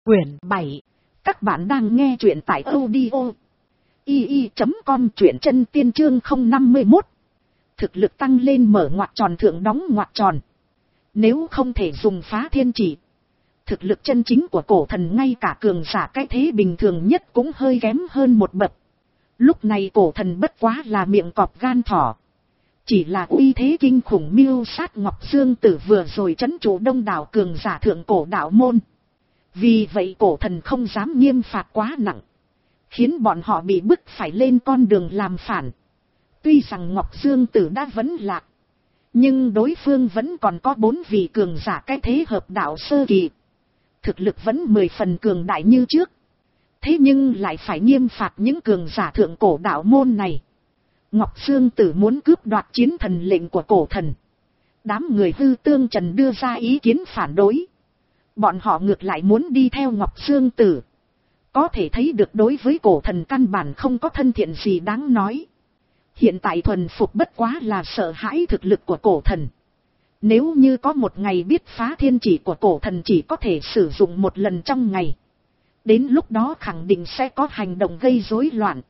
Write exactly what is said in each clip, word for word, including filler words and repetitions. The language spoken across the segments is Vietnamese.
Quyển bảy. Các bạn đang nghe truyện tại audio i i chấm com, truyện chân tiên chương không năm mốt. Thực lực tăng lên mở ngoặc tròn thượng đóng ngoặc tròn. Nếu không thể dùng phá thiên chỉ, thực lực chân chính của cổ thần ngay cả cường giả cái thế bình thường nhất cũng hơi kém hơn một bậc. Lúc này cổ thần bất quá là miệng cọp gan thỏ. Chỉ là uy thế kinh khủng miêu sát Ngọc Dương Tử vừa rồi trấn trụ đông đảo cường giả thượng cổ đạo môn. Vì vậy cổ thần không dám nghiêm phạt quá nặng, khiến bọn họ bị bức phải lên con đường làm phản. Tuy rằng Ngọc Dương Tử đã vẫn lạc, nhưng đối phương vẫn còn có bốn vị cường giả cái thế hợp đạo sơ kỳ. Thực lực vẫn mười phần cường đại như trước. Thế nhưng lại phải nghiêm phạt những cường giả thượng cổ đạo môn này. Ngọc Dương Tử muốn cướp đoạt chiến thần lệnh của cổ thần. Đám người Hư Tương Trần đưa ra ý kiến phản đối. Bọn họ ngược lại muốn đi theo Ngọc Dương Tử. Có thể thấy được đối với cổ thần căn bản không có thân thiện gì đáng nói. Hiện tại thuần phục bất quá là sợ hãi thực lực của cổ thần. Nếu như có một ngày biết phá thiên chỉ của cổ thần chỉ có thể sử dụng một lần trong ngày, đến lúc đó khẳng định sẽ có hành động gây rối loạn.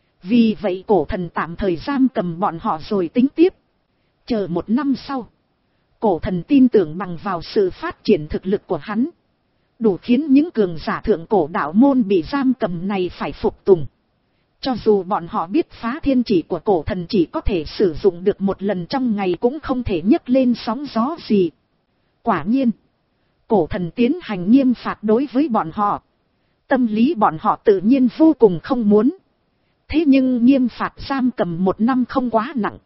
Vì vậy cổ thần tạm thời giam cầm bọn họ rồi tính tiếp. Chờ một năm sau, cổ thần tin tưởng bằng vào sự phát triển thực lực của hắn, đủ khiến những cường giả thượng cổ đạo môn bị giam cầm này phải phục tùng. Cho dù bọn họ biết phá thiên chỉ của cổ thần chỉ có thể sử dụng được một lần trong ngày cũng không thể nhấc lên sóng gió gì. Quả nhiên, cổ thần tiến hành nghiêm phạt đối với bọn họ. Tâm lý bọn họ tự nhiên vô cùng không muốn. Thế nhưng nghiêm phạt giam cầm một năm không quá nặng.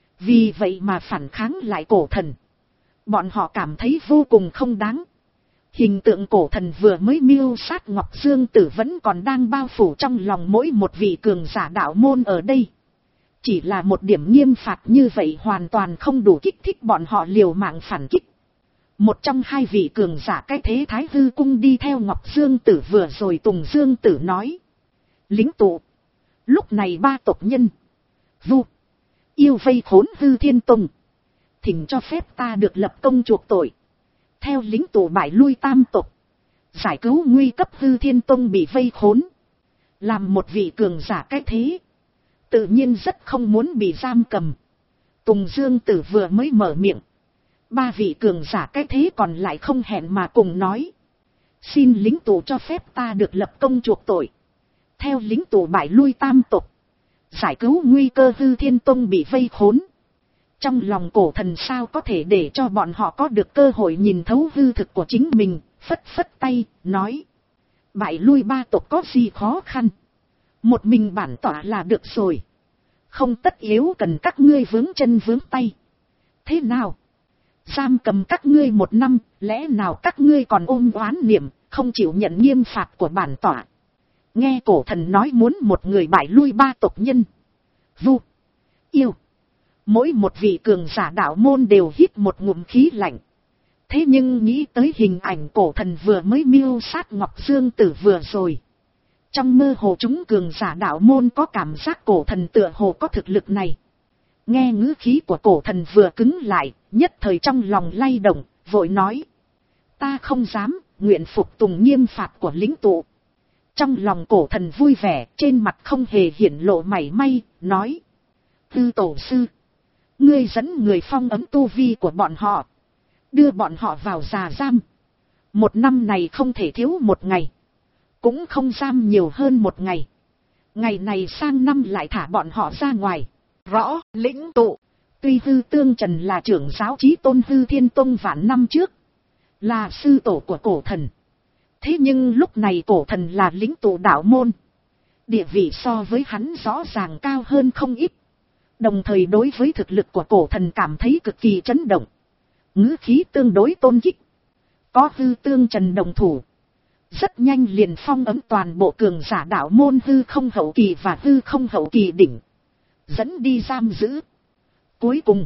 Vì vậy mà phản kháng lại cổ thần. Bọn họ cảm thấy vô cùng không đáng. Hình tượng cổ thần vừa mới miêu sát Ngọc Dương Tử vẫn còn đang bao phủ trong lòng mỗi một vị cường giả đạo môn ở đây. Chỉ là một điểm nghiêm phạt như vậy hoàn toàn không đủ kích thích bọn họ liều mạng phản kích. Một trong hai vị cường giả cái thế Thái Hư Cung đi theo Ngọc Dương Tử vừa rồi Tùng Dương Tử nói. Lính tụ. Lúc này ba tộc nhân, Vu, Yêu vây khốn Hư Thiên Tông. Thỉnh cho phép ta được lập công chuộc tội. Theo lính tụ bại lui tam tộc, giải cứu nguy cấp Hư Thiên Tông bị vây khốn. Làm một vị cường giả cái thế, tự nhiên rất không muốn bị giam cầm. Tùng Dương Tử vừa mới mở miệng, ba vị cường giả cái thế còn lại không hẹn mà cùng nói. Xin lính tụ cho phép ta được lập công chuộc tội. Theo lính tụ bại lui tam tộc, giải cứu nguy cơ Hư Thiên Tông bị vây khốn. Trong lòng cổ thần sao có thể để cho bọn họ có được cơ hội nhìn thấu hư thực của chính mình, phất phất tay, nói. Bại lui ba tộc có gì khó khăn. Một mình bản tỏa là được rồi. Không tất yếu cần các ngươi vướng chân vướng tay. Thế nào? Giam cầm các ngươi một năm, lẽ nào các ngươi còn ôm oán niệm, không chịu nhận nghiêm phạt của bản tỏa. Nghe cổ thần nói muốn một người bại lui ba tộc nhân, Vu, Yêu. Mỗi một vị cường giả đạo môn đều hít một ngụm khí lạnh. Thế nhưng nghĩ tới hình ảnh cổ thần vừa mới miêu sát Ngọc Dương Tử vừa rồi. Trong mơ hồ chúng cường giả đạo môn có cảm giác cổ thần tựa hồ có thực lực này. Nghe ngữ khí của cổ thần vừa cứng lại, nhất thời trong lòng lay động, vội nói. Ta không dám, nguyện phục tùng nghiêm phạt của lính tụ. Trong lòng cổ thần vui vẻ, trên mặt không hề hiển lộ mảy may, nói. Tư tổ sư, ngươi dẫn người phong ấm tu vi của bọn họ, đưa bọn họ vào già giam. Một năm này không thể thiếu một ngày, cũng không giam nhiều hơn một ngày. Ngày này sang năm lại thả bọn họ ra ngoài. Rõ, lĩnh tụ. Tuy Hư Tương Trần là trưởng giáo chí tôn Hư Thiên Tông vạn năm trước, là sư tổ của cổ thần. Thế nhưng lúc này cổ thần là lĩnh tụ đạo môn, địa vị so với hắn rõ ràng cao hơn không ít. Đồng thời đối với thực lực của cổ thần cảm thấy cực kỳ chấn động. Ngữ khí tương đối tôn kích. Có Hư Tương Trần đồng thủ, rất nhanh liền phong ấm toàn bộ cường giả đạo môn hư không hậu kỳ và hư không hậu kỳ đỉnh, dẫn đi giam giữ. Cuối cùng,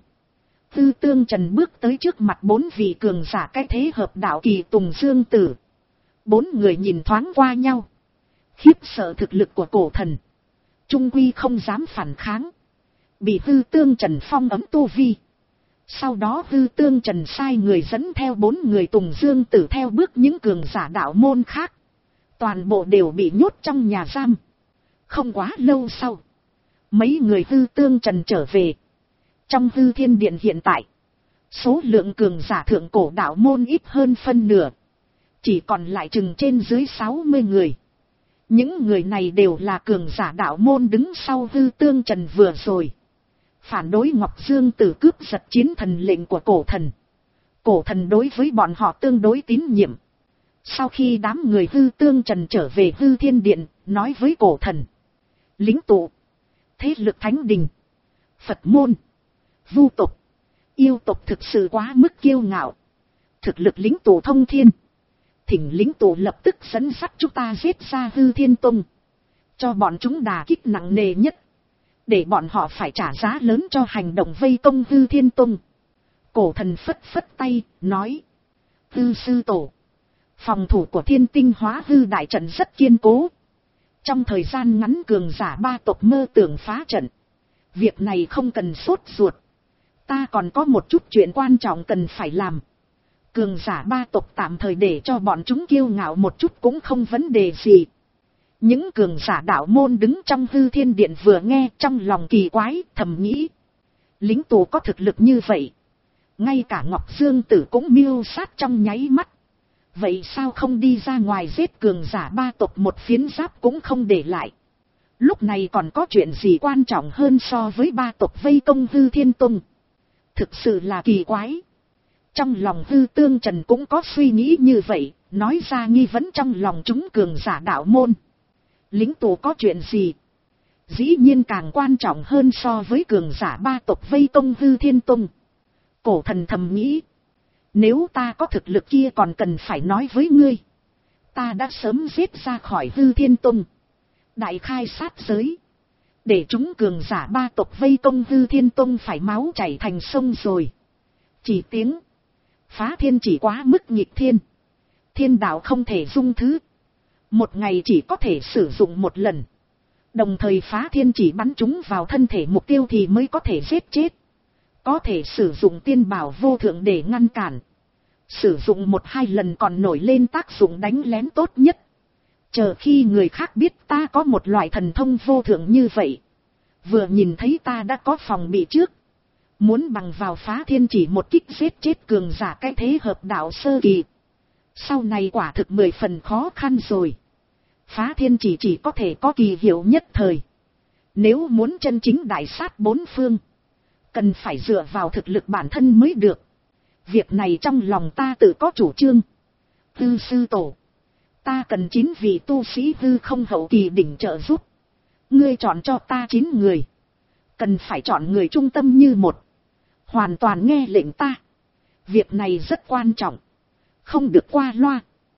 Hư Tương Trần bước tới trước mặt bốn vị cường giả cái thế hợp đạo kỳ Tùng Dương Tử. Bốn người nhìn thoáng qua nhau, khiếp sợ thực lực của cổ thần, chung quy không dám phản kháng, bị Hư Tương Trần phong ấm tu vi. Sau đó Hư Tương Trần sai người dẫn theo bốn người Tùng Dương Tử theo bước những cường giả đạo môn khác, toàn bộ đều bị nhốt trong nhà giam. Không quá lâu sau, mấy người hư tương trần trở về. Trong hư thiên điện hiện tại, số lượng cường giả thượng cổ đạo môn ít hơn phân nửa, chỉ còn lại chừng trên dưới sáu mươi người. Những người này đều là cường giả đạo môn đứng sau hư tương trần vừa rồi. Phản đối Ngọc Dương Tử cướp giật chiến thần lệnh của cổ thần. Cổ thần đối với bọn họ tương đối tín nhiệm. Sau khi đám người hư tương trần trở về hư thiên điện, nói với cổ thần: lính tụ, thế lực thánh đình, Phật môn, vu tộc, yêu tộc thực sự quá mức kiêu ngạo. Thực lực lính tụ thông thiên. Thỉnh lính tụ lập tức dẫn dắt chúng ta giết ra hư thiên tông. Cho bọn chúng đả kích nặng nề nhất. Để bọn họ phải trả giá lớn cho hành động vây công hư thiên tông. Cổ thần phất phất tay, nói: hư sư tổ, phòng thủ của thiên tinh hóa hư đại trận rất kiên cố. Trong thời gian ngắn cường giả ba tộc mơ tưởng phá trận. Việc này không cần sốt ruột. Ta còn có một chút chuyện quan trọng cần phải làm. Cường giả ba tộc tạm thời để cho bọn chúng kiêu ngạo một chút cũng không vấn đề gì. Những cường giả đạo môn đứng trong hư thiên điện vừa nghe trong lòng kỳ quái, thầm nghĩ: lính tù có thực lực như vậy, ngay cả Ngọc Dương Tử cũng miêu sát trong nháy mắt. Vậy sao không đi ra ngoài giết cường giả ba tộc một phiến giáp cũng không để lại? Lúc này còn có chuyện gì quan trọng hơn so với ba tộc vây công hư thiên tông? Thực sự là kỳ quái. Trong lòng hư tương trần cũng có suy nghĩ như vậy, nói ra nghi vấn trong lòng chúng cường giả đạo môn. Lính tù có chuyện gì? Dĩ nhiên càng quan trọng hơn so với cường giả ba tộc vây công hư thiên tông. Cổ thần thầm nghĩ: nếu ta có thực lực kia còn cần phải nói với ngươi. Ta đã sớm giết ra khỏi hư thiên tông, đại khai sát giới, để chúng cường giả ba tộc vây công hư thiên tông phải máu chảy thành sông rồi. Chỉ tiếng phá thiên chỉ quá mức nghịch thiên. Thiên đạo không thể dung thứ. Một ngày chỉ có thể sử dụng một lần. Đồng thời phá thiên chỉ bắn chúng vào thân thể mục tiêu thì mới có thể giết chết. Có thể sử dụng tiên bảo vô thượng để ngăn cản. Sử dụng một hai lần còn nổi lên tác dụng đánh lén tốt nhất. Chờ khi người khác biết ta có một loại thần thông vô thượng như vậy, vừa nhìn thấy ta đã có phòng bị trước. Muốn bằng vào phá thiên chỉ một kích giết chết cường giả cái thế hợp đạo sơ kỳ, sau này quả thực mười phần khó khăn rồi. Phá thiên chỉ chỉ có thể có kỳ hiệu nhất thời. Nếu muốn chân chính đại sát bốn phương, cần phải dựa vào thực lực bản thân mới được. Việc này trong lòng ta tự có chủ trương. Hư sư tổ, ta cần chín vị tu sĩ hư không hậu kỳ đỉnh trợ giúp. Ngươi chọn cho ta chín người. Cần phải chọn người trung tâm như một. Hoàn toàn nghe lệnh ta. Việc này rất quan trọng, không được qua loa.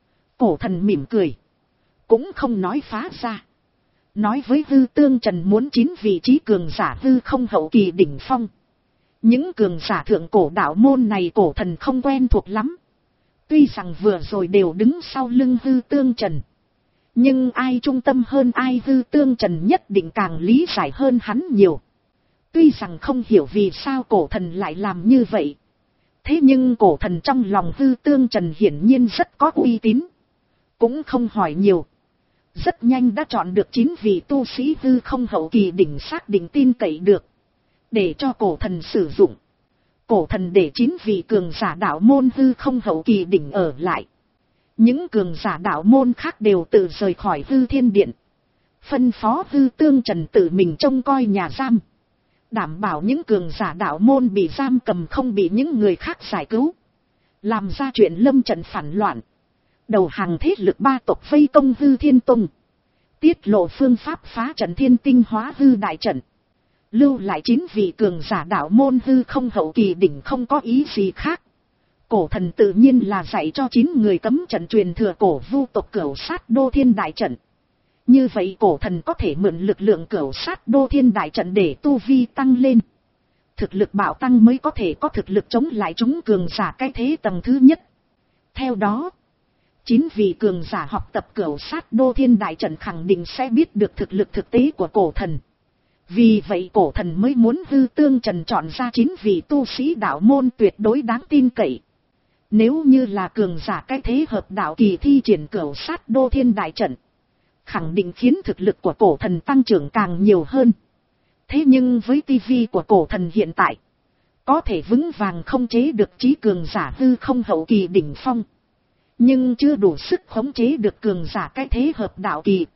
Cổ thần mỉm cười, cũng không nói phá ra. Nói với hư tương trần muốn chín vị trí cường giả hư không hậu kỳ đỉnh phong. Những cường giả thượng cổ đạo môn này cổ thần không quen thuộc lắm. Tuy rằng vừa rồi đều đứng sau lưng hư tương trần, nhưng ai trung tâm hơn ai hư tương trần nhất định càng lý giải hơn hắn nhiều. Tuy rằng không hiểu vì sao cổ thần lại làm như vậy, thế nhưng cổ thần trong lòng hư tương trần hiển nhiên rất có uy tín. Cũng không hỏi nhiều, rất nhanh đã chọn được chín vị tu sĩ hư không hậu kỳ đỉnh xác định tin cậy được, để cho cổ thần sử dụng. Cổ thần để chín vị cường giả đạo môn hư không hậu kỳ đỉnh ở lại. Những cường giả đạo môn khác đều tự rời khỏi hư thiên điện. Phân phó hư tương trần tự mình trông coi nhà giam, đảm bảo những cường giả đạo môn bị giam cầm không bị những người khác giải cứu, làm ra chuyện lâm trận phản loạn, đầu hàng thế lực ba tộc vây công hư thiên tông, tiết lộ phương pháp phá trận thiên tinh hóa hư đại trận. Lưu lại chín vị cường giả đạo môn hư không hậu kỳ đỉnh không có ý gì khác. Cổ thần tự nhiên là dạy cho chín người cấm trận truyền thừa cổ vu tộc cửu sát đô thiên đại trận. Như vậy cổ thần có thể mượn lực lượng cửu sát đô thiên đại trận để tu vi tăng lên. Thực lực bạo tăng mới có thể có thực lực chống lại chúng cường giả cái thế tầng thứ nhất. Theo đó, chín vị cường giả học tập cửu sát đô thiên đại trận khẳng định sẽ biết được thực lực thực tế của cổ thần. Vì vậy cổ thần mới muốn hư tương trần chọn ra chín vị tu sĩ đạo môn tuyệt đối đáng tin cậy. Nếu như là cường giả cái thế hợp đạo kỳ thi triển cửu sát đô thiên đại trận, khẳng định khiến thực lực của cổ thần tăng trưởng càng nhiều hơn. Thế nhưng với tivi của cổ thần hiện tại, có thể vững vàng không chế được trí cường giả hư không hậu kỳ đỉnh phong, nhưng chưa đủ sức khống chế được cường giả cái thế hợp đạo kỳ.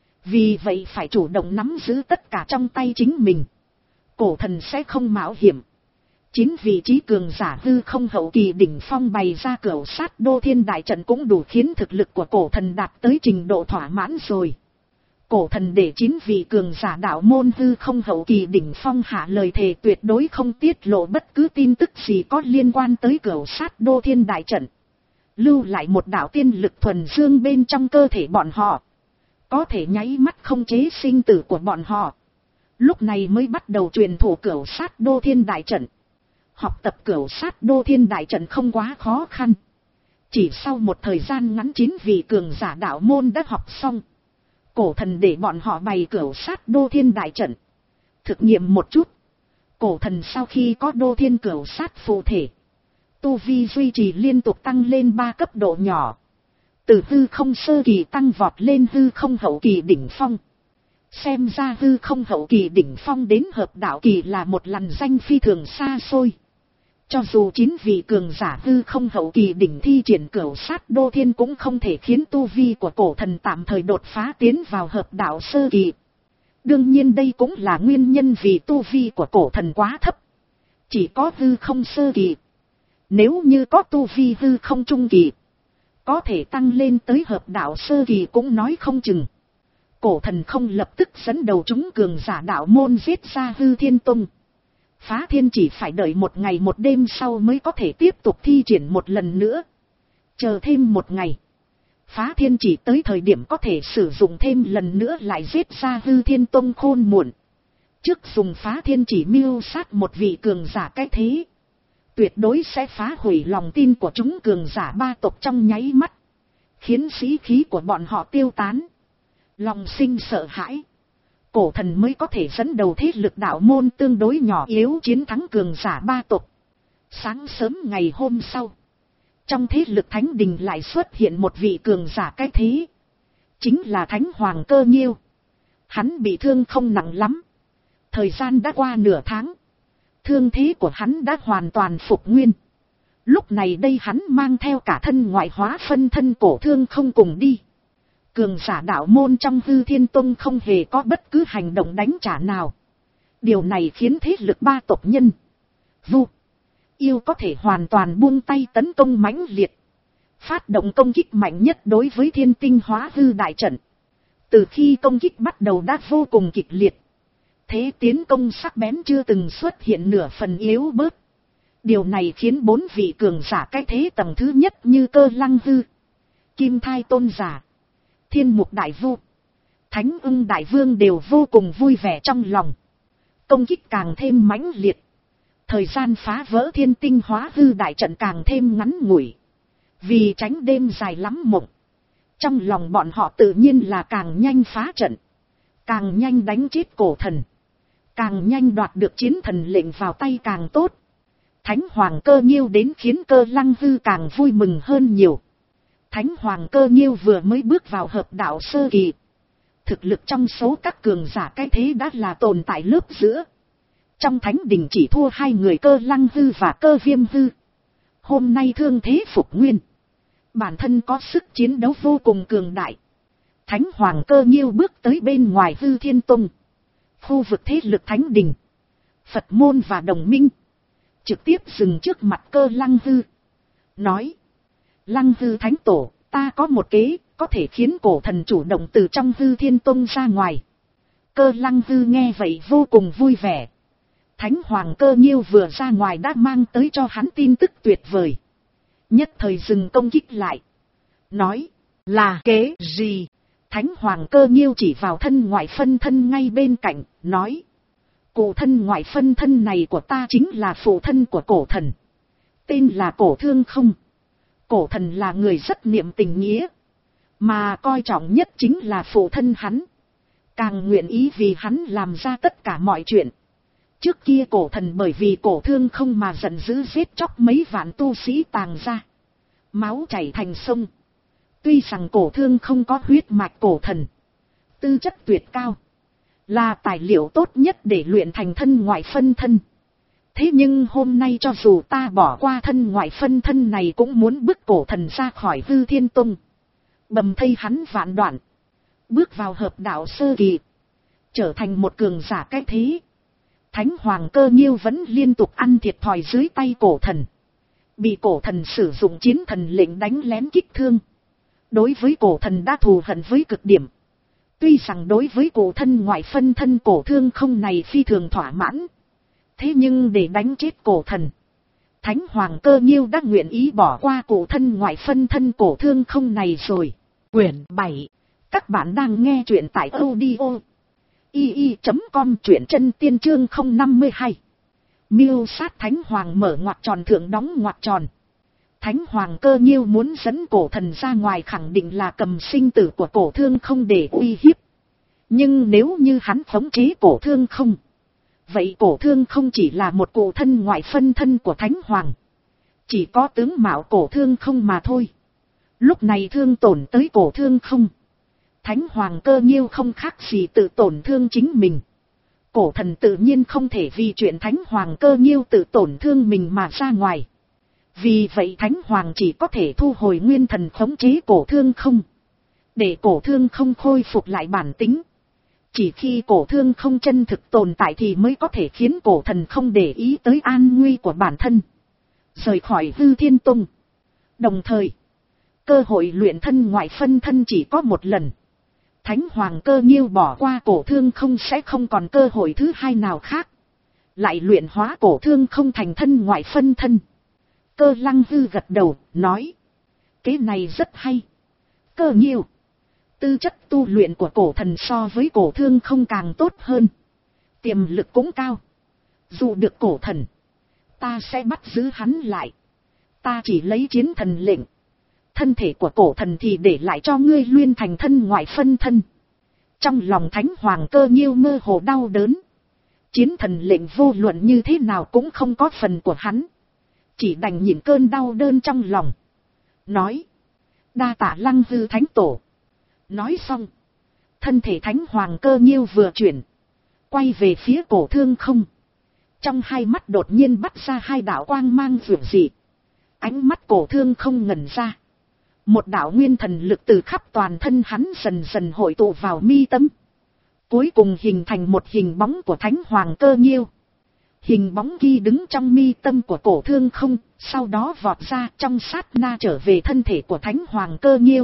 Vì vậy phải chủ động nắm giữ tất cả trong tay chính mình. Cổ thần sẽ không mạo hiểm. Chín vị trí cường giả hư không hậu kỳ đỉnh phong bày ra cửu sát đô thiên đại trận cũng đủ khiến thực lực của cổ thần đạt tới trình độ thỏa mãn rồi. Cổ thần để chín vị cường giả đạo môn hư không hậu kỳ đỉnh phong hạ lời thề tuyệt đối không tiết lộ bất cứ tin tức gì có liên quan tới cửu sát đô thiên đại trận. Lưu lại một đạo tiên lực thuần dương bên trong cơ thể bọn họ, có thể nháy mắt không chế sinh tử của bọn họ. Lúc này mới bắt đầu truyền thụ cửu sát đô thiên đại trận. Học tập cửu sát đô thiên đại trận không quá khó khăn. Chỉ sau một thời gian ngắn chín vị cường giả đạo môn đã học xong. Cổ thần để bọn họ bày cửu sát đô thiên đại trận. Thực nghiệm một chút. Cổ thần sau khi có đô thiên cửu sát phụ thể, tu vi duy trì liên tục tăng lên ba cấp độ nhỏ. Từ hư không sơ kỳ tăng vọt lên hư không hậu kỳ đỉnh phong. Xem ra hư không hậu kỳ đỉnh phong đến hợp đạo kỳ là một lằn danh phi thường xa xôi. Cho dù chín vị cường giả hư không hậu kỳ đỉnh thi triển cửu sát đô thiên cũng không thể khiến tu vi của cổ thần tạm thời đột phá tiến vào hợp đạo sơ kỳ. Đương nhiên đây cũng là nguyên nhân vì tu vi của cổ thần quá thấp. Chỉ có hư không sơ kỳ. Nếu như có tu vi hư không trung kỳ, có thể tăng lên tới hợp đạo sơ kỳ cũng nói không chừng. Cổ thần không lập tức dẫn đầu chúng cường giả đạo môn giết ra hư thiên tông. Phá thiên chỉ phải đợi một ngày một đêm sau mới có thể tiếp tục thi triển một lần nữa. Chờ thêm một ngày, phá thiên chỉ tới thời điểm có thể sử dụng thêm lần nữa lại giết ra hư thiên tông khôn muộn. Trước dùng phá thiên chỉ mưu sát một vị cường giả cái thế, tuyệt đối sẽ phá hủy lòng tin của chúng cường giả ba tộc trong nháy mắt, khiến sĩ khí của bọn họ tiêu tán, lòng sinh sợ hãi. Cổ thần mới có thể dẫn đầu thế lực đạo môn tương đối nhỏ yếu chiến thắng cường giả ba tộc. Sáng sớm ngày hôm sau, trong thế lực thánh đình lại xuất hiện một vị cường giả cái thế, chính là Thánh Hoàng Cơ Nhiêu. Hắn bị thương không nặng lắm, thời gian đã qua nửa tháng, thương thế của hắn đã hoàn toàn phục nguyên. Lúc này đây hắn mang theo cả thân ngoại hóa phân thân cổ thương không cùng đi. Cường giả đạo môn trong hư thiên tông không hề có bất cứ hành động đánh trả nào. Điều này khiến thế lực ba tộc nhân Vu, Yêu có thể hoàn toàn buông tay tấn công mãnh liệt, phát động công kích mạnh nhất đối với thiên tinh hóa hư đại trận. Từ khi công kích bắt đầu đã vô cùng kịch liệt, thế tiến công sắc bén chưa từng xuất hiện nửa phần yếu bớt. Điều này khiến bốn vị cường giả cái thế tầng thứ nhất như Cơ Lăng Hư, Kim Thai Tôn Giả, Thiên Mục Đại Vu, Thánh Ưng Đại Vương đều vô cùng vui vẻ trong lòng. Công kích càng thêm mãnh liệt, thời gian phá vỡ thiên tinh hóa hư đại trận càng thêm ngắn ngủi. Vì tránh đêm dài lắm mộng, trong lòng bọn họ tự nhiên là càng nhanh phá trận, càng nhanh đánh chết cổ thần, càng nhanh đoạt được chiến thần lệnh vào tay càng tốt. Thánh Hoàng Cơ Nhiêu đến khiến Cơ Lăng Hư càng vui mừng hơn nhiều. Thánh Hoàng Cơ Nhiêu vừa mới bước vào hợp đạo sơ kỳ, thực lực trong số các cường giả cái thế đã là tồn tại lớp giữa. Trong thánh đình chỉ thua hai người Cơ Lăng Hư và Cơ Viêm Hư. Hôm nay thương thế phục nguyên, bản thân có sức chiến đấu vô cùng cường đại. Thánh Hoàng Cơ Nhiêu bước tới bên ngoài hư thiên tông, khu vực thế lực thánh đình, Phật môn và đồng minh, trực tiếp dừng trước mặt Cơ Lăng Hư, nói: Lăng Hư Thánh Tổ, ta có một kế, có thể khiến cổ thần chủ động từ trong hư thiên tông ra ngoài. Cơ Lăng Hư nghe vậy vô cùng vui vẻ. Thánh Hoàng Cơ Nhiêu vừa ra ngoài đã mang tới cho hắn tin tức tuyệt vời. Nhất thời dừng công kích lại, nói: là kế gì? Thánh Hoàng Cơ Nhiêu chỉ vào thân ngoại phân thân ngay bên cạnh, nói: cụ thân ngoại phân thân này của ta chính là phụ thân của cổ thần, tên là Cổ Thương Không. Cổ thần là người rất niệm tình nghĩa, mà coi trọng nhất chính là phụ thân hắn, càng nguyện ý vì hắn làm ra tất cả mọi chuyện. Trước kia cổ thần bởi vì Cổ Thương Không mà giận dữ giết chóc mấy vạn tu sĩ Tàng gia, máu chảy thành sông. Tuy rằng cổ thương không có huyết mạch cổ thần, tư chất tuyệt cao, là tài liệu tốt nhất để luyện thành thân ngoại phân thân. Thế nhưng hôm nay cho dù ta bỏ qua thân ngoại phân thân này cũng muốn bức cổ thần ra khỏi Hư Thiên Tông, bầm thây hắn vạn đoạn, bước vào hợp đạo sơ kỳ, trở thành một cường giả cái thế. Thánh Hoàng Cơ Nhiêu vẫn liên tục ăn thiệt thòi dưới tay cổ thần, bị cổ thần sử dụng chiến thần lệnh đánh lén kích thương. Đối với cổ thần đã thù hận với cực điểm. Tuy rằng đối với cổ thân ngoại phân thân cổ thương không này phi thường thỏa mãn, thế nhưng để đánh chết cổ thần, Thánh Hoàng Cơ Nhiêu đã nguyện ý bỏ qua cổ thân ngoại phân thân cổ thương không này rồi. Quyển bảy. Các bạn đang nghe truyện tại audio i i chấm com, truyện chân tiên chương không năm hai. Miêu sát Thánh Hoàng mở ngoặc tròn thượng đóng ngoặc tròn. Thánh Hoàng Cơ Nhiêu muốn dẫn cổ thần ra ngoài khẳng định là cầm sinh tử của cổ thương không để uy hiếp. Nhưng nếu như hắn khống chế cổ thương không, vậy cổ thương không chỉ là một cổ thân ngoại phân thân của Thánh Hoàng, chỉ có tướng mạo cổ thương không mà thôi. Lúc này thương tổn tới cổ thương không, Thánh Hoàng Cơ Nhiêu không khác gì tự tổn thương chính mình. Cổ thần tự nhiên không thể vì chuyện Thánh Hoàng Cơ Nhiêu tự tổn thương mình mà ra ngoài. Vì vậy Thánh Hoàng chỉ có thể thu hồi nguyên thần khống chế cổ thương không, để cổ thương không khôi phục lại bản tính. Chỉ khi cổ thương không chân thực tồn tại thì mới có thể khiến cổ thần không để ý tới an nguy của bản thân, rời khỏi Hư Thiên Tông. Đồng thời, cơ hội luyện thân ngoại phân thân chỉ có một lần. Thánh Hoàng Cơ Nhiêu bỏ qua cổ thương không sẽ không còn cơ hội thứ hai nào khác, lại luyện hóa cổ thương không thành thân ngoại phân thân. Cơ Lăng Hư gật đầu, nói. Cái này rất hay. Cơ Nhiêu, tư chất tu luyện của cổ thần so với cổ thương không càng tốt hơn, tiềm lực cũng cao. Dù được cổ thần, ta sẽ bắt giữ hắn lại. Ta chỉ lấy chiến thần lệnh, thân thể của cổ thần thì để lại cho ngươi luyện thành thân ngoại phân thân. Trong lòng Thánh Hoàng Cơ Nhiêu mơ hồ đau đớn. Chiến thần lệnh vô luận như thế nào cũng không có phần của hắn, chỉ đành nhịn cơn đau đớn trong lòng, nói. Đa tạ Lăng Hư Thánh Tổ. Nói xong, thân thể Thánh Hoàng Cơ Nhiêu vừa chuyển, quay về phía cổ thương không. Trong hai mắt đột nhiên bắt ra hai đạo quang mang vượt dị. Ánh mắt cổ thương không ngẩn ra. Một đạo nguyên thần lực từ khắp toàn thân hắn dần dần hội tụ vào mi tâm, cuối cùng hình thành một hình bóng của Thánh Hoàng Cơ Nhiêu. Hình bóng kia đứng trong mi tâm của cổ thương không, sau đó vọt ra trong sát na trở về thân thể của Thánh Hoàng Cơ Nhiêu.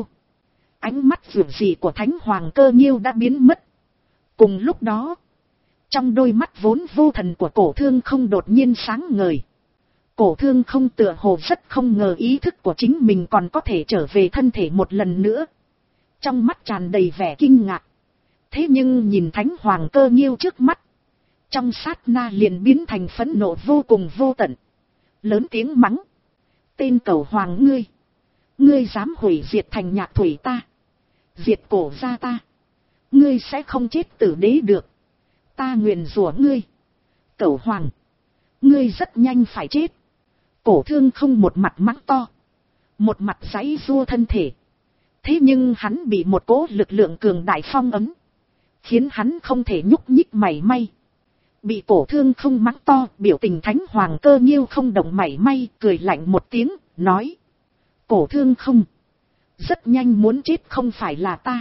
Ánh mắt vượt dị của Thánh Hoàng Cơ Nhiêu đã biến mất. Cùng lúc đó, trong đôi mắt vốn vô thần của cổ thương không đột nhiên sáng ngời. Cổ thương không tựa hồ rất không ngờ ý thức của chính mình còn có thể trở về thân thể một lần nữa. Trong mắt tràn đầy vẻ kinh ngạc. Thế nhưng nhìn Thánh Hoàng Cơ Nhiêu trước mắt, trong sát na liền biến thành phẫn nộ vô cùng vô tận. Lớn tiếng mắng. Tên cẩu hoàng ngươi. Ngươi dám hủy diệt thành Nhạc Thủy ta, diệt cổ gia ta, ngươi sẽ không chết tử đế được. Ta nguyền rủa ngươi. Cẩu hoàng, ngươi rất nhanh phải chết. Cổ thương không một mặt mắng to, một mặt giãy giụa thân thể. Thế nhưng hắn bị một cỗ lực lượng cường đại phong ấn, khiến hắn không thể nhúc nhích mảy may. Bị cổ thương không mắng to, biểu tình Thánh Hoàng Cơ Nhiêu không động mảy may, cười lạnh một tiếng, nói. Cổ thương không, rất nhanh muốn chết không phải là ta,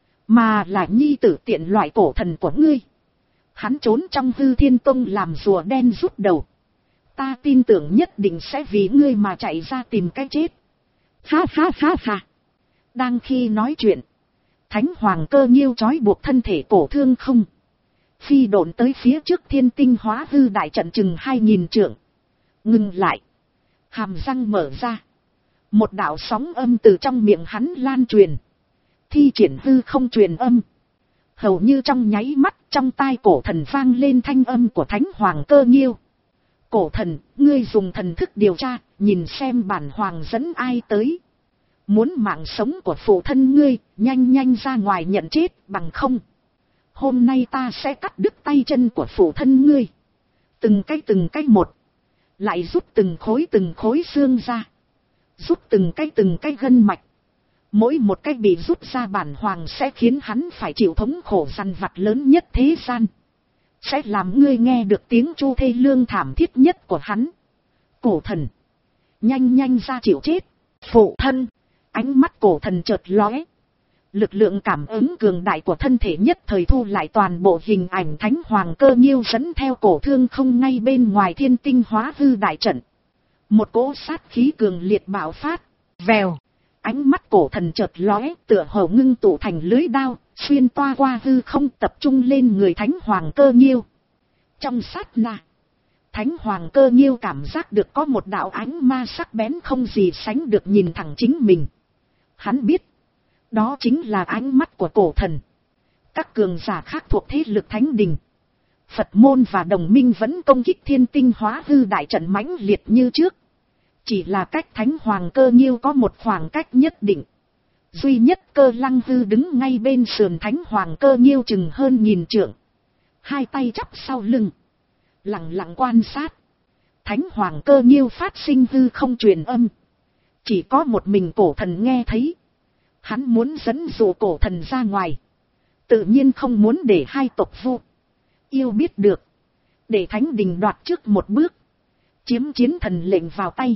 mà là nhi tử tiện loại cổ thần của ngươi. Hắn trốn trong Hư Thiên Tông làm rùa đen rút đầu. Ta tin tưởng nhất định sẽ vì ngươi mà chạy ra tìm cái chết. Ha ha ha ha. Đang khi nói chuyện, Thánh Hoàng Cơ Nhiêu trói buộc thân thể cổ thương không, phi độn tới phía trước Thiên Tinh Hóa Hư đại trận chừng hai nghìn trượng. Ngừng lại, hàm răng mở ra, một đạo sóng âm từ trong miệng hắn lan truyền, thi triển hư không truyền âm. Hầu như trong nháy mắt, trong tai cổ thần vang lên thanh âm của Thánh Hoàng Cơ Nhiêu. Cổ thần, ngươi dùng thần thức điều tra, nhìn xem bản hoàng dẫn ai tới. Muốn mạng sống của phụ thân ngươi, nhanh nhanh ra ngoài nhận chết, bằng không. Hôm nay ta sẽ cắt đứt tay chân của phụ thân ngươi. Từng cái từng cái một. Lại rút từng khối từng khối xương ra. rút từng cái từng cái gân mạch. Mỗi một cái bị rút ra bản hoàng sẽ khiến hắn phải chịu thống khổ dằn vặt lớn nhất thế gian. Sẽ làm ngươi nghe được tiếng chu thê lương thảm thiết nhất của hắn. Cổ thần. Nhanh nhanh ra chịu chết. Phụ thân. Ánh mắt cổ thần chợt lóe. Lực lượng cảm ứng cường đại của thân thể nhất thời thu lại toàn bộ hình ảnh Thánh Hoàng Cơ Nhiêu dẫn theo Cổ Thương Không ngay bên ngoài Thiên Tinh Hóa Hư đại trận. Một cỗ sát khí cường liệt bạo phát. Vèo. Ánh mắt cổ thần chợt lóe, tựa hồ ngưng tụ thành lưới đao, xuyên toa qua hư không tập trung lên người Thánh Hoàng Cơ Nhiêu. Trong sát na, Thánh Hoàng Cơ Nhiêu cảm giác được có một đạo ánh ma sắc bén không gì sánh được nhìn thẳng chính mình. Hắn biết, đó chính là ánh mắt của cổ thần. Các cường giả khác thuộc thế lực Thánh Đình, Phật môn và đồng minh vẫn công kích Thiên Tinh Hóa Hư đại trận mãnh liệt như trước. Chỉ là cách Thánh Hoàng Cơ Nhiêu có một khoảng cách nhất định. Duy nhất Cơ Lăng Hư đứng ngay bên sườn Thánh Hoàng Cơ Nhiêu chừng hơn nghìn trượng. Hai tay chắp sau lưng. Lặng lặng quan sát. Thánh Hoàng Cơ Nhiêu phát sinh hư không truyền âm. Chỉ có một mình cổ thần nghe thấy. Hắn muốn dẫn dụ cổ thần ra ngoài. Tự nhiên không muốn để hai tộc Vu Yêu biết được. Để Thánh Đình đoạt trước một bước. Chiếm chiến thần lệnh vào tay.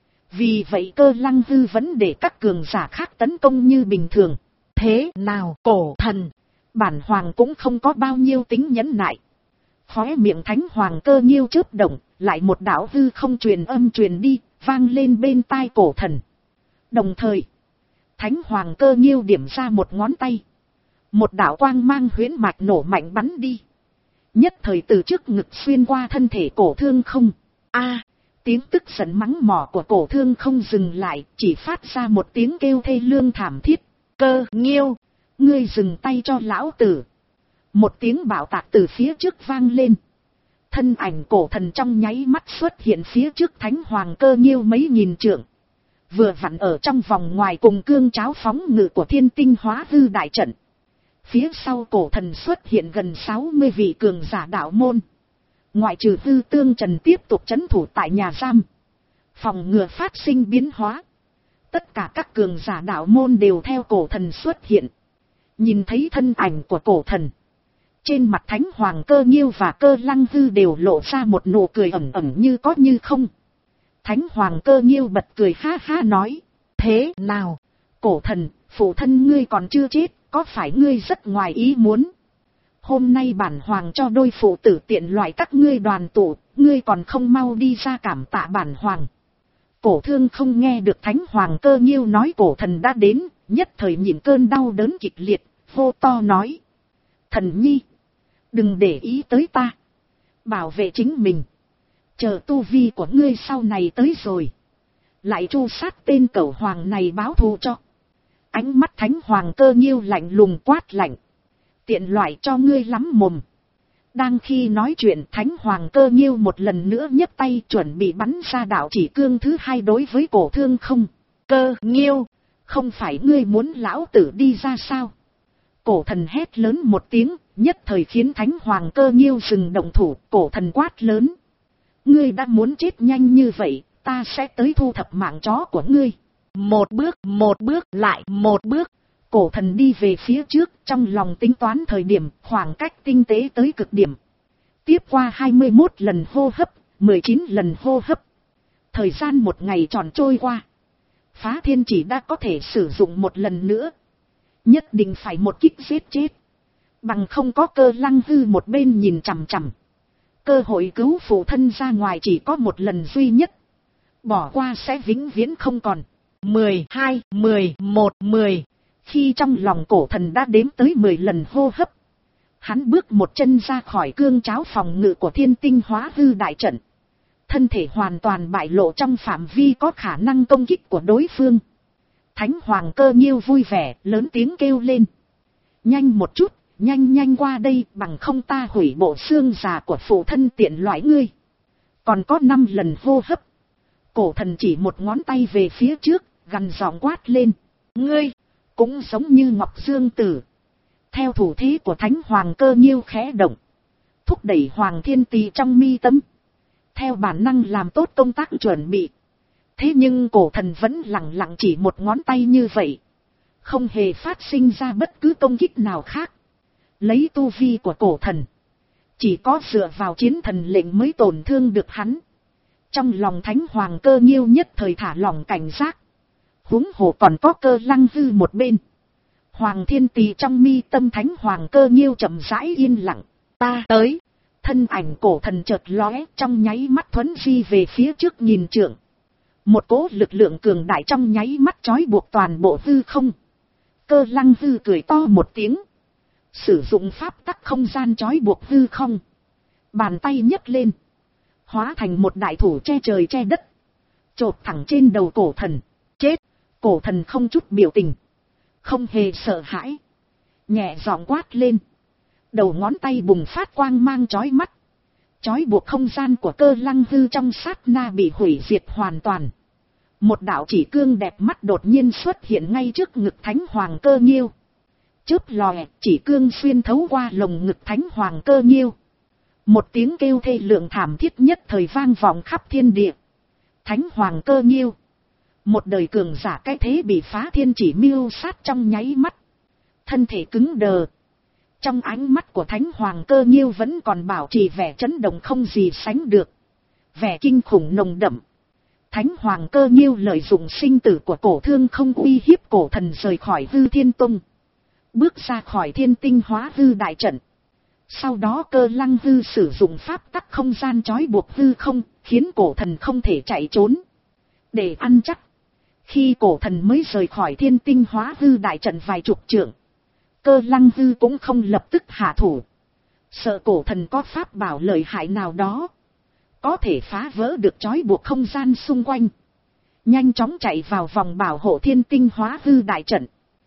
Vì vậy Cơ Lăng Hư vẫn để các cường giả khác tấn công như bình thường. Thế nào cổ thần? Bản hoàng cũng không có bao nhiêu tính nhẫn nại. Khóe miệng Thánh Hoàng Cơ Nhiêu chớp động, lại một đạo hư không truyền âm truyền đi, vang lên bên tai cổ thần. Đồng thời, Thánh Hoàng Cơ Nhiêu điểm ra một ngón tay. Một đạo quang mang huyễn mạch nổ mạnh bắn đi. Nhất thời từ trước ngực xuyên qua thân thể Cổ Thương Không. A, tiếng tức giận mắng mỏ của Cổ Thương Không dừng lại, chỉ phát ra một tiếng kêu thê lương thảm thiết. Cơ Nhiêu, ngươi dừng tay cho lão tử. Một tiếng bạo tạc từ phía trước vang lên. Thân ảnh cổ thần trong nháy mắt xuất hiện phía trước Thánh Hoàng Cơ Nhiêu mấy nghìn trượng. Vừa vặn ở trong vòng ngoài cùng cương cháo phóng ngự của Thiên Tinh Hóa Hư đại trận. Phía sau cổ thần xuất hiện gần sáu mươi vị cường giả đạo môn. Ngoại trừ Tư Tương Trần tiếp tục trấn thủ tại nhà giam. Phòng ngừa phát sinh biến hóa. Tất cả các cường giả đạo môn đều theo cổ thần xuất hiện. Nhìn thấy thân ảnh của cổ thần. Trên mặt Thánh Hoàng Cơ Nhiêu và Cơ Lăng Hư đều lộ ra một nụ cười ẩn ẩn như có như không. Thánh Hoàng Cơ Nhiêu bật cười ha ha nói. Thế nào, cổ thần, phụ thân ngươi còn chưa chết, có phải ngươi rất ngoài ý muốn? Hôm nay bản hoàng cho đôi phụ tử tiện loại các ngươi đoàn tụ, ngươi còn không mau đi ra cảm tạ bản hoàng. Cổ Thương Không nghe được Thánh Hoàng Cơ Nhiêu nói cổ thần đã đến, nhất thời nhịn cơn đau đớn kịch liệt, hô to nói. Thần nhi, đừng để ý tới ta. Bảo vệ chính mình. Chờ tu vi của ngươi sau này tới rồi. Lại tru sát tên cẩu hoàng này báo thù cho. Ánh mắt Thánh Hoàng Cơ Nhiêu lạnh lùng quát lạnh. Tiện loại cho ngươi lắm mồm. Đang khi nói chuyện Thánh Hoàng Cơ Nhiêu một lần nữa nhấc tay chuẩn bị bắn ra đạo chỉ cương thứ hai đối với Cổ Thương Không. Cơ Nhiêu, không phải ngươi muốn lão tử đi ra sao? Cổ thần hét lớn một tiếng, nhất thời khiến Thánh Hoàng Cơ Nhiêu dừng động thủ. Cổ thần quát lớn. Ngươi đã muốn chết nhanh như vậy, ta sẽ tới thu thập mạng chó của ngươi. Một bước, một bước, lại một bước. Cổ thần đi về phía trước, trong lòng tính toán thời điểm, khoảng cách tinh tế tới cực điểm. Tiếp qua hai mươi mốt lần hô hấp, mười chín lần hô hấp. Thời gian một ngày tròn trôi qua. Phá thiên chỉ đã có thể sử dụng một lần nữa. Nhất định phải một kích giết chết. Bằng không có Cơ Lăng Hư một bên nhìn chằm chằm. Cơ hội cứu phụ thân ra ngoài chỉ có một lần duy nhất. Bỏ qua sẽ vĩnh viễn không còn. mười hai, mười một, mười. Khi trong lòng cổ thần đã đếm tới mười lần hô hấp. Hắn bước một chân ra khỏi cương cháo phòng ngự của Thiên Tinh Hóa Hư đại trận. Thân thể hoàn toàn bại lộ trong phạm vi có khả năng công kích của đối phương. Thánh Hoàng Cơ Nhiêu vui vẻ, lớn tiếng kêu lên. Nhanh một chút, nhanh nhanh qua đây, bằng không ta hủy bộ xương già của phụ thân tiện loại ngươi. Còn có năm lần hô hấp. Cổ thần chỉ một ngón tay về phía trước, gằn giọng quát lên. Ngươi, cũng giống như Ngọc Dương Tử. Theo thủ thế của Thánh Hoàng Cơ Nhiêu khẽ động. Thúc đẩy Hoàng Thiên Tỳ trong mi tâm. Theo bản năng làm tốt công tác chuẩn bị. Thế nhưng cổ thần vẫn lẳng lặng chỉ một ngón tay như vậy. Không hề phát sinh ra bất cứ công kích nào khác. Lấy tu vi của cổ thần. Chỉ có dựa vào chiến thần lệnh mới tổn thương được hắn. Trong lòng Thánh Hoàng Cơ Nhiêu nhất thời thả lỏng cảnh giác. Huống hồ còn có Cơ Lăng Hư một bên. Hoàng Thiên Tỳ trong mi tâm Thánh Hoàng Cơ Nhiêu chậm rãi yên lặng. Ta tới. Thân ảnh cổ thần chợt lóe, trong nháy mắt thuấn di về phía trước nhìn trượng. Một cỗ lực lượng cường đại trong nháy mắt trói buộc toàn bộ hư không. Cơ Lăng Hư cười to một tiếng. Sử dụng pháp tắc không gian trói buộc hư không. Bàn tay nhấc lên. Hóa thành một đại thủ che trời che đất. Chộp thẳng trên đầu cổ thần. Chết. Cổ thần không chút biểu tình. Không hề sợ hãi. Nhẹ giọng quát lên. Đầu ngón tay bùng phát quang mang chói mắt. Chói buộc không gian của Cơ Lăng Hư trong sát na bị hủy diệt hoàn toàn. Một đạo chỉ cương đẹp mắt đột nhiên xuất hiện ngay trước ngực Thánh Hoàng Cơ Nhiêu. Chớp lòe, chỉ cương xuyên thấu qua lồng ngực Thánh Hoàng Cơ Nhiêu. Một tiếng kêu thê lượng thảm thiết nhất thời vang vọng khắp thiên địa. Thánh Hoàng Cơ Nhiêu. Một đời cường giả cái thế bị phá thiên chỉ miêu sát trong nháy mắt. Thân thể cứng đờ. Trong ánh mắt của Thánh Hoàng Cơ Nhiêu vẫn còn bảo trì vẻ chấn động không gì sánh được. Vẻ kinh khủng nồng đậm. Thánh Hoàng Cơ Nhiêu lợi dụng sinh tử của cổ thương không uy hiếp cổ thần rời khỏi hư thiên tông. Bước ra khỏi thiên tinh hóa hư đại trận. Sau đó Cơ Lăng Hư sử dụng pháp tắc không gian trói buộc hư không, khiến cổ thần không thể chạy trốn. Để ăn chắc, khi cổ thần mới rời khỏi thiên tinh hóa hư đại trận vài chục trượng, Cơ Lăng Hư cũng không lập tức hạ thủ. Sợ cổ thần có pháp bảo lợi hại nào đó, có thể phá vỡ được trói buộc không gian xung quanh. Nhanh chóng chạy vào vòng bảo hộ thiên tinh hóa hư đại trận.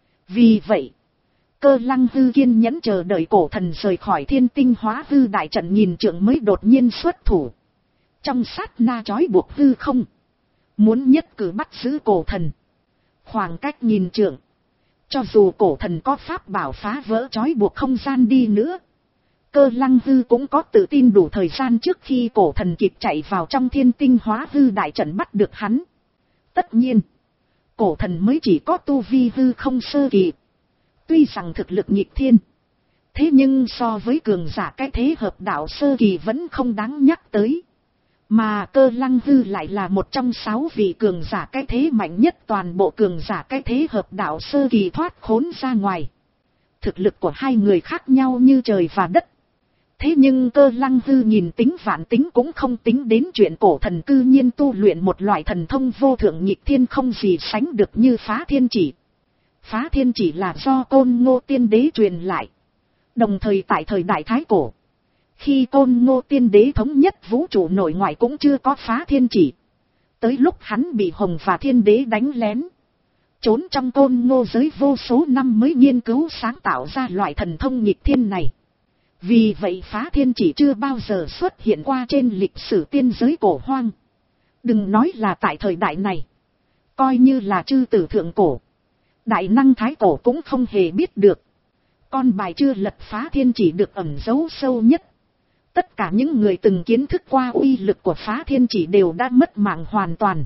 Vì vậy, Cơ Lăng Hư kiên nhẫn chờ đợi cổ thần rời khỏi thiên tinh hóa hư đại trận nhìn trượng mới đột nhiên xuất thủ. Trong sát na trói buộc hư không. Muốn nhất cử bắt giữ cổ thần. Khoảng cách nhìn trượng. Cho dù cổ thần có pháp bảo phá vỡ trói buộc không gian đi nữa, Cơ Lăng Hư cũng có tự tin đủ thời gian trước khi cổ thần kịp chạy vào trong thiên tinh hóa hư đại trận bắt được hắn. Tất nhiên, cổ thần mới chỉ có tu vi hư không sơ kỳ. Tuy rằng thực lực nghịch thiên, thế nhưng so với cường giả cái thế hợp đạo sơ kỳ vẫn không đáng nhắc tới. Mà Cơ Lăng Hư lại là một trong sáu vị cường giả cái thế mạnh nhất toàn bộ cường giả cái thế hợp đạo sơ kỳ thoát khốn ra ngoài. Thực lực của hai người khác nhau như trời và đất. Thế nhưng Cơ Lăng Hư nhìn tính vạn tính cũng không tính đến chuyện cổ thần cư nhiên tu luyện một loại thần thông vô thượng nghịch thiên không gì sánh được như phá thiên chỉ. Phá thiên chỉ là do Côn Ngô Tiên Đế truyền lại. Đồng thời tại thời đại Thái Cổ, khi Côn Ngô Tiên Đế thống nhất vũ trụ nội ngoại cũng chưa có phá thiên chỉ. Tới lúc hắn bị Hồng và Thiên Đế đánh lén, trốn trong Côn Ngô giới vô số năm mới nghiên cứu sáng tạo ra loại thần thông nghịch thiên này. Vì vậy phá thiên chỉ chưa bao giờ xuất hiện qua trên lịch sử tiên giới cổ hoang. Đừng nói là tại thời đại này, coi như là chư tử thượng cổ, đại năng thái cổ cũng không hề biết được. Con bài chưa lật phá thiên chỉ được ẩn giấu sâu nhất. Tất cả những người từng kiến thức qua uy lực của phá thiên chỉ đều đã mất mạng hoàn toàn.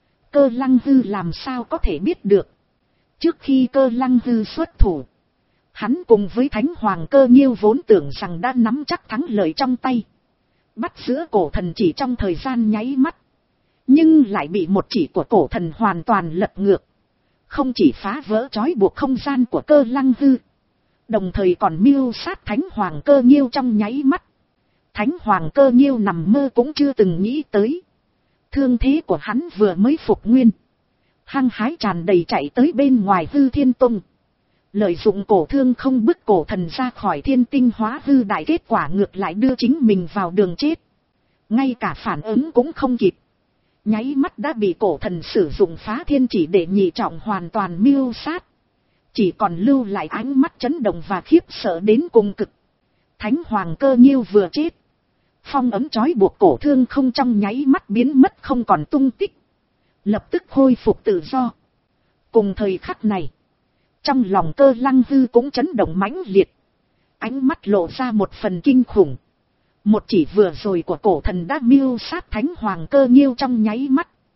Cơ Lăng Hư làm sao có thể biết được. Trước khi Cơ Lăng Hư xuất thủ, hắn cùng với Thánh Hoàng Cơ Nhiêu vốn tưởng rằng đã nắm chắc thắng lợi trong tay, bắt giữa cổ thần chỉ trong thời gian nháy mắt. Nhưng lại bị một chỉ của cổ thần hoàn toàn lật ngược. Không chỉ phá vỡ trói buộc không gian của Cơ Lăng Hư, đồng thời còn mưu sát Thánh Hoàng Cơ Nhiêu trong nháy mắt. Thánh Hoàng Cơ Nhiêu nằm mơ cũng chưa từng nghĩ tới. Thương thế của hắn vừa mới phục nguyên, hăng hái tràn đầy chạy tới bên ngoài hư thiên tông. Lợi dụng cổ thương không bức cổ thần ra khỏi thiên tinh hóa hư đại, kết quả ngược lại đưa chính mình vào đường chết. Ngay cả phản ứng cũng không kịp, nháy mắt đã bị cổ thần sử dụng phá thiên chỉ để nhị trọng hoàn toàn mưu sát. Chỉ còn lưu lại ánh mắt chấn động và khiếp sợ đến cùng cực. Thánh Hoàng Cơ Nhiêu vừa chết, phong ấm trói buộc cổ thương không trong nháy mắt biến mất không còn tung tích, lập tức khôi phục tự do. Cùng thời khắc này, trong lòng Cơ Lăng Hư cũng chấn động mãnh liệt, ánh mắt lộ ra một phần kinh khủng. Một chỉ vừa rồi của cổ thần đã mưu sát Thánh Hoàng Cơ Nhiêu trong nháy mắt,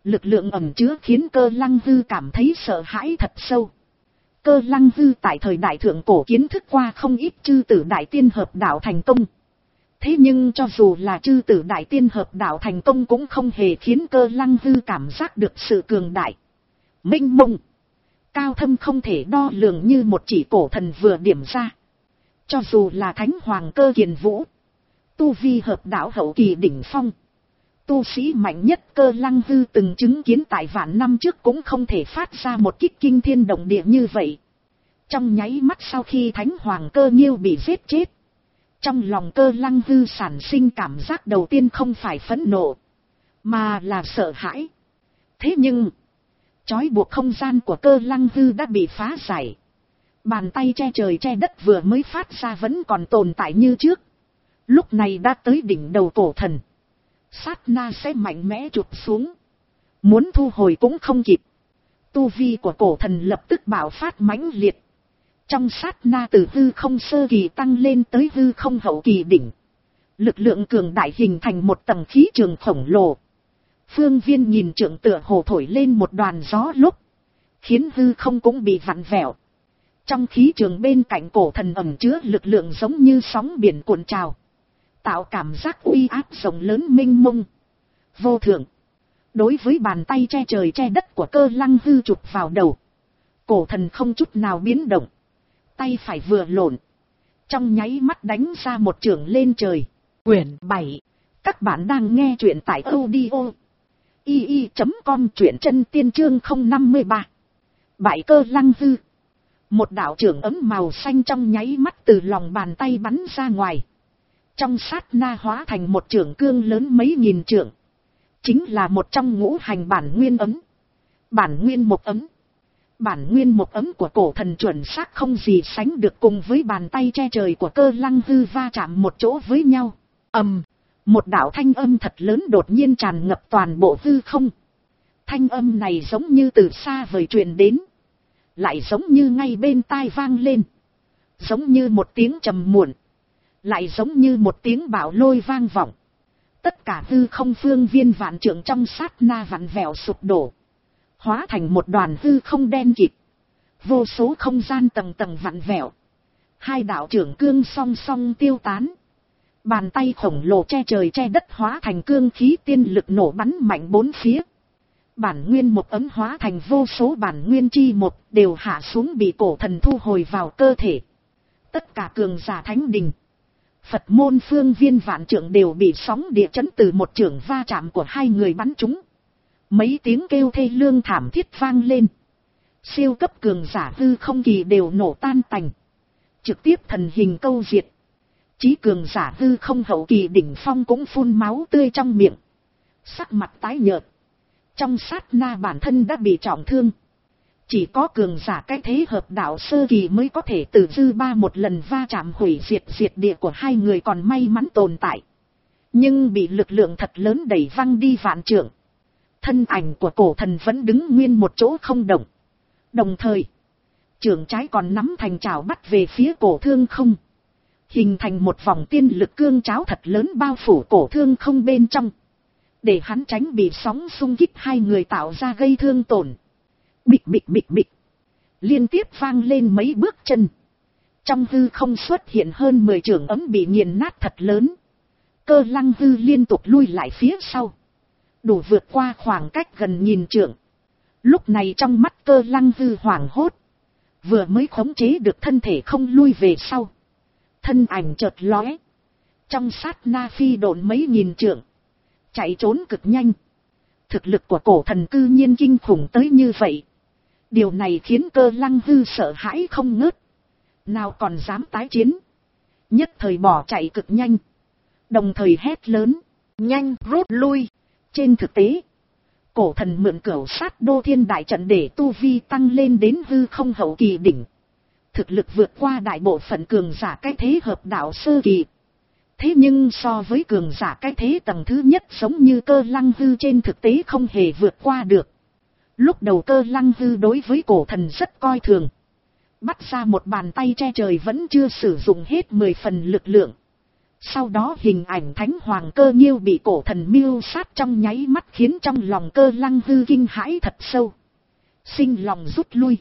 Lực lượng ẩn chứa khiến Cơ Lăng Hư cảm thấy sợ hãi thật sâu. Cơ Lăng Hư tại thời đại thượng cổ kiến thức qua không ít chư tử đại tiên hợp đạo thành công. Thế nhưng cho dù là chư tử đại tiên hợp đạo thành công cũng không hề khiến Cơ Lăng Hư cảm giác được sự cường đại, mênh mông, cao thâm không thể đo lường như một chỉ cổ thần vừa điểm ra. Cho dù là Thánh Hoàng Cơ Kiền Vũ, tu vi hợp đạo hậu kỳ đỉnh phong, tu sĩ mạnh nhất Cơ Lăng Hư từng chứng kiến tại vạn năm trước cũng không thể phát ra một kích kinh thiên động địa như vậy. Trong nháy mắt sau khi Thánh Hoàng Cơ Nghiêu bị giết chết, trong lòng Cơ Lăng Hư sản sinh cảm giác đầu tiên không phải phẫn nộ, mà là sợ hãi. Thế nhưng, trói buộc không gian của Cơ Lăng Hư đã bị phá giải. Bàn tay che trời che đất vừa mới phát ra vẫn còn tồn tại như trước. Lúc này đã tới đỉnh đầu cổ thần. Sát na sẽ mạnh mẽ chụp xuống. Muốn thu hồi cũng không kịp. Tu vi của cổ thần lập tức bạo phát mãnh liệt. Trong sát na từ hư không sơ kỳ tăng lên tới hư không hậu kỳ đỉnh. Lực lượng cường đại hình thành một tầng khí trường khổng lồ. Phương Viên nhìn trượng tựa hồ thổi lên một đoàn gió lúc, khiến hư không cũng bị vặn vẹo. Trong khí trường bên cạnh cổ thần ẩn chứa lực lượng giống như sóng biển cuộn trào, tạo cảm giác uy áp rộng lớn mênh mông, vô thượng. Đối với bàn tay che trời che đất của Cơ Lăng Hư chụp vào đầu, cổ thần không chút nào biến động, tay phải vừa lộn, trong nháy mắt đánh ra một chưởng lên trời. Quyển bảy. Các bạn đang nghe truyện tại audio i i chấm com, truyện chân tiên chương không năm mươi ba. Bại Cơ Lăng Hư. Một đạo chưởng ấm màu xanh trong nháy mắt từ lòng bàn tay bắn ra ngoài. Trong sát na hóa thành một chưởng cương lớn mấy nghìn trượng. Chính là một trong ngũ hành bản nguyên ấm. Bản nguyên một ấm. Bản nguyên một ấm của cổ thần chuẩn xác không gì sánh được, cùng với bàn tay che trời của Cơ Lăng Hư va chạm một chỗ với nhau. Ầm, một đạo thanh âm thật lớn đột nhiên tràn ngập toàn bộ hư không. Thanh âm này giống như từ xa vời truyền đến, lại giống như ngay bên tai vang lên. Giống như một tiếng trầm muộn, lại giống như một tiếng bạo lôi vang vọng. Tất cả hư không phương viên vạn trượng trong sát na vặn vẹo sụp đổ, hóa thành một đoàn hư không đen kịt. Vô số không gian tầng tầng vặn vẹo. Hai đạo trưởng cương song song tiêu tán. Bàn tay khổng lồ che trời che đất hóa thành cương khí tiên lực nổ bắn mạnh bốn phía. Bản nguyên một ấm hóa thành vô số bản nguyên chi một đều hạ xuống bị cổ thần thu hồi vào cơ thể. Tất cả cường giả thánh đình, Phật môn phương viên vạn trượng đều bị sóng địa chấn từ một chưởng va chạm của hai người bắn trúng. Mấy tiếng kêu thê lương thảm thiết vang lên. Siêu cấp cường giả hư không kỳ đều nổ tan tành, trực tiếp thần hình câu diệt. Chí cường giả hư không hậu kỳ đỉnh phong cũng phun máu tươi trong miệng, sắc mặt tái nhợt. Trong sát na bản thân đã bị trọng thương. Chỉ có cường giả cái thế hợp đạo sơ kỳ mới có thể từ dư ba một lần va chạm hủy diệt diệt địa của hai người còn may mắn tồn tại. Nhưng bị lực lượng thật lớn đẩy văng đi vạn trượng. Thân ảnh của cổ thần vẫn đứng nguyên một chỗ không động. Đồng thời, chưởng trái còn nắm thành chảo bắt về phía cổ thương không. Hình thành một vòng tiên lực cương cháo thật lớn bao phủ cổ thương không bên trong, để hắn tránh bị sóng xung kích hai người tạo ra gây thương tổn. Bịch bịch bịch bịch, liên tiếp vang lên mấy bước chân. Trong hư không xuất hiện hơn mười chưởng ấm bị nghiền nát thật lớn. Cơ Lăng Hư liên tục lui lại phía sau, đủ vượt qua khoảng cách gần nghìn trượng. Lúc này trong mắt Cơ Lăng Hư hoảng hốt, vừa mới khống chế được thân thể không lui về sau, thân ảnh chợt lóe, trong sát na phi độn mấy nghìn trượng, chạy trốn cực nhanh. Thực lực của cổ thần cư nhiên kinh khủng tới như vậy. Điều này khiến Cơ Lăng Hư sợ hãi không ngớt, nào còn dám tái chiến. Nhất thời bỏ chạy cực nhanh, đồng thời hét lớn, nhanh rút lui. Trên thực tế, cổ thần mượn cửu sát đô thiên đại trận để tu vi tăng lên đến hư không hậu kỳ đỉnh. Thực lực vượt qua đại bộ phận cường giả cái thế hợp đạo sơ kỳ. Thế nhưng so với cường giả cái thế tầng thứ nhất giống như Cơ Lăng Hư trên thực tế không hề vượt qua được. Lúc đầu Cơ Lăng Hư đối với cổ thần rất coi thường. Bắt ra một bàn tay che trời vẫn chưa sử dụng hết mười phần lực lượng. Sau đó hình ảnh Thánh Hoàng Cơ Nhiêu bị cổ thần mưu sát trong nháy mắt khiến trong lòng Cơ Lăng Hư kinh hãi thật sâu. Sinh lòng rút lui.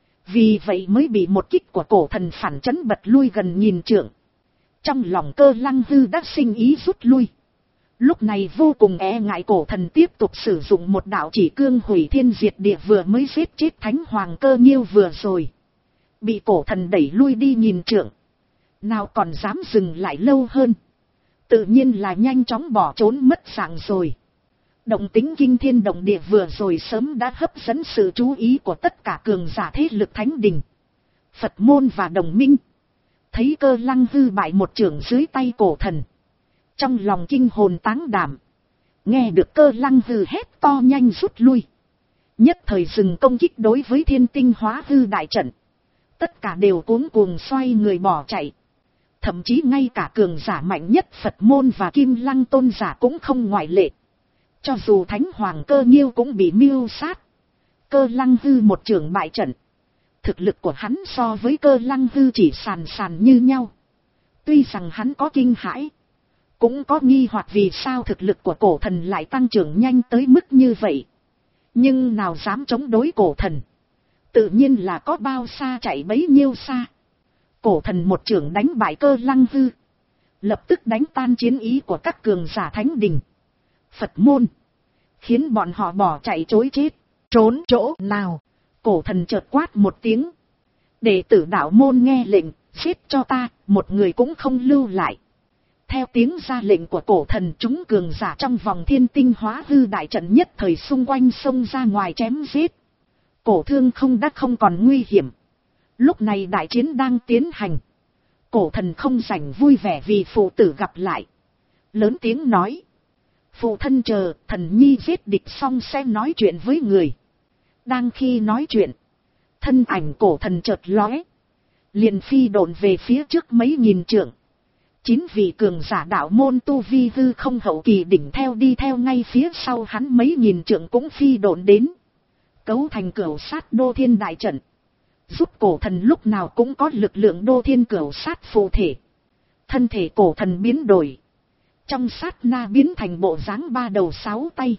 Vì vậy mới bị một kích của cổ thần phản chấn bật lui gần nghìn trượng. Trong lòng Cơ Lăng Hư đã sinh ý rút lui. Lúc này vô cùng e ngại cổ thần tiếp tục sử dụng một đạo chỉ cương hủy thiên diệt địa vừa mới giết chết Thánh Hoàng Cơ Nhiêu vừa rồi. Bị cổ thần đẩy lui đi nghìn trượng. Nào còn dám dừng lại lâu hơn. Tự nhiên là nhanh chóng bỏ trốn mất dạng rồi. Động tính kinh thiên động địa vừa rồi sớm đã hấp dẫn sự chú ý của tất cả cường giả thế lực thánh đình, Phật môn và đồng minh. Thấy Cơ Lăng Hư bại một chưởng dưới tay cổ thần, trong lòng kinh hồn táng đảm. Nghe được Cơ Lăng Hư hét to nhanh rút lui, nhất thời dừng công kích đối với Thiên Tinh Hóa Hư đại trận. Tất cả đều cuống cuồng xoay người bỏ chạy. Thậm chí ngay cả cường giả mạnh nhất Phật môn và Kim Lăng tôn giả cũng không ngoại lệ. Cho dù Thánh Hoàng Cơ Nhiêu cũng bị mưu sát. Cơ Lăng Hư một chưởng bại trận. Thực lực của hắn so với Cơ Lăng Hư chỉ sàn sàn như nhau. Tuy rằng hắn có kinh hãi, cũng có nghi hoặc vì sao thực lực của cổ thần lại tăng trưởng nhanh tới mức như vậy. Nhưng nào dám chống đối cổ thần. Tự nhiên là có bao xa chạy bấy nhiêu xa. Cổ thần một chưởng đánh bại Cơ Lăng Hư, lập tức đánh tan chiến ý của các cường giả thánh đình, Phật môn, khiến bọn họ bỏ chạy chối chết. Trốn chỗ nào? Cổ thần chợt quát một tiếng. Đệ tử đạo môn nghe lệnh, giết cho ta, một người cũng không lưu lại. Theo tiếng ra lệnh của cổ thần, chúng cường giả trong vòng Thiên Tinh Hóa Hư đại trận nhất thời xung quanh xông ra ngoài chém giết. Cổ thương không đã không còn nguy hiểm. Lúc này đại chiến đang tiến hành. Cổ thần không rảnh vui vẻ vì phụ tử gặp lại. Lớn tiếng nói. Phụ thân chờ, thần nhi giết địch xong sẽ nói chuyện với người. Đang khi nói chuyện, thân ảnh cổ thần chợt lóe, liền phi độn về phía trước mấy nghìn trượng. Chín vị cường giả đạo môn tu vi hư không hậu kỳ đỉnh theo đi theo ngay phía sau hắn mấy nghìn trượng cũng phi độn đến. Cấu thành cửu sát đô thiên đại trận. Giúp cổ thần lúc nào cũng có lực lượng đô thiên cửu sát phụ thể. Thân thể cổ thần biến đổi. Trong sát na biến thành bộ dáng ba đầu sáu tay.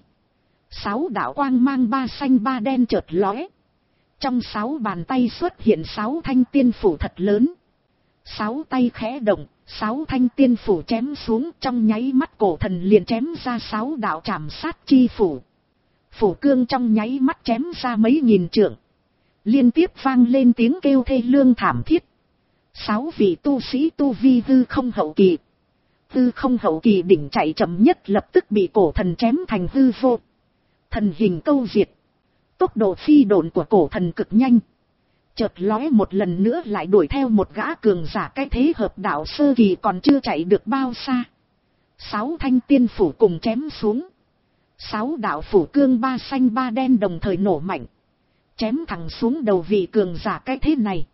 Sáu đạo quang mang ba xanh ba đen chợt lóe. Trong sáu bàn tay xuất hiện sáu thanh tiên phủ thật lớn. Sáu tay khẽ động, sáu thanh tiên phủ chém xuống, trong nháy mắt cổ thần liền chém ra sáu đạo trảm sát chi phủ. Phủ cương trong nháy mắt chém ra mấy nghìn trượng. Liên tiếp vang lên tiếng kêu thê lương thảm thiết. Sáu vị tu sĩ tu vi hư không hậu kỳ. Hư không hậu kỳ đỉnh chạy chậm nhất lập tức bị cổ thần chém thành hư vô. Thần hình câu diệt. Tốc độ phi độn của cổ thần cực nhanh. Chợt lóe một lần nữa lại đuổi theo một gã cường giả cái thế hợp đạo sơ kỳ còn chưa chạy được bao xa. Sáu thanh tiên phủ cùng chém xuống. Sáu đạo phủ cương ba xanh ba đen đồng thời nổ mạnh. Chém thẳng xuống đầu vị cường giả cái thế này.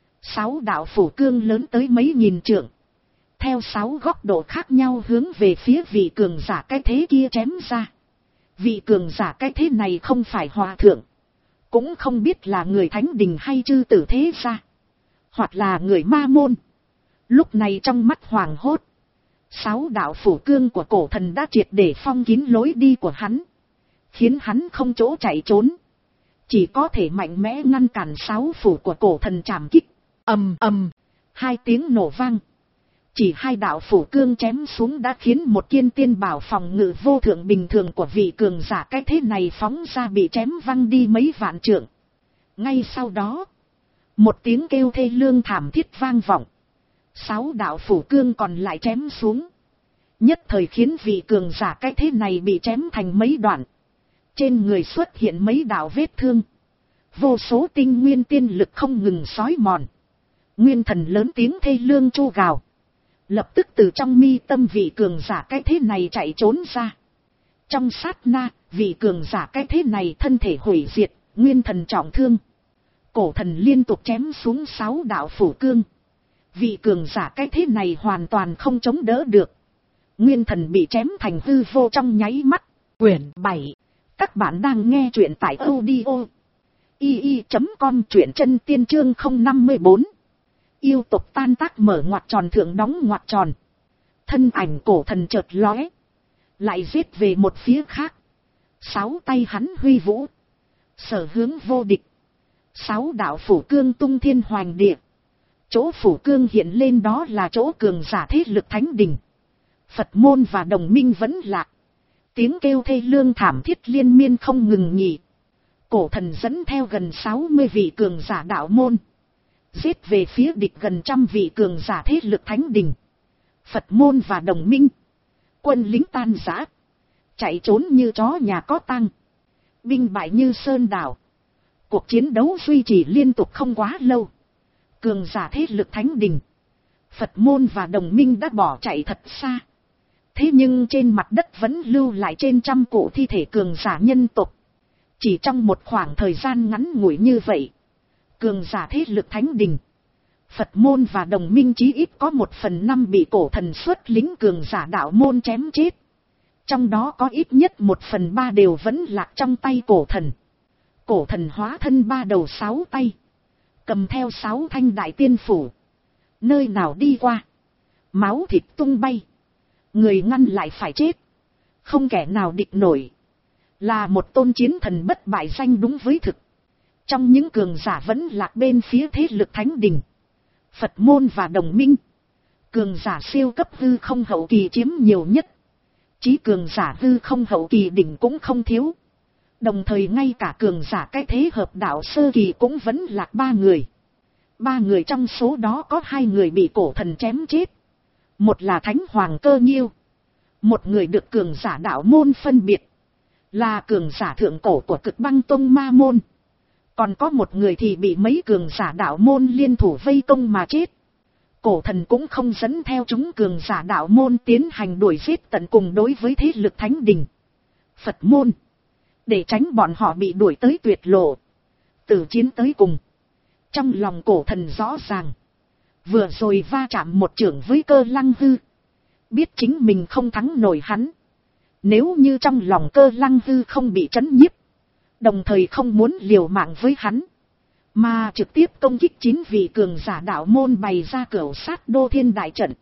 Sáu đạo phủ cương lớn tới mấy nghìn trượng. Theo sáu góc độ khác nhau hướng về phía vị cường giả cái thế kia chém ra. Vị cường giả cái thế này không phải hòa thượng. Cũng không biết là người thánh đình hay chư tử thế gia. Hoặc là người ma môn. Lúc này trong mắt hoàng hốt. Sáu đạo phủ cương của cổ thần đã triệt để phong kín lối đi của hắn. Khiến hắn không chỗ chạy trốn. Chỉ có thể mạnh mẽ ngăn cản sáu phủ của cổ thần trảm kích. Ầm ầm. Hai tiếng nổ vang. Chỉ hai đạo phủ cương chém xuống đã khiến một kiên tiên bảo phòng ngự vô thượng bình thường của vị cường giả cái thế này phóng ra bị chém văng đi mấy vạn trượng. Ngay sau đó, một tiếng kêu thê lương thảm thiết vang vọng. Sáu đạo phủ cương còn lại chém xuống. Nhất thời khiến vị cường giả cái thế này bị chém thành mấy đoạn. Trên người xuất hiện mấy đạo vết thương. Vô số tinh nguyên tiên lực không ngừng xói mòn. Nguyên thần lớn tiếng thê lương chu gào. Lập tức từ trong mi tâm vị cường giả cái thế này chạy trốn ra. Trong sát na, vị cường giả cái thế này thân thể hủy diệt, nguyên thần trọng thương. Cổ thần liên tục chém xuống sáu đạo phủ cương. Vị cường giả cái thế này hoàn toàn không chống đỡ được. Nguyên thần bị chém thành hư vô trong nháy mắt. Quyển bảy. Các bạn đang nghe truyện tại audio i i chấm com, truyện chân tiên chương không năm mươi bốn. Yêu tộc tan tác mở ngoặc tròn thượng đóng ngoặc tròn. Thân ảnh cổ thần chợt lóe. Lại giết về một phía khác. Sáu tay hắn huy vũ. Sở hướng vô địch. Sáu đạo phủ cương tung thiên hoành địa. Chỗ phủ cương hiện lên đó là chỗ cường giả thế lực thánh đình. Phật môn và đồng minh vẫn lạc. Tiếng kêu thê lương thảm thiết liên miên không ngừng nghỉ. Cổ thần dẫn theo gần sáu mươi vị cường giả đạo môn. Giết về phía địch gần trăm vị cường giả thế lực thánh đình. Phật môn và đồng minh. Quân lính tan rã. Chạy trốn như chó nhà có tang. Binh bại như sơn đảo. Cuộc chiến đấu duy trì liên tục không quá lâu. Cường giả thế lực thánh đình. Phật môn và đồng minh đã bỏ chạy thật xa. Thế nhưng trên mặt đất vẫn lưu lại trên trăm cụ thi thể cường giả nhân tộc. Chỉ trong một khoảng thời gian ngắn ngủi như vậy. Cường giả thế lực thánh đình. Phật môn và đồng minh chí ít có một phần năm bị cổ thần xuất lính cường giả đạo môn chém chết. Trong đó có ít nhất một phần ba đều vẫn lạc trong tay cổ thần. Cổ thần hóa thân ba đầu sáu tay. Cầm theo sáu thanh đại tiên phủ. Nơi nào đi qua. Máu thịt tung bay. Người ngăn lại phải chết. Không kẻ nào địch nổi. Là một tôn chiến thần bất bại danh đúng với thực. Trong những cường giả vẫn lạc bên phía thế lực thánh đình. Phật môn và đồng minh. Cường giả siêu cấp hư không hậu kỳ chiếm nhiều nhất. Chí cường giả hư không hậu kỳ đỉnh cũng không thiếu. Đồng thời ngay cả cường giả cái thế hợp đạo sơ kỳ cũng vẫn lạc ba người. Ba người trong số đó có hai người bị cổ thần chém chết. Một là Thánh Hoàng Cơ Nhiêu. Một người được cường giả đạo môn phân biệt. Là cường giả thượng cổ của Cực Băng Tông Ma Môn. Còn có một người thì bị mấy cường giả đạo môn liên thủ vây công mà chết. Cổ thần cũng không dẫn theo chúng cường giả đạo môn tiến hành đuổi giết tận cùng đối với thế lực thánh đình. Phật môn. Để tránh bọn họ bị đuổi tới tuyệt lộ. Tử chiến tới cùng. Trong lòng cổ thần rõ ràng. Vừa rồi va chạm một chưởng với Cơ Lăng Hư. Biết chính mình không thắng nổi hắn. Nếu như trong lòng Cơ Lăng Hư không bị trấn nhiếp. Đồng thời không muốn liều mạng với hắn. Mà trực tiếp công kích chín vị cường giả đạo môn bày ra cửu sát đô thiên đại trận.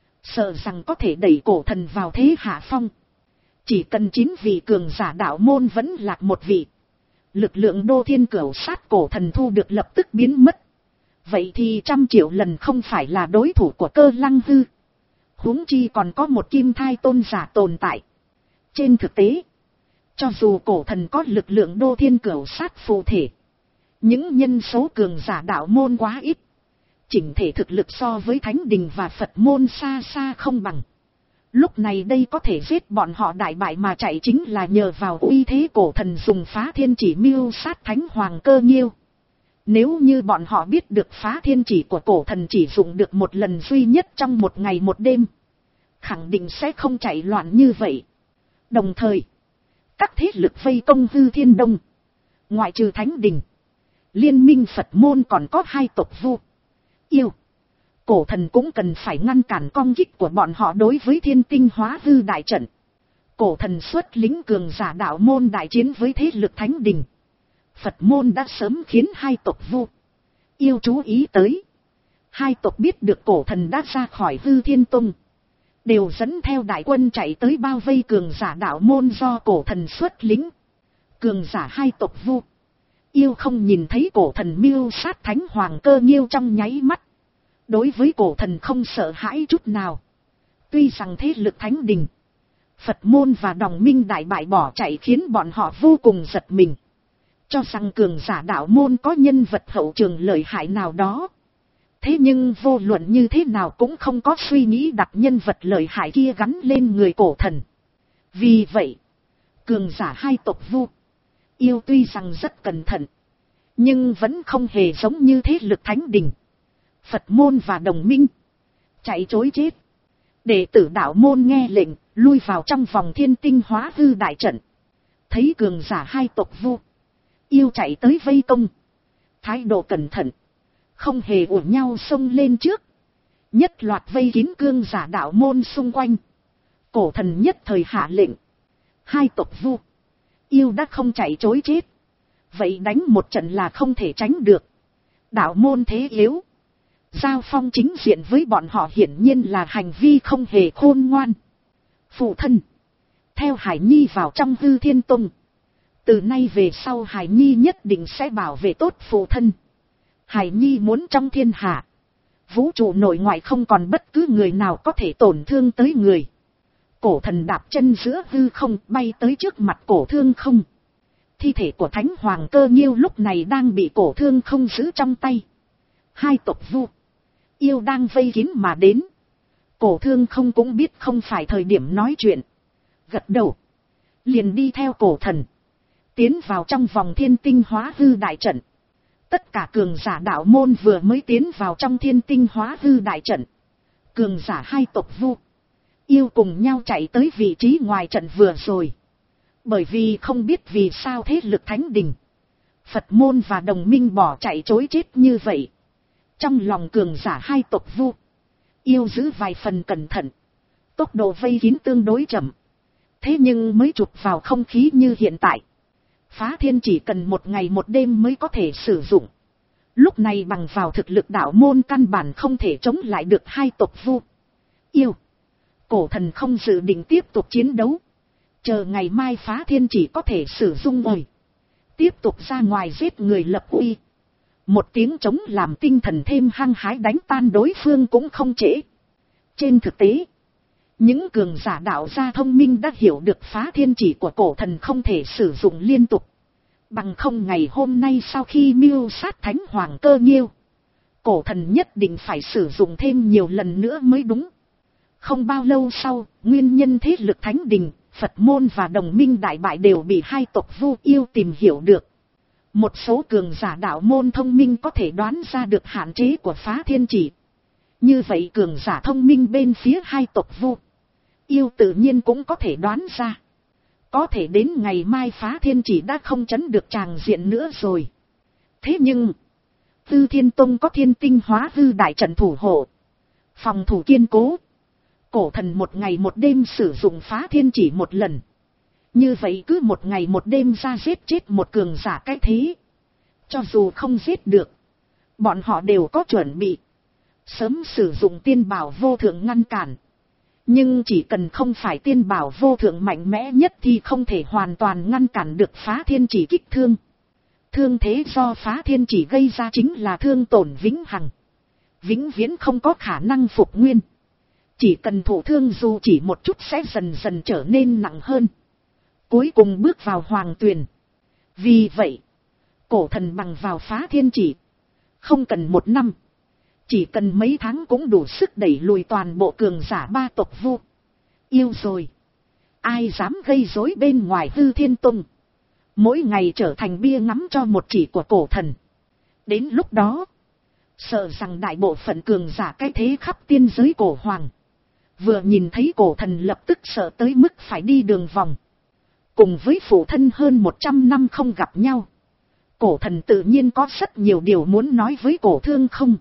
Sợ rằng có thể đẩy cổ thần vào thế hạ phong. Chỉ cần chín vị cường giả đạo môn vẫn lạc một vị. Lực lượng đô thiên cửu sát cổ thần thu được lập tức biến mất. Vậy thì trăm triệu lần không phải là đối thủ của Cơ Lăng Hư. Huống chi còn có một kim thai tôn giả tồn tại. Trên thực tế, cho dù cổ thần có lực lượng đô thiên cửu sát phụ thể. Những nhân số cường giả đạo môn quá ít. Chỉnh thể thực lực so với Thánh Đình và Phật môn xa xa không bằng. Lúc này đây có thể giết bọn họ đại bại mà chạy chính là nhờ vào uy thế cổ thần dùng phá thiên chỉ mưu sát Thánh Hoàng Cơ Nhiêu. Nếu như bọn họ biết được phá thiên chỉ của cổ thần chỉ dùng được một lần duy nhất trong một ngày một đêm. Khẳng định sẽ không chạy loạn như vậy. Đồng thời, các thế lực vây công Hư Thiên Đông. Ngoại trừ Thánh Đình. Liên minh Phật môn còn có hai tộc Vu, Yêu. Cổ thần cũng cần phải ngăn cản công kích của bọn họ đối với thiên tinh hóa hư đại trận. Cổ thần xuất lính cường giả đạo môn đại chiến với thế lực Thánh Đình. Phật môn đã sớm khiến hai tộc Vu, Yêu chú ý tới. Hai tộc biết được cổ thần đã ra khỏi Hư Thiên Tông. Đều dẫn theo đại quân chạy tới bao vây cường giả đạo môn do cổ thần xuất lính. Cường giả hai tộc Vu, Yêu không nhìn thấy cổ thần mưu sát Thánh Hoàng Cơ Nhiêu trong nháy mắt. Đối với cổ thần không sợ hãi chút nào. Tuy rằng thế lực Thánh Đình, Phật môn và đồng minh đại bại bỏ chạy khiến bọn họ vô cùng giật mình. Cho rằng cường giả đạo môn có nhân vật hậu trường lợi hại nào đó. Thế nhưng vô luận như thế nào cũng không có suy nghĩ đặt nhân vật lợi hại kia gắn lên người cổ thần. Vì vậy, cường giả hai tộc Vu, Yêu tuy rằng rất cẩn thận, nhưng vẫn không hề giống như thế lực Thánh Đình, Phật môn và đồng minh. Chạy trối chết. Đệ tử đạo môn nghe lệnh, lui vào trong vòng thiên tinh hóa hư đại trận. Thấy cường giả hai tộc Vu, Yêu chạy tới vây công. Thái độ cẩn thận, không hề uổng nhau xông lên trước. Nhất loạt vây kín cường giả đạo môn xung quanh. Cổ thần nhất thời hạ lệnh. Hai tộc Vu, Yêu đã không chạy trối chết. Vậy đánh một trận là không thể tránh được. Đạo môn thế yếu. Giao phong chính diện với bọn họ hiển nhiên là hành vi không hề khôn ngoan. Phụ thân, theo Hải Nhi vào trong Hư Thiên Tông. Từ nay về sau Hải Nhi nhất định sẽ bảo vệ tốt phụ thân. Hải Nhi muốn trong thiên hạ, vũ trụ nội ngoại không còn bất cứ người nào có thể tổn thương tới người. Cổ thần đạp chân giữa hư không bay tới trước mặt Cổ Thương Không. Thi thể của Thánh Hoàng Cơ Nhiêu lúc này đang bị Cổ Thương Không giữ trong tay. Hai tộc Vu, Yêu đang vây kín mà đến. Cổ Thương Không cũng biết không phải thời điểm nói chuyện. Gật đầu, liền đi theo cổ thần, tiến vào trong vòng thiên tinh hóa hư đại trận. Tất cả cường giả đạo môn vừa mới tiến vào trong thiên tinh hóa hư đại trận. Cường giả hai tộc Vu, Yêu cùng nhau chạy tới vị trí ngoài trận vừa rồi. Bởi vì không biết vì sao thế lực Thánh Đình, Phật môn và đồng minh bỏ chạy chối chết như vậy. Trong lòng cường giả hai tộc Vu, Yêu giữ vài phần cẩn thận. Tốc độ vây kín tương đối chậm. Thế nhưng mới chụp vào không khí như hiện tại, phá thiên chỉ cần một ngày một đêm mới có thể sử dụng. Lúc này bằng vào thực lực đạo môn căn bản không thể chống lại được hai tộc Vu, Yêu. Cổ thần không dự định tiếp tục chiến đấu. Chờ ngày mai phá thiên chỉ có thể sử dụng rồi. Tiếp tục ra ngoài giết người lập uy. Một tiếng trống làm tinh thần thêm hăng hái đánh tan đối phương cũng không trễ. Trên thực tế, những cường giả đạo gia thông minh đã hiểu được phá thiên chỉ của cổ thần không thể sử dụng liên tục. Bằng không ngày hôm nay sau khi mưu sát Thánh Hoàng Cơ Nhiêu, cổ thần nhất định phải sử dụng thêm nhiều lần nữa mới đúng. Không bao lâu sau, nguyên nhân thế lực Thánh Đình, Phật môn và đồng minh đại bại đều bị hai tộc Vu, Yêu tìm hiểu được. Một số cường giả đạo môn thông minh có thể đoán ra được hạn chế của phá thiên chỉ. Như vậy cường giả thông minh bên phía hai tộc Vu, Yêu tự nhiên cũng có thể đoán ra. Có thể đến ngày mai phá thiên chỉ đã không chấn được tràng diện nữa rồi. Thế nhưng, Hư Thiên Tông có thiên tinh hóa hư đại trận thủ hộ, phòng thủ kiên cố. Cổ thần một ngày một đêm sử dụng phá thiên chỉ một lần. Như vậy cứ một ngày một đêm ra giết chết một cường giả cái thế. Cho dù không giết được, bọn họ đều có chuẩn bị sớm sử dụng tiên bảo vô thượng ngăn cản. Nhưng chỉ cần không phải tiên bảo vô thượng mạnh mẽ nhất thì không thể hoàn toàn ngăn cản được phá thiên chỉ kích thương. Thương thế do phá thiên chỉ gây ra chính là thương tổn vĩnh hằng, vĩnh viễn không có khả năng phục nguyên. Chỉ cần thụ thương dù chỉ một chút sẽ dần dần trở nên nặng hơn, cuối cùng bước vào hoàng tuyền. Vì vậy, cổ thần bằng vào phá thiên chỉ, không cần một năm, chỉ cần mấy tháng cũng đủ sức đẩy lùi toàn bộ cường giả ba tộc Vu, Yêu rồi. Ai dám gây rối bên ngoài Hư Thiên Tông, mỗi ngày trở thành bia ngắm cho một chỉ của cổ thần. Đến lúc đó, sợ rằng đại bộ phận cường giả cái thế khắp tiên giới cổ hoàng, vừa nhìn thấy cổ thần lập tức sợ tới mức phải đi đường vòng. Cùng với phụ thân hơn một trăm năm không gặp nhau, cổ thần tự nhiên có rất nhiều điều muốn nói với Cổ Thương Không.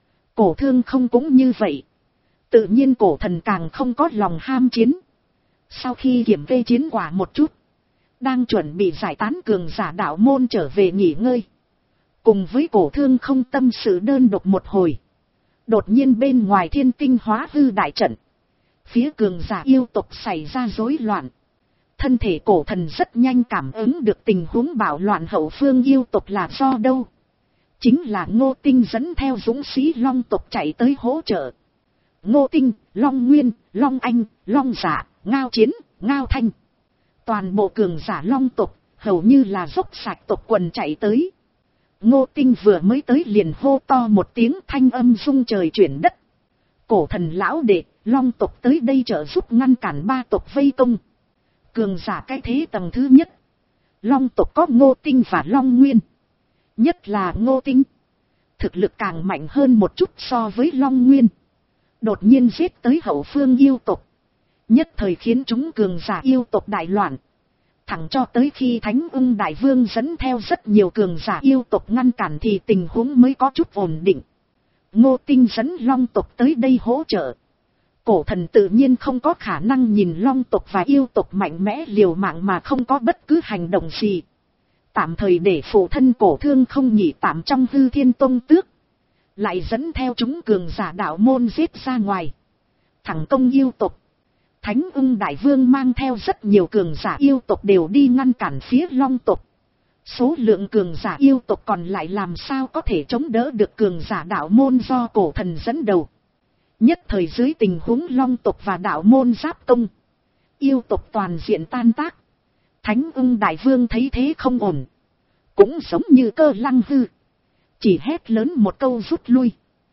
Cổ Thương Không cũng như vậy. Tự nhiên cổ thần càng không có lòng ham chiến. Sau khi kiểm kê chiến quả một chút, đang chuẩn bị giải tán cường giả đạo môn trở về nghỉ ngơi, cùng với Cổ Thương Không tâm sự đơn độc một hồi. Đột nhiên bên ngoài thiên tinh hóa hư đại trận, phía cường giả yêu tộc xảy ra rối loạn. Thân thể cổ thần rất nhanh cảm ứng được tình huống bạo loạn hậu phương yêu tộc là do đâu. Chính là Ngô Tinh dẫn theo dũng sĩ long tộc chạy tới hỗ trợ. Ngô Tinh, Long Nguyên, Long Anh, Long Giả, Ngao Chiến, Ngao Thanh. Toàn bộ cường giả long tộc hầu như là dốc sạch tộc quần chạy tới. Ngô Tinh vừa mới tới liền hô to một tiếng, thanh âm rung trời chuyển đất. Cổ thần lão đệ, long tộc tới đây trợ giúp ngăn cản ba tộc vây công. Cường giả cái thế tầng thứ nhất, long tộc có Ngô Tinh và Long Nguyên. Nhất là Ngô Tinh, thực lực càng mạnh hơn một chút so với Long Nguyên. Đột nhiên giết tới hậu phương yêu tộc, nhất thời khiến chúng cường giả yêu tộc đại loạn. Thẳng cho tới khi Thánh Ưng Đại Vương dẫn theo rất nhiều cường giả yêu tộc ngăn cản thì tình huống mới có chút ổn định. Ngô Tinh dẫn long tộc tới đây hỗ trợ. Cổ thần tự nhiên không có khả năng nhìn long tộc và yêu tộc mạnh mẽ liều mạng mà không có bất cứ hành động gì. Tạm thời để phụ thân Cổ Thương Không nhị tạm trong Hư Thiên Tông tước, lại dẫn theo chúng cường giả đạo môn giết ra ngoài, thẳng công yêu tộc. Thánh Ưng Đại Vương mang theo rất nhiều cường giả yêu tộc đều đi ngăn cản phía Long tộc. Số lượng cường giả yêu tộc còn lại làm sao có thể chống đỡ được cường giả đạo môn do cổ thần dẫn đầu. Nhất thời dưới tình huống Long tộc và đạo môn giáp công, yêu tộc toàn diện tan tác. Thánh Ưng Đại Vương thấy thế không ổn, cũng giống như Cơ Lăng Hư, chỉ hét lớn một câu rút lui,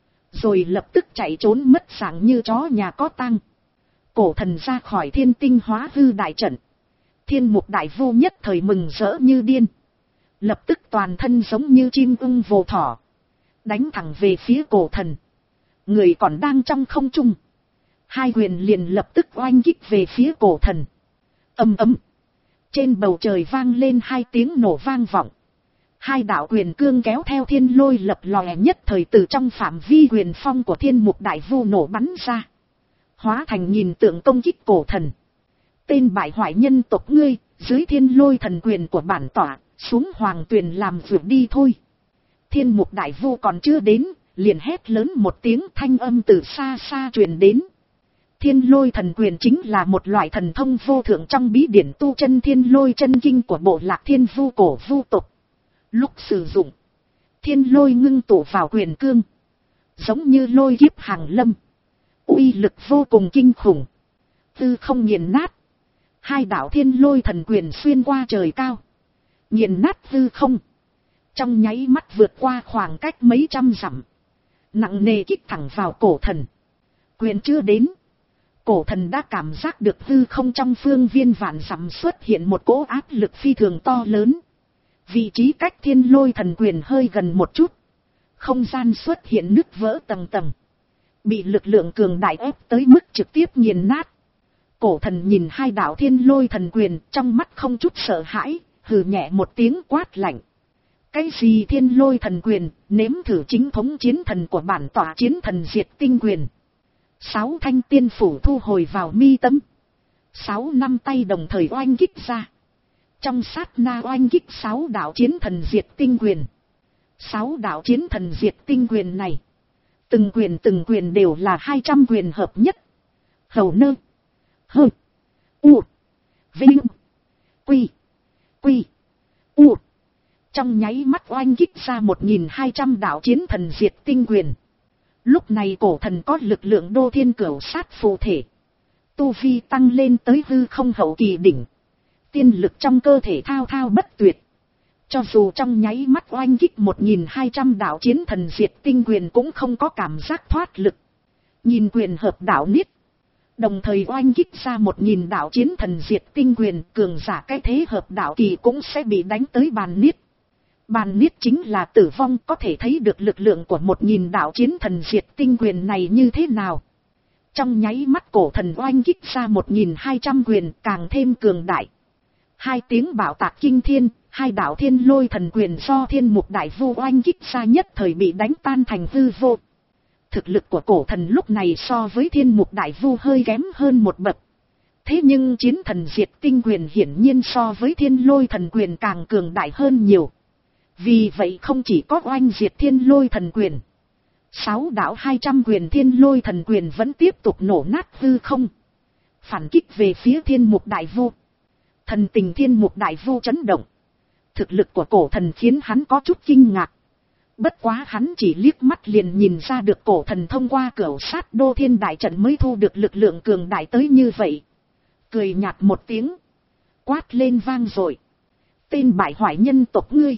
rồi lập tức chạy trốn mất dạng như chó nhà có tang. Cổ thần ra khỏi thiên tinh hóa hư đại trận, Thiên Mục Đại Vu nhất thời mừng rỡ như điên, lập tức toàn thân giống như chim ưng vồ thỏ, đánh thẳng về phía cổ thần. Người còn đang trong không trung, hai quyền liền lập tức oanh kích về phía cổ thần. Ầm ầm, trên bầu trời vang lên hai tiếng nổ vang vọng. Hai đạo quyền cương kéo theo thiên lôi lập lòe nhất thời từ trong phạm vi quyền phong của Thiên Mục Đại Vu nổ bắn ra, hóa thành nghìn tượng công kích cổ thần. Tên bại hoại nhân tộc ngươi, dưới thiên lôi thần quyền của bản tỏa, xuống hoàng tuyền làm việc đi thôi. Thiên Mục Đại Vu còn chưa đến, liền hét lớn một tiếng, thanh âm từ xa xa truyền đến. Thiên lôi thần quyền chính là một loại thần thông vô thượng trong bí điển tu chân thiên lôi chân kinh của bộ lạc thiên vu cổ vu tộc. Lúc sử dụng, thiên lôi ngưng tụ vào quyền cương, giống như lôi kiếp hàng lâm, uy lực vô cùng kinh khủng. Tư không nghiền nát, hai đạo thiên lôi thần quyền xuyên qua trời cao, nghiền nát tư không, trong nháy mắt vượt qua khoảng cách mấy trăm dặm, nặng nề kích thẳng vào cổ thần. Quyền chưa đến, cổ thần đã cảm giác được hư không trong phương viên vạn dặm xuất hiện một cỗ áp lực phi thường to lớn. Vị trí cách thiên lôi thần quyền hơi gần một chút, không gian xuất hiện nứt vỡ tầng tầng, bị lực lượng cường đại ép tới mức trực tiếp nghiền nát. Cổ thần nhìn hai đạo thiên lôi thần quyền, trong mắt không chút sợ hãi, hừ nhẹ một tiếng quát lạnh. Cái gì thiên lôi thần quyền, nếm thử chính thống chiến thần của bản tỏa chiến thần diệt tinh quyền. Sáu thanh tiên phủ thu hồi vào mi tâm, sáu năm tay đồng thời oanh kích ra. Trong sát na oanh kích sáu đạo chiến thần diệt tinh quyền. Sáu đạo chiến thần diệt tinh quyền này, từng quyền từng quyền đều là hai trăm quyền hợp nhất. Hầu nơ, hơ, u, vinh, quy, quy, u. Trong nháy mắt oanh kích ra một nghìn hai trăm đạo chiến thần diệt tinh quyền. Lúc này cổ thần có lực lượng đô thiên cửu sát phù thể, tu vi tăng lên tới hư không hậu kỳ đỉnh, tiên lực trong cơ thể thao thao bất tuyệt. Cho dù trong nháy mắt oanh kích một nghìn hai trăm đạo chiến thần diệt tinh quyền cũng không có cảm giác thoát lực. Nhìn quyền hợp đạo niết, đồng thời oanh kích ra một nghìn đạo chiến thần diệt tinh quyền, cường giả cái thế hợp đạo kỳ cũng sẽ bị đánh tới bàn niết. Bàn niết chính là tử vong, có thể thấy được lực lượng của một nghìn đạo chiến thần diệt tinh quyền này như thế nào. Trong nháy mắt cổ thần oanh kích ra một nghìn hai trăm quyền càng thêm cường đại. Hai tiếng bảo tạc kinh thiên, hai đạo thiên lôi thần quyền do Thiên Mục Đại Vu oanh kích ra nhất thời bị đánh tan thành hư vô. Thực lực của cổ thần lúc này so với Thiên Mục Đại Vu hơi kém hơn một bậc. Thế nhưng chiến thần diệt tinh quyền hiển nhiên so với thiên lôi thần quyền càng cường đại hơn nhiều. Vì vậy không chỉ có oanh diệt thiên lôi thần quyền, sáu đạo hai trăm quyền thiên lôi thần quyền vẫn tiếp tục nổ nát hư không, phản kích về phía Thiên Mục Đại Vu. Thần tình Thiên Mục Đại Vu chấn động. Thực lực của cổ thần khiến hắn có chút kinh ngạc. Bất quá hắn chỉ liếc mắt liền nhìn ra được cổ thần thông qua cửu sát đô thiên đại trận mới thu được lực lượng cường đại tới như vậy. Cười nhạt một tiếng, quát lên vang rồi. Tên bại hoại nhân tộc ngươi,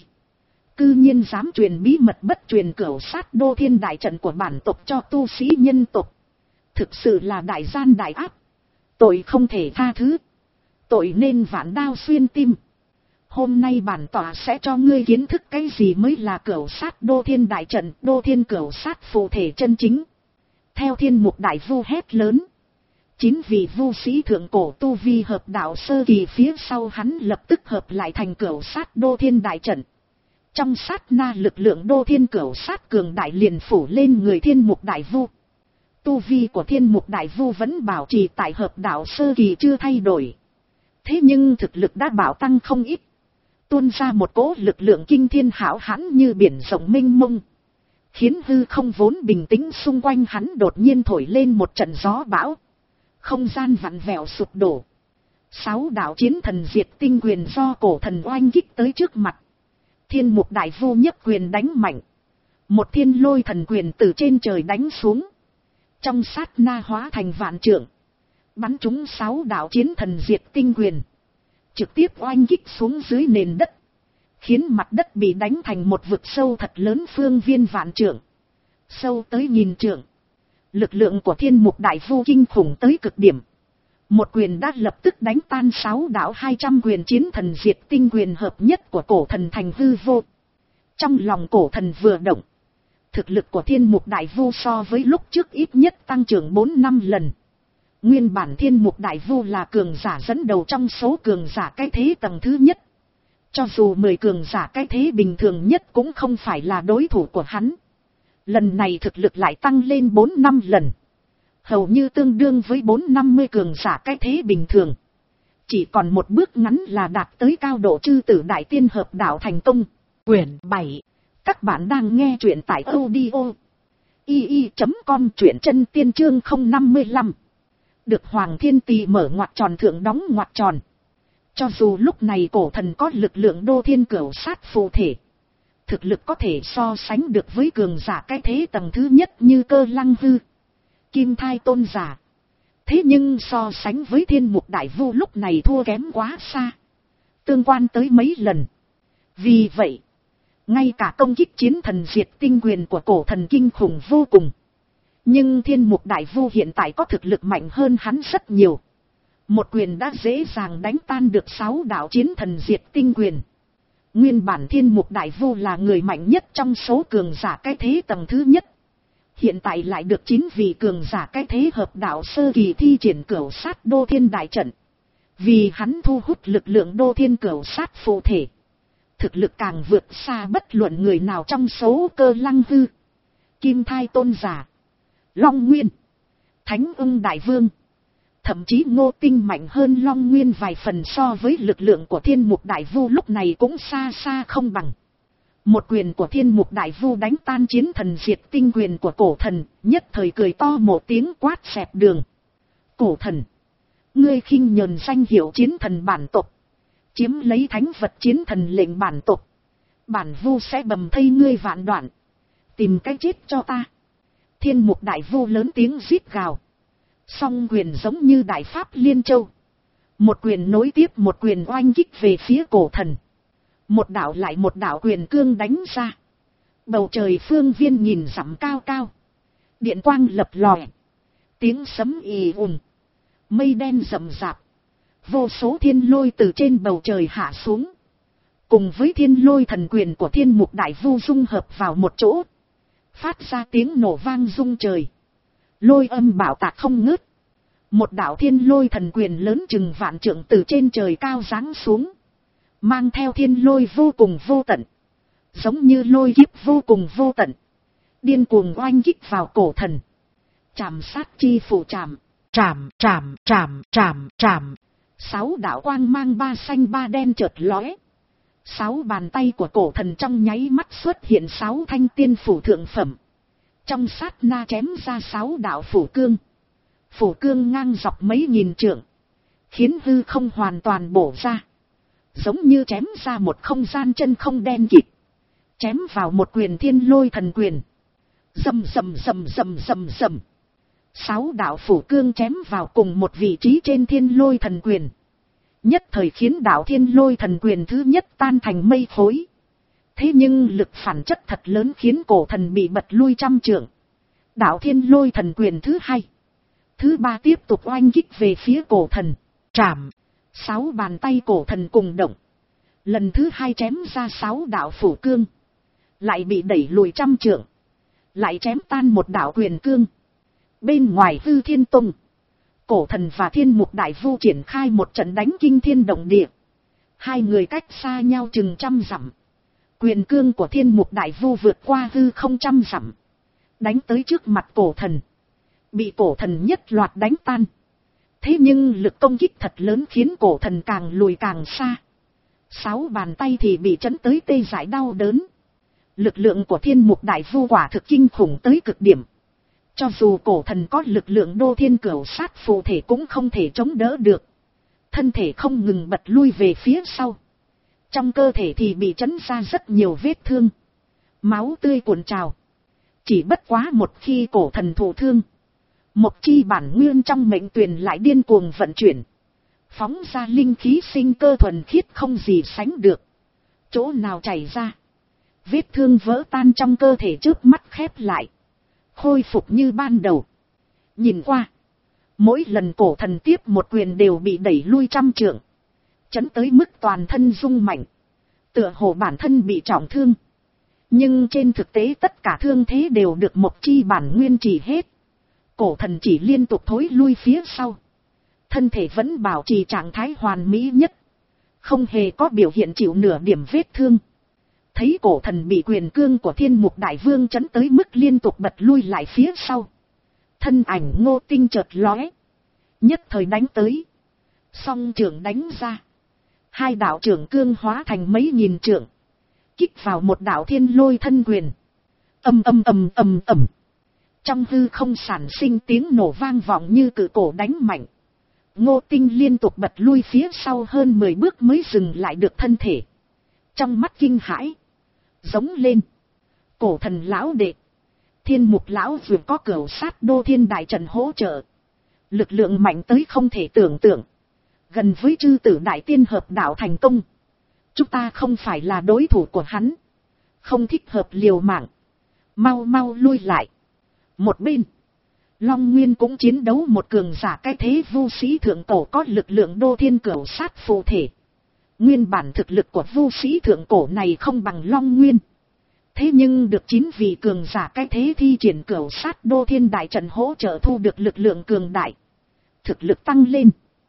cư nhiên dám truyền bí mật bất truyền cửu sát đô thiên đại trận của bản tộc cho tu sĩ nhân tộc. Thực sự là đại gian đại ác, tội không thể tha thứ, tội nên vạn đao xuyên tim. Hôm nay bản tỏa sẽ cho ngươi kiến thức cái gì mới là cửu sát đô thiên đại trận, đô thiên cửu sát phù thể chân chính. Theo Thiên Mục Đại Vu hét lớn, chín vị vu sĩ thượng cổ tu vi hợp đạo sơ kỳ phía sau hắn lập tức hợp lại thành cửu sát đô thiên đại trận. Trong sát na lực lượng đô thiên cửu sát cường đại liền phủ lên người Thiên Mục Đại Vu. Tu vi của Thiên Mục Đại Vu vẫn bảo trì tại hợp đạo sơ kỳ chưa thay đổi. Thế nhưng thực lực đã bảo tăng không ít. Tuôn ra một cỗ lực lượng kinh thiên hão hãn như biển rộng mênh mông. khiến hư không vốn bình tĩnh xung quanh hắn đột nhiên thổi lên một trận gió bão. Không gian vặn vẹo sụp đổ. Sáu đạo chiến thần diệt tinh quyền do cổ thần oanh kích tới trước mặt. Thiên mục đại vu nhất quyền đánh mạnh. Một thiên lôi thần quyền từ trên trời đánh xuống. Trong sát na hóa thành vạn trượng. Bắn trúng sáu đạo chiến thần diệt tinh quyền. Trực tiếp oanh kích xuống dưới nền đất. Khiến mặt đất bị đánh thành một vực sâu thật lớn phương viên vạn trượng. Sâu tới nghìn trượng. Lực lượng của thiên mục đại vu kinh khủng tới cực điểm. Một quyền đã lập tức đánh tan sáu đạo hai trăm quyền chiến thần diệt tinh quyền hợp nhất của cổ thần thành hư vô. Trong lòng cổ thần vừa động. Thực lực của thiên mục đại vu so với lúc trước ít nhất tăng trưởng bốn năm lần. Nguyên bản thiên mục đại vu là cường giả dẫn đầu trong số cường giả cái thế tầng thứ nhất. Cho dù mười cường giả cái thế bình thường nhất cũng không phải là đối thủ của hắn. Lần này thực lực lại tăng lên bốn năm lần. Hầu như tương đương với bốn năm mươi cường giả cái thế bình thường. Chỉ còn một bước ngắn là đạt tới cao độ chư tử đại tiên hợp đạo thành công. Quyển bảy. Các bạn đang nghe truyện tại audio i i chấm com, truyện chân tiên chương không năm lăm. Được Hoàng Thiên Tỳ mở ngoặc tròn thượng đóng ngoặc tròn. Cho dù lúc này cổ thần có lực lượng đô thiên cửu sát phù thể. Thực lực có thể so sánh được với cường giả cái thế tầng thứ nhất như Cơ Lăng Hư, Kim Thai Tôn giả. Thế nhưng so sánh với thiên mục đại vu lúc này thua kém quá xa. Tương quan tới mấy lần. Vì vậy, ngay cả công kích chiến thần diệt tinh quyền của cổ thần kinh khủng vô cùng. Nhưng thiên mục đại vu hiện tại có thực lực mạnh hơn hắn rất nhiều. Một quyền đã dễ dàng đánh tan được sáu đạo chiến thần diệt tinh quyền. Nguyên bản thiên mục đại vu là người mạnh nhất trong số cường giả cái thế tầng thứ nhất. Hiện tại lại được chín vị cường giả cái thế hợp đạo sơ kỳ thi triển cửu sát đô thiên đại trận. Vì hắn thu hút lực lượng đô thiên cửu sát phụ thể. Thực lực càng vượt xa bất luận người nào trong số Cơ Lăng Hư, Kim Thai Tôn giả, Long Nguyên, Thánh Ưng Đại Vương. Thậm chí Ngô Tinh mạnh hơn Long Nguyên vài phần, so với lực lượng của thiên mục đại vu lúc này cũng xa xa không bằng. Một quyền của thiên mục đại vu đánh tan chiến thần diệt tinh quyền của cổ thần, nhất thời cười to một tiếng quát xẹp đường. Cổ thần, ngươi khinh nhờn danh hiệu chiến thần bản tộc, chiếm lấy thánh vật chiến thần lệnh bản tộc, bản vu sẽ bầm thây ngươi vạn đoạn, tìm cái chết cho ta. Thiên mục đại vu lớn tiếng rít gào. Song quyền giống như đại pháp liên châu. Một quyền nối tiếp một quyền oanh kích về phía cổ thần. Một đạo lại một đạo quyền cương đánh ra. Bầu trời phương viên nghìn dặm cao cao. Điện quang lập lòe. Tiếng sấm ì ùn. Mây đen rậm rạp. Vô số thiên lôi từ trên bầu trời hạ xuống. Cùng với thiên lôi thần quyền của thiên mục đại vu dung hợp vào một chỗ. Phát ra tiếng nổ vang rung trời. Lôi âm bạo tạc không ngớt. Một đạo thiên lôi thần quyền lớn chừng vạn trượng từ trên trời cao giáng xuống. Mang theo thiên lôi vô cùng vô tận. Giống như lôi kiếp vô cùng vô tận. Điên cuồng oanh kích vào cổ thần. Trảm sát chi phủ trảm. Trảm, trảm, trảm, trảm, trảm. Sáu đạo quang mang ba xanh ba đen chợt lóe. Sáu bàn tay của cổ thần trong nháy mắt xuất hiện sáu thanh tiên phủ thượng phẩm. Trong sát na chém ra sáu đạo phủ cương. Phủ cương ngang dọc mấy nghìn trượng. Khiến hư không hoàn toàn bổ ra. Giống như chém ra một không gian chân không đen kịt. Chém vào một quyền thiên lôi thần quyền. Rầm rầm rầm rầm rầm rầm. Sáu đạo phủ cương chém vào cùng một vị trí trên thiên lôi thần quyền. Nhất thời khiến đạo thiên lôi thần quyền thứ nhất tan thành mây khối. Thế nhưng lực phản chất thật lớn khiến cổ thần bị bật lui trăm trượng. Đạo thiên lôi thần quyền thứ hai. Thứ ba tiếp tục oanh kích về phía cổ thần. Trảm. Sáu bàn tay cổ thần cùng động. Lần thứ hai chém ra sáu đạo phủ cương. Lại bị đẩy lùi trăm trượng. Lại chém tan một đạo quyền cương. Bên ngoài hư thiên tông. Cổ thần và thiên mục đại vu triển khai một trận đánh kinh thiên động địa. Hai người cách xa nhau chừng trăm dặm. Quyền cương của thiên mục đại vu vượt qua hư không trăm dặm. Đánh tới trước mặt cổ thần. Bị cổ thần nhất loạt đánh tan. Thế nhưng lực công kích thật lớn khiến cổ thần càng lùi càng xa. Sáu bàn tay thì bị chấn tới tê dại đau đớn. Lực lượng của thiên mục đại vu quả thực kinh khủng tới cực điểm. Cho dù cổ thần có lực lượng đô thiên cửu sát phù thể cũng không thể chống đỡ được. Thân thể không ngừng bật lui về phía sau. Trong cơ thể thì bị chấn ra rất nhiều vết thương. Máu tươi cuồn trào. Chỉ bất quá một khi cổ thần thụ thương, một chi bản nguyên trong mệnh tuyền lại điên cuồng vận chuyển. Phóng ra linh khí sinh cơ thuần khiết không gì sánh được. Chỗ nào chảy ra, vết thương vỡ tan trong cơ thể trước mắt khép lại. Khôi phục như ban đầu. Nhìn qua, mỗi lần cổ thần tiếp một quyền đều bị đẩy lui trăm trượng. Chấn tới mức toàn thân rung mạnh. Tựa hồ bản thân bị trọng thương. Nhưng trên thực tế tất cả thương thế đều được một chi bản nguyên trị hết. Cổ thần chỉ liên tục thối lui phía sau. Thân thể vẫn bảo trì trạng thái hoàn mỹ nhất. Không hề có biểu hiện chịu nửa điểm vết thương. Thấy cổ thần bị quyền cương của thiên mục đại vương chấn tới mức liên tục bật lui lại phía sau. Thân ảnh Ngô Tinh chợt lóe. Nhất thời đánh tới. Song trưởng đánh ra. Hai đạo trưởng cương hóa thành mấy nghìn trượng. Kích vào một đạo thiên lôi thân quyền. Âm âm âm âm ầm. Trong hư không sản sinh tiếng nổ vang vọng như cự cổ đánh mạnh. Ngô Tinh liên tục bật lui phía sau hơn mười bước mới dừng lại được thân thể. Trong mắt kinh hãi. Giống lên. Cổ thần lão đệ. Thiên mục lão vừa có cửu sát đô thiên đại trận hỗ trợ. Lực lượng mạnh tới không thể tưởng tượng. Gần với chư tử đại tiên hợp đạo thành công. Chúng ta không phải là đối thủ của hắn. Không thích hợp liều mạng. Mau mau lui lại. Một bên. Long Nguyên cũng chiến đấu một cường giả cái thế vu sĩ thượng cổ có lực lượng đô thiên cửu sát phù thể. Nguyên bản thực lực của vu sĩ thượng cổ này không bằng Long Nguyên. Thế nhưng được chín vị cường giả cái thế thi triển cửu sát đô thiên đại trận hỗ trợ thu được lực lượng cường đại. Thực lực tăng lên.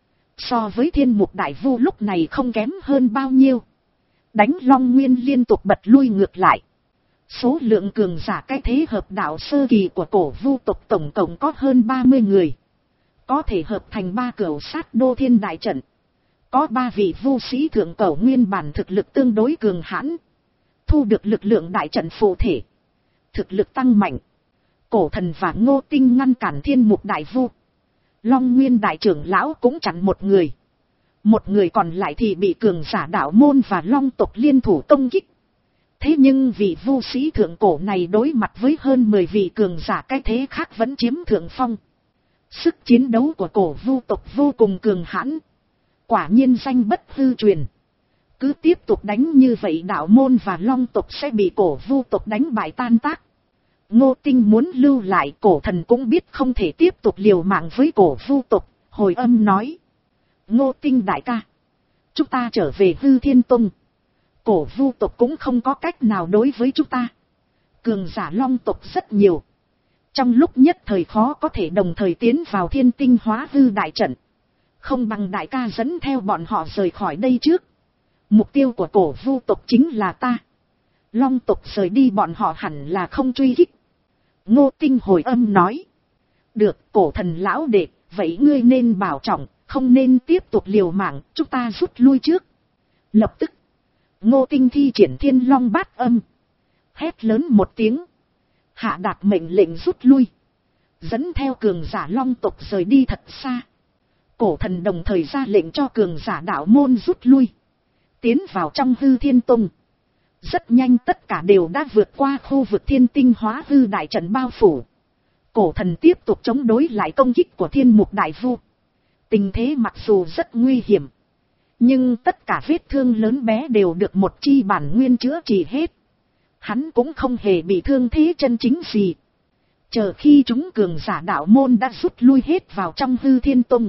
So với thiên mục đại vu lúc này không kém hơn bao nhiêu. Đánh Long Nguyên liên tục bật lui ngược lại. Số lượng cường giả cái thế hợp đạo sơ kỳ của cổ vu tộc tổng cộng có hơn ba mươi người. Có thể hợp thành ba cửu sát đô thiên đại trận. Có ba vị vu sĩ thượng cổ nguyên bản thực lực tương đối cường hãn. Thu được lực lượng đại trận phụ thể. Thực lực tăng mạnh. Cổ thần và Ngô Tinh ngăn cản thiên mục đại vu. Long Nguyên đại trưởng lão cũng chặn một người. Một người còn lại thì bị cường giả đạo môn và long tộc liên thủ công kích. Thế nhưng vị vu sĩ thượng cổ này đối mặt với hơn mười vị cường giả cái thế khác vẫn chiếm thượng phong. Sức chiến đấu của cổ vu tộc vô cùng cường hãn. Quả nhiên danh bất hư truyền. Cứ tiếp tục đánh như vậy đạo môn và long tộc sẽ bị cổ vu tộc đánh bại tan tác. Ngô Tinh muốn lưu lại, cổ thần cũng biết không thể tiếp tục liều mạng với cổ vu tộc, hồi âm nói. Ngô Tinh đại ca, chúng ta trở về Hư Thiên Tông. Cổ vu tộc cũng không có cách nào đối với chúng ta. Cường giả long tộc rất nhiều. Trong lúc nhất thời khó có thể đồng thời tiến vào thiên tinh hóa hư đại trận. Không bằng đại ca dẫn theo bọn họ rời khỏi đây trước. Mục tiêu của cổ vu tộc chính là ta. Long tộc rời đi bọn họ hẳn là không truy kích. Ngô Tinh hồi âm nói. Được, cổ thần lão đệ, vậy ngươi nên bảo trọng, không nên tiếp tục liều mạng, chúng ta rút lui trước. Lập tức, Ngô Tinh thi triển thiên long bát âm. Hét lớn một tiếng. Hạ đạt mệnh lệnh rút lui. Dẫn theo cường giả long tộc rời đi thật xa. Cổ thần đồng thời ra lệnh cho cường giả đạo môn rút lui. Tiến vào trong Hư Thiên Tông. Rất nhanh tất cả đều đã vượt qua khu vực thiên tinh hóa hư đại trận bao phủ. Cổ thần tiếp tục chống đối lại công kích của thiên mục đại vu. Tình thế mặc dù rất nguy hiểm. Nhưng tất cả vết thương lớn bé đều được một chi bản nguyên chữa trị hết. Hắn cũng không hề bị thương thế chân chính gì. Chờ khi chúng cường giả đạo môn đã rút lui hết vào trong Hư Thiên Tông.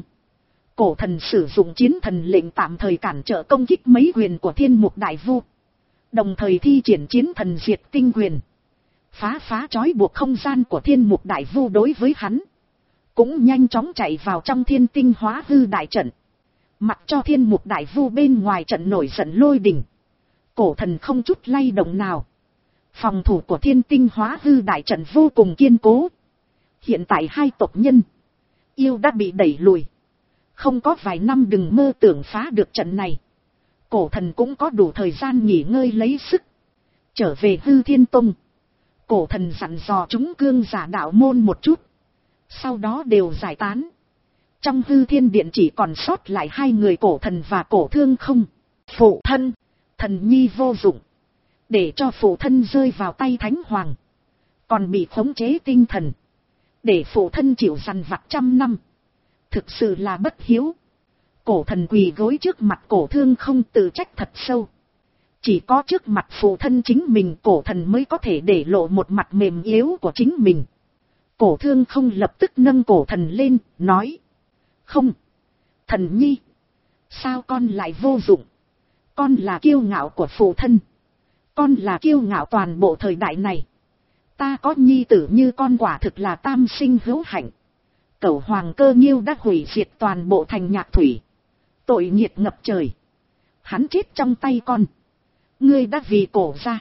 Cổ thần sử dụng chiến thần lệnh tạm thời cản trở công kích mấy quyền của thiên mục đại vu. Đồng thời thi triển chiến thần diệt tinh quyền. Phá phá trói buộc không gian của thiên mục đại vu đối với hắn. Cũng nhanh chóng chạy vào trong thiên tinh hóa hư đại trận. Mặc cho thiên mục đại vu bên ngoài trận nổi giận lôi đình. Cổ thần không chút lay động nào. Phòng thủ của thiên tinh hóa hư đại trận vô cùng kiên cố. Hiện tại hai tộc nhân yêu đã bị đẩy lùi. Không có vài năm đừng mơ tưởng phá được trận này. Cổ thần cũng có đủ thời gian nghỉ ngơi lấy sức. Trở về Hư Thiên Tông, cổ thần dặn dò chúng cương giả đạo môn một chút, sau đó đều giải tán. Trong Hư Thiên Điện chỉ còn sót lại hai người cổ thần và cổ thương không. Phụ thân, thần nhi vô dụng, để cho phụ thân rơi vào tay Thánh Hoàng, còn bị khống chế tinh thần, để phụ thân chịu dằn vặt trăm năm, thực sự là bất hiếu. Cổ thần quỳ gối trước mặt cổ thương không tự trách thật sâu. Chỉ có trước mặt phụ thân chính mình cổ thần mới có thể để lộ một mặt mềm yếu của chính mình. Cổ thương không lập tức nâng cổ thần lên, nói. Không, thần nhi, sao con lại vô dụng? Con là kiêu ngạo của phụ thân, con là kiêu ngạo toàn bộ thời đại này. Ta có nhi tử như con quả thực là tam sinh hữu hạnh. Cẩu Hoàng Cơ Nghiêu đã hủy diệt toàn bộ thành Nhạc Thủy, tội nghiệt ngập trời. Hắn chết trong tay con. Ngươi đã vì cổ ra,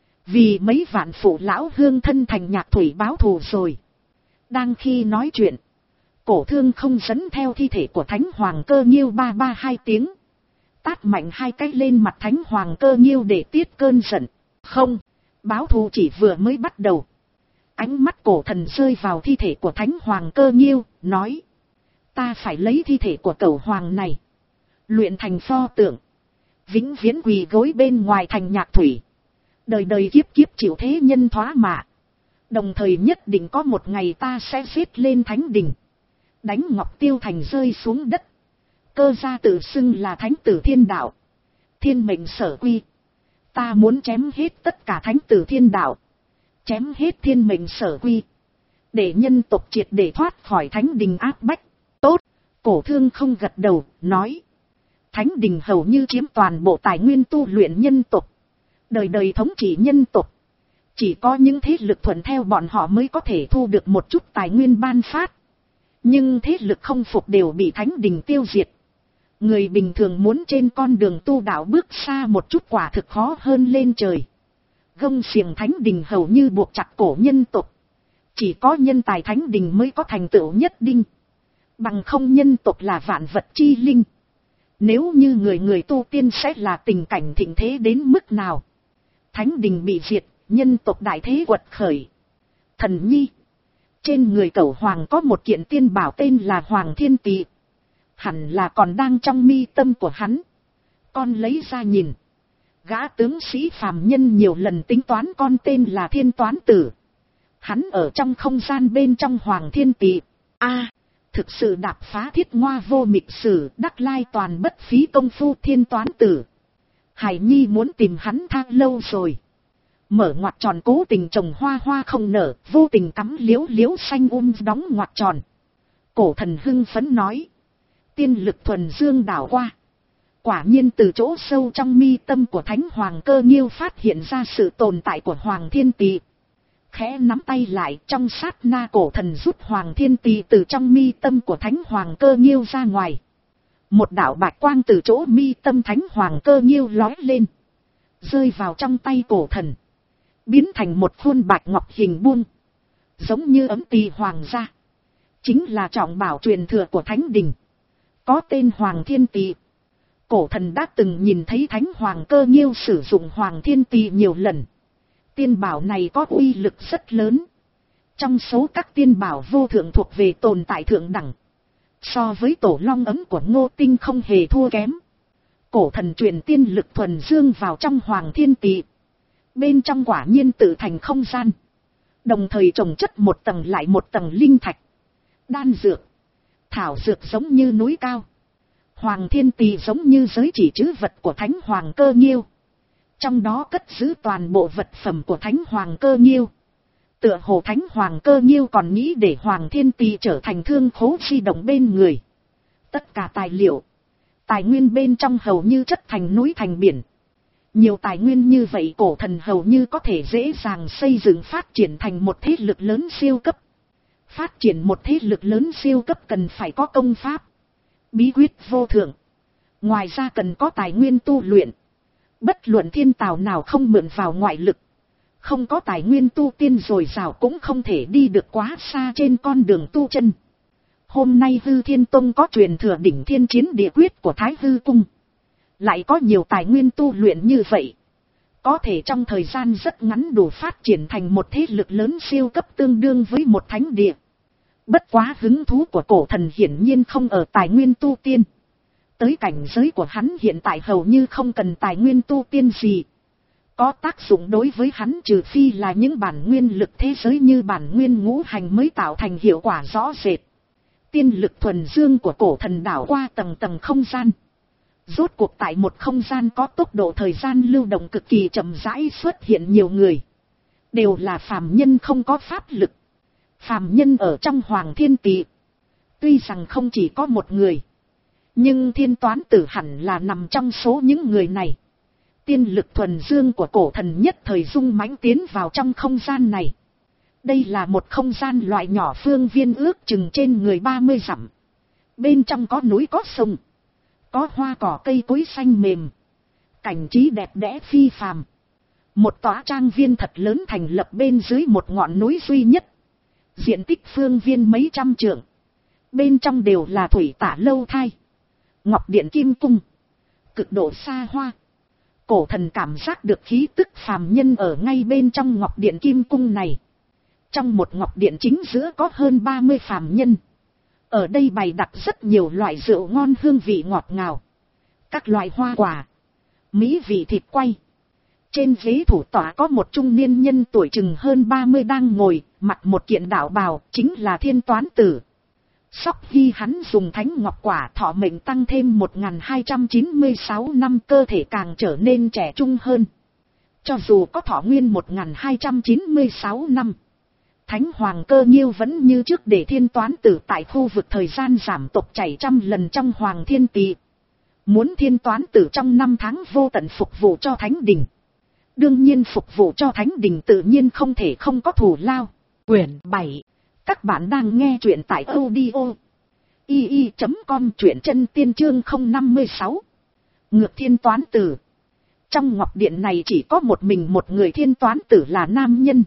vì mấy vạn phụ lão hương thân thành Nhạc Thủy báo thù rồi. Đang khi nói chuyện, cổ thương không dẫn theo thi thể của Thánh Hoàng Cơ Nghiêu ba ba hai tiếng, tát mạnh hai cái lên mặt Thánh Hoàng Cơ Nghiêu để tiết cơn giận. Không, báo thù chỉ vừa mới bắt đầu. Ánh mắt cổ thần rơi vào thi thể của Thánh Hoàng Cơ Nghiêu, nói. Ta phải lấy thi thể của cẩu hoàng này, luyện thành pho tượng, vĩnh viễn quỳ gối bên ngoài thành Nhạc Thủy, đời đời kiếp kiếp chịu thế nhân thoá mạ. Đồng thời nhất định có một ngày ta sẽ giết lên Thánh Đình, đánh Ngọc Tiêu Thành rơi xuống đất. Cơ gia tự xưng là Thánh tử thiên đạo, thiên mệnh sở quy. Ta muốn chém hết tất cả Thánh tử thiên đạo, chém hết thiên mệnh sở quy, để nhân tộc triệt để thoát khỏi Thánh Đình áp bách. Tốt, cổ thương không gật đầu, nói. Thánh Đình hầu như chiếm toàn bộ tài nguyên tu luyện nhân tộc, đời đời thống trị nhân tộc. Chỉ có những thế lực thuận theo bọn họ mới có thể thu được một chút tài nguyên ban phát. Nhưng thế lực không phục đều bị Thánh Đình tiêu diệt. Người bình thường muốn trên con đường tu đạo bước xa một chút quả thực khó hơn lên trời. Gông xiềng Thánh Đình hầu như buộc chặt cổ nhân tộc. Chỉ có nhân tài Thánh Đình mới có thành tựu nhất định. Bằng không nhân tộc là vạn vật chi linh. Nếu như người người tu tiên sẽ là tình cảnh thịnh thế đến mức nào. Thánh Đình bị diệt, nhân tộc đại thế quật khởi. Thần nhi, trên người cẩu hoàng có một kiện tiên bảo tên là Hoàng Thiên Tỵ. Hẳn là còn đang trong mi tâm của hắn. Con lấy ra nhìn. Gã tướng sĩ phàm nhân nhiều lần tính toán con tên là Thiên Toán Tử. Hắn ở trong không gian bên trong Hoàng Thiên Tỵ. A, thực sự đạp phá thiết ngoa vô mịch sử, đắc lai toàn bất phí công phu Thiên Toán Tử. Hải nhi muốn tìm hắn tha lâu rồi. Mở ngoặc tròn cố tình trồng hoa hoa không nở, vô tình cắm liễu liễu xanh um đóng ngoặc tròn. Cổ thần hưng phấn nói. Tiên lực thuần dương đảo qua. Quả nhiên từ chỗ sâu trong mi tâm của Thánh Hoàng Cơ Nghiêu phát hiện ra sự tồn tại của Hoàng Thiên Tỵ. Khẽ nắm tay lại, trong sát na cổ thần rút Hoàng Thiên Tỵ từ trong mi tâm của Thánh Hoàng Cơ Nghiêu ra ngoài. Một đạo bạch quang từ chỗ mi tâm Thánh Hoàng Cơ Nghiêu lói lên, rơi vào trong tay cổ thần, biến thành một khuôn bạch ngọc hình buông, giống như ấm tỳ hoàng gia. Chính là trọng bảo truyền thừa của Thánh Đình, có tên Hoàng Thiên Tỵ. Cổ thần đã từng nhìn thấy Thánh Hoàng Cơ Nghiêu sử dụng Hoàng Thiên Tỵ nhiều lần. Tiên bảo này có uy lực rất lớn. Trong số các tiên bảo vô thượng thuộc về tồn tại thượng đẳng. So với tổ long ấm của Ngô Tinh không hề thua kém. Cổ thần truyền tiên lực thuần dương vào trong Hoàng Thiên Tỵ. Bên trong quả nhiên tự thành không gian. Đồng thời trồng chất một tầng lại một tầng linh thạch, đan dược, thảo dược giống như núi cao. Hoàng Thiên Tỵ giống như giới chỉ trữ vật của Thánh Hoàng Cơ Nghiêu. Trong đó cất giữ toàn bộ vật phẩm của Thánh Hoàng Cơ Nghiêu. Tựa hồ Thánh Hoàng Cơ Nghiêu còn nghĩ để Hoàng Thiên Tỵ trở thành thương khố di động bên người. Tất cả tài liệu, tài nguyên bên trong hầu như chất thành núi thành biển. Nhiều tài nguyên như vậy cổ thần hầu như có thể dễ dàng xây dựng phát triển thành một thế lực lớn siêu cấp. Phát triển một thế lực lớn siêu cấp cần phải có công pháp, bí quyết vô thượng. Ngoài ra cần có tài nguyên tu luyện. Bất luận thiên tào nào không mượn vào ngoại lực, không có tài nguyên tu tiên dồi dào cũng không thể đi được quá xa trên con đường tu chân. Hôm nay Hư Thiên Tông có truyền thừa đỉnh thiên chiến địa quyết của Thái Hư Cung. Lại có nhiều tài nguyên tu luyện như vậy. Có thể trong thời gian rất ngắn đủ phát triển thành một thế lực lớn siêu cấp tương đương với một thánh địa. Bất quá hứng thú của cổ thần hiển nhiên không ở tài nguyên tu tiên. Tới cảnh giới của hắn hiện tại hầu như không cần tài nguyên tu tiên gì. Có tác dụng đối với hắn trừ phi là những bản nguyên lực thế giới như bản nguyên ngũ hành mới tạo thành hiệu quả rõ rệt. Tiên lực thuần dương của cổ thần đảo qua tầng tầng không gian. Rốt cuộc tại một không gian có tốc độ thời gian lưu động cực kỳ chậm rãi xuất hiện nhiều người. Đều là phàm nhân không có pháp lực. Phàm nhân ở trong Hoàng Thiên Tỵ. Tuy rằng không chỉ có một người. Nhưng thiên toán tử hẳn là nằm trong số những người này. Tiên lực thuần dương của cổ thần nhất thời dung mãnh tiến vào trong không gian này. Đây là một không gian loại nhỏ phương viên ước chừng trên người ba mươi dặm. Bên trong có núi có sông. Có hoa cỏ cây cối xanh mềm. Cảnh trí đẹp đẽ phi phàm. Một tòa trang viên thật lớn thành lập bên dưới một ngọn núi duy nhất. Diện tích phương viên mấy trăm trượng. Bên trong đều là thủy tả lâu thai. Ngọc điện kim cung. Cực độ xa hoa. Cổ thần cảm giác được khí tức phàm nhân ở ngay bên trong ngọc điện kim cung này. Trong một ngọc điện chính giữa có hơn ba mươi phàm nhân. Ở đây bày đặt rất nhiều loại rượu ngon hương vị ngọt ngào. Các loại hoa quả. Mỹ vị thịt quay. Trên ghế thủ tọa có một trung niên nhân tuổi chừng hơn ba mươi đang ngồi, mặc một kiện đạo bào, chính là thiên toán tử. Sóc Hy hắn dùng thánh ngọc quả thọ mệnh tăng thêm một nghìn hai trăm chín mươi sáu năm, cơ thể càng trở nên trẻ trung hơn. Cho dù có thọ nguyên một nghìn hai trăm chín mươi sáu năm, Thánh Hoàng Cơ Nhiêu vẫn như trước để thiên toán tử tại khu vực thời gian giảm tộc chảy trăm lần trong Hoàng Thiên Tỵ. Muốn thiên toán tử trong năm tháng vô tận phục vụ cho Thánh Đình. Đương nhiên phục vụ cho Thánh Đình tự nhiên không thể không có thù lao. Quyển bảy. Các bạn đang nghe truyện tại audio i i chấm com, truyện chân tiên chương không năm mươi sáu. Ngược thiên toán tử. Trong ngọc điện này chỉ có một mình một người thiên toán tử là nam nhân.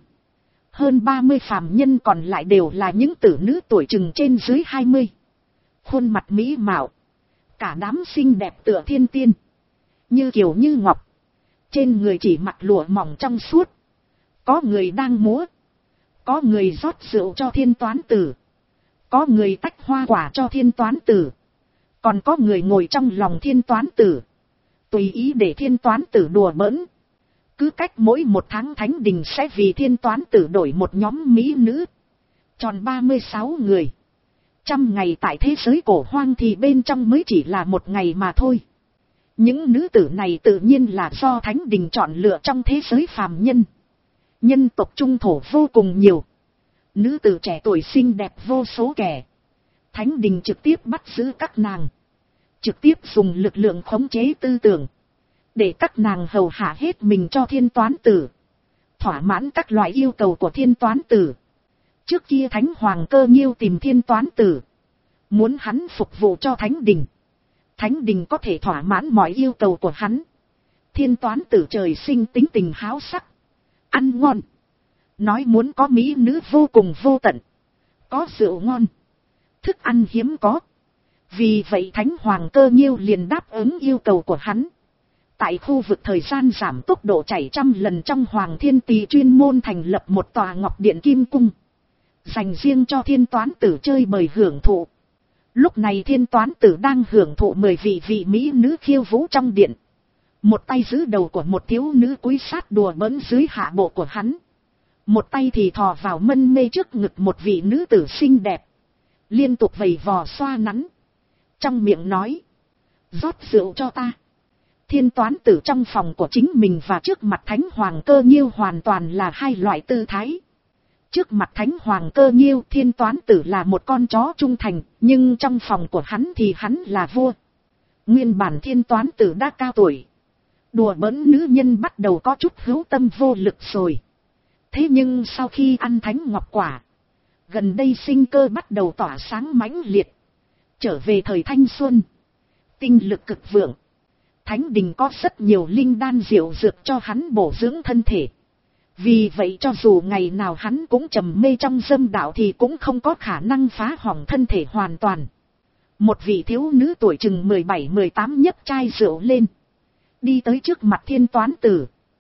Hơn ba mươi phàm nhân còn lại đều là những tử nữ tuổi chừng trên dưới hai mươi. Khuôn mặt mỹ mạo. Cả đám xinh đẹp tựa thiên tiên. Như kiều như ngọc. Trên người chỉ mặc lụa mỏng trong suốt. Có người đang múa. Có người rót rượu cho thiên toán tử. Có người tách hoa quả cho thiên toán tử. Còn có người ngồi trong lòng thiên toán tử. Tùy ý để thiên toán tử đùa bỡn. Cứ cách mỗi một tháng Thánh Đình sẽ vì thiên toán tử đổi một nhóm mỹ nữ. Tròn ba mươi sáu người. Trăm ngày tại thế giới cổ hoang thì bên trong mới chỉ là một ngày mà thôi. Những nữ tử này tự nhiên là do Thánh Đình chọn lựa trong thế giới phàm nhân. Nhân tộc trung thổ vô cùng nhiều. Nữ tử trẻ tuổi xinh đẹp vô số kẻ. Thánh Đình trực tiếp bắt giữ các nàng. Trực tiếp dùng lực lượng khống chế tư tưởng. Để các nàng hầu hạ hết mình cho thiên toán tử. Thỏa mãn các loại yêu cầu của thiên toán tử. Trước kia Thánh Hoàng Cơ Nhiêu tìm thiên toán tử. Muốn hắn phục vụ cho Thánh Đình. Thánh Đình có thể thỏa mãn mọi yêu cầu của hắn. Thiên toán tử trời sinh tính tình háo sắc. Ăn ngon. Nói muốn có mỹ nữ vô cùng vô tận. Có rượu ngon. Thức ăn hiếm có. Vì vậy Thánh Hoàng Cơ Nhiêu liền đáp ứng yêu cầu của hắn. Tại khu vực thời gian giảm tốc độ chảy trăm lần trong Hoàng Thiên Tỵ chuyên môn thành lập một tòa ngọc điện kim cung. Dành riêng cho thiên toán tử chơi bời hưởng thụ. Lúc này thiên toán tử đang hưởng thụ mười vị vị mỹ nữ khiêu vũ trong điện. Một tay giữ đầu của một thiếu nữ cúi sát đùa bỡn dưới hạ bộ của hắn. Một tay thì thò vào mân mê trước ngực một vị nữ tử xinh đẹp. Liên tục vầy vò xoa nắn. Trong miệng nói. Rót rượu cho ta. Thiên toán tử trong phòng của chính mình và trước mặt Thánh Hoàng Cơ Nhiêu hoàn toàn là hai loại tư thái. Trước mặt Thánh Hoàng Cơ Nhiêu thiên toán tử là một con chó trung thành, nhưng trong phòng của hắn thì hắn là vua. Nguyên bản thiên toán tử đã cao tuổi. Đùa bỡn nữ nhân bắt đầu có chút hữu tâm vô lực rồi. Thế nhưng sau khi ăn thánh ngọc quả, gần đây sinh cơ bắt đầu tỏa sáng mãnh liệt. Trở về thời thanh xuân, tinh lực cực vượng. Thánh Đình có rất nhiều linh đan diệu dược cho hắn bổ dưỡng thân thể. Vì vậy cho dù ngày nào hắn cũng trầm mê trong dâm đạo thì cũng không có khả năng phá hỏng thân thể hoàn toàn. Một vị thiếu nữ tuổi chừng mười bảy mười tám nhấc chai rượu lên. Đi tới trước mặt thiên toán tử.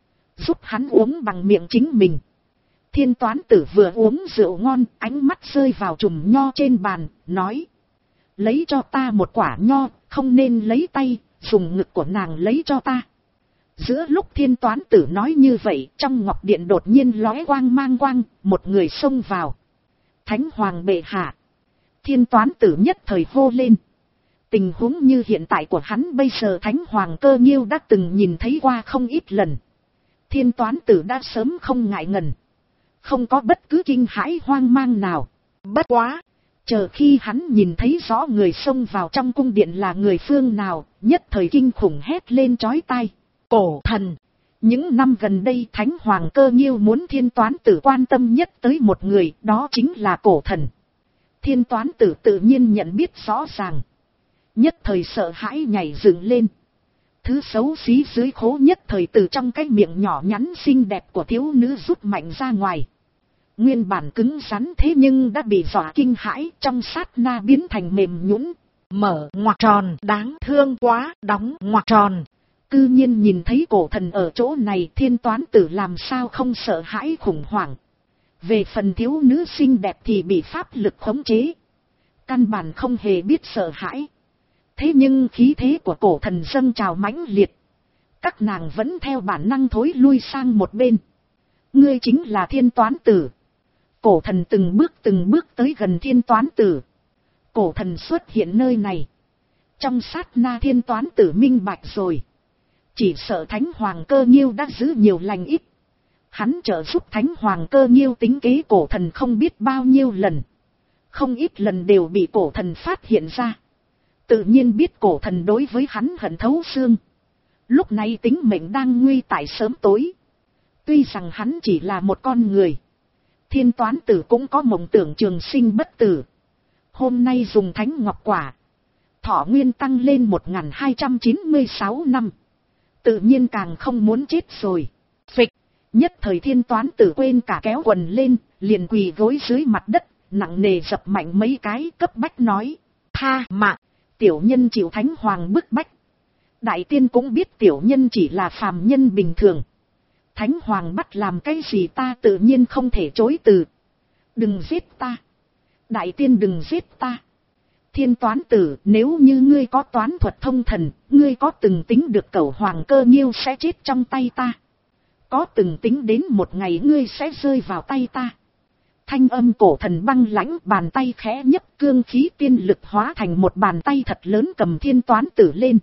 giúp hắn uống bằng miệng chính mình. Thiên toán tử vừa uống rượu ngon, ánh mắt rơi vào chùm nho trên bàn, nói. Lấy cho ta một quả nho, không nên lấy tay, dùng ngực của nàng lấy cho ta. Giữa lúc thiên toán tử nói như vậy, trong ngọc điện đột nhiên lóe quang mang quang, một người xông vào. Thánh hoàng bệ hạ. Thiên toán tử nhất thời hô lên. Tình huống như hiện tại của hắn bây giờ Thánh Hoàng Cơ Nhiêu đã từng nhìn thấy qua không ít lần. Thiên toán tử đã sớm không ngại ngần. Không có bất cứ kinh hãi hoang mang nào. Bất quá, chờ khi hắn nhìn thấy rõ người xông vào trong cung điện là người phương nào, nhất thời kinh khủng hét lên chói tai. Cổ thần! Những năm gần đây Thánh Hoàng Cơ Nhiêu muốn thiên toán tử quan tâm nhất tới một người, đó chính là cổ thần. Thiên toán tử tự nhiên nhận biết rõ ràng. Nhất thời sợ hãi nhảy dựng lên. Thứ xấu xí dưới khố nhất thời từ trong cái miệng nhỏ nhắn xinh đẹp của thiếu nữ rút mạnh ra ngoài. Nguyên bản cứng rắn thế nhưng đã bị dọa kinh hãi, trong sát na biến thành mềm nhũn. Mở ngoặc tròn, đáng thương quá, đóng ngoặc tròn. Cư nhiên nhìn thấy cổ thần ở chỗ này, thiên toán tử làm sao không sợ hãi khủng hoảng. Về phần thiếu nữ xinh đẹp thì bị pháp lực khống chế. Căn bản không hề biết sợ hãi. Thế nhưng khí thế của cổ thần dâng trào mãnh liệt. Các nàng vẫn theo bản năng thối lui sang một bên. Ngươi chính là thiên toán tử. Cổ thần từng bước từng bước tới gần thiên toán tử. Cổ thần xuất hiện nơi này. Trong sát na thiên toán tử minh bạch rồi. Chỉ sợ Thánh Hoàng Cơ Nhiêu đã giữ nhiều lành ít. Hắn trợ giúp Thánh Hoàng Cơ Nhiêu tính kế cổ thần không biết bao nhiêu lần. Không ít lần đều bị cổ thần phát hiện ra. Tự nhiên biết cổ thần đối với hắn hận thấu xương. Lúc này tính mệnh đang nguy tại sớm tối. Tuy rằng hắn chỉ là một con người. Thiên toán tử cũng có mộng tưởng trường sinh bất tử. Hôm nay dùng thánh ngọc quả. Thọ nguyên tăng lên một nghìn hai trăm chín mươi sáu năm. Tự nhiên càng không muốn chết rồi. Phịch. Nhất thời thiên toán tử quên cả kéo quần lên. Liền quỳ gối dưới mặt đất. Nặng nề dập mạnh mấy cái, cấp bách nói. Tha mạng. Tiểu nhân chịu Thánh Hoàng bức bách. Đại tiên cũng biết tiểu nhân chỉ là phàm nhân bình thường. Thánh Hoàng bắt làm cái gì ta tự nhiên không thể chối từ. Đừng giết ta. Đại tiên đừng giết ta. Thiên toán tử, nếu như ngươi có toán thuật thông thần, ngươi có từng tính được Cẩu Hoàng Cơ Nhiêu sẽ chết trong tay ta. Có từng tính đến một ngày ngươi sẽ rơi vào tay ta. Thanh âm cổ thần băng lãnh, bàn tay khẽ nhấc, cương khí tiên lực hóa thành một bàn tay thật lớn cầm thiên toán tử lên.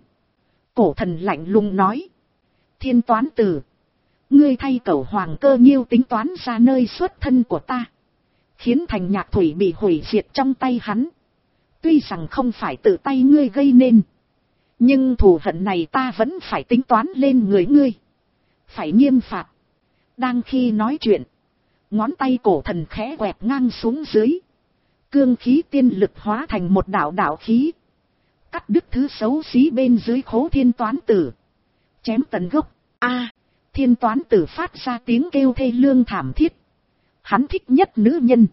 Cổ thần lạnh lùng nói. Thiên toán tử. Ngươi thay Cẩu Hoàng Cơ Nhiêu tính toán ra nơi xuất thân của ta. Khiến thành Nhạc Thủy bị hủy diệt trong tay hắn. Tuy rằng không phải tự tay ngươi gây nên. Nhưng thù hận này ta vẫn phải tính toán lên người ngươi. Phải nghiêm phạt. Đang khi nói chuyện. Ngón tay cổ thần khẽ quẹt ngang xuống dưới. Cương khí tiên lực hóa thành một đạo đạo khí. Cắt đứt thứ xấu xí bên dưới khố thiên toán tử. Chém tận gốc. A, thiên toán tử phát ra tiếng kêu thê lương thảm thiết. Hắn thích nhất nữ nhân.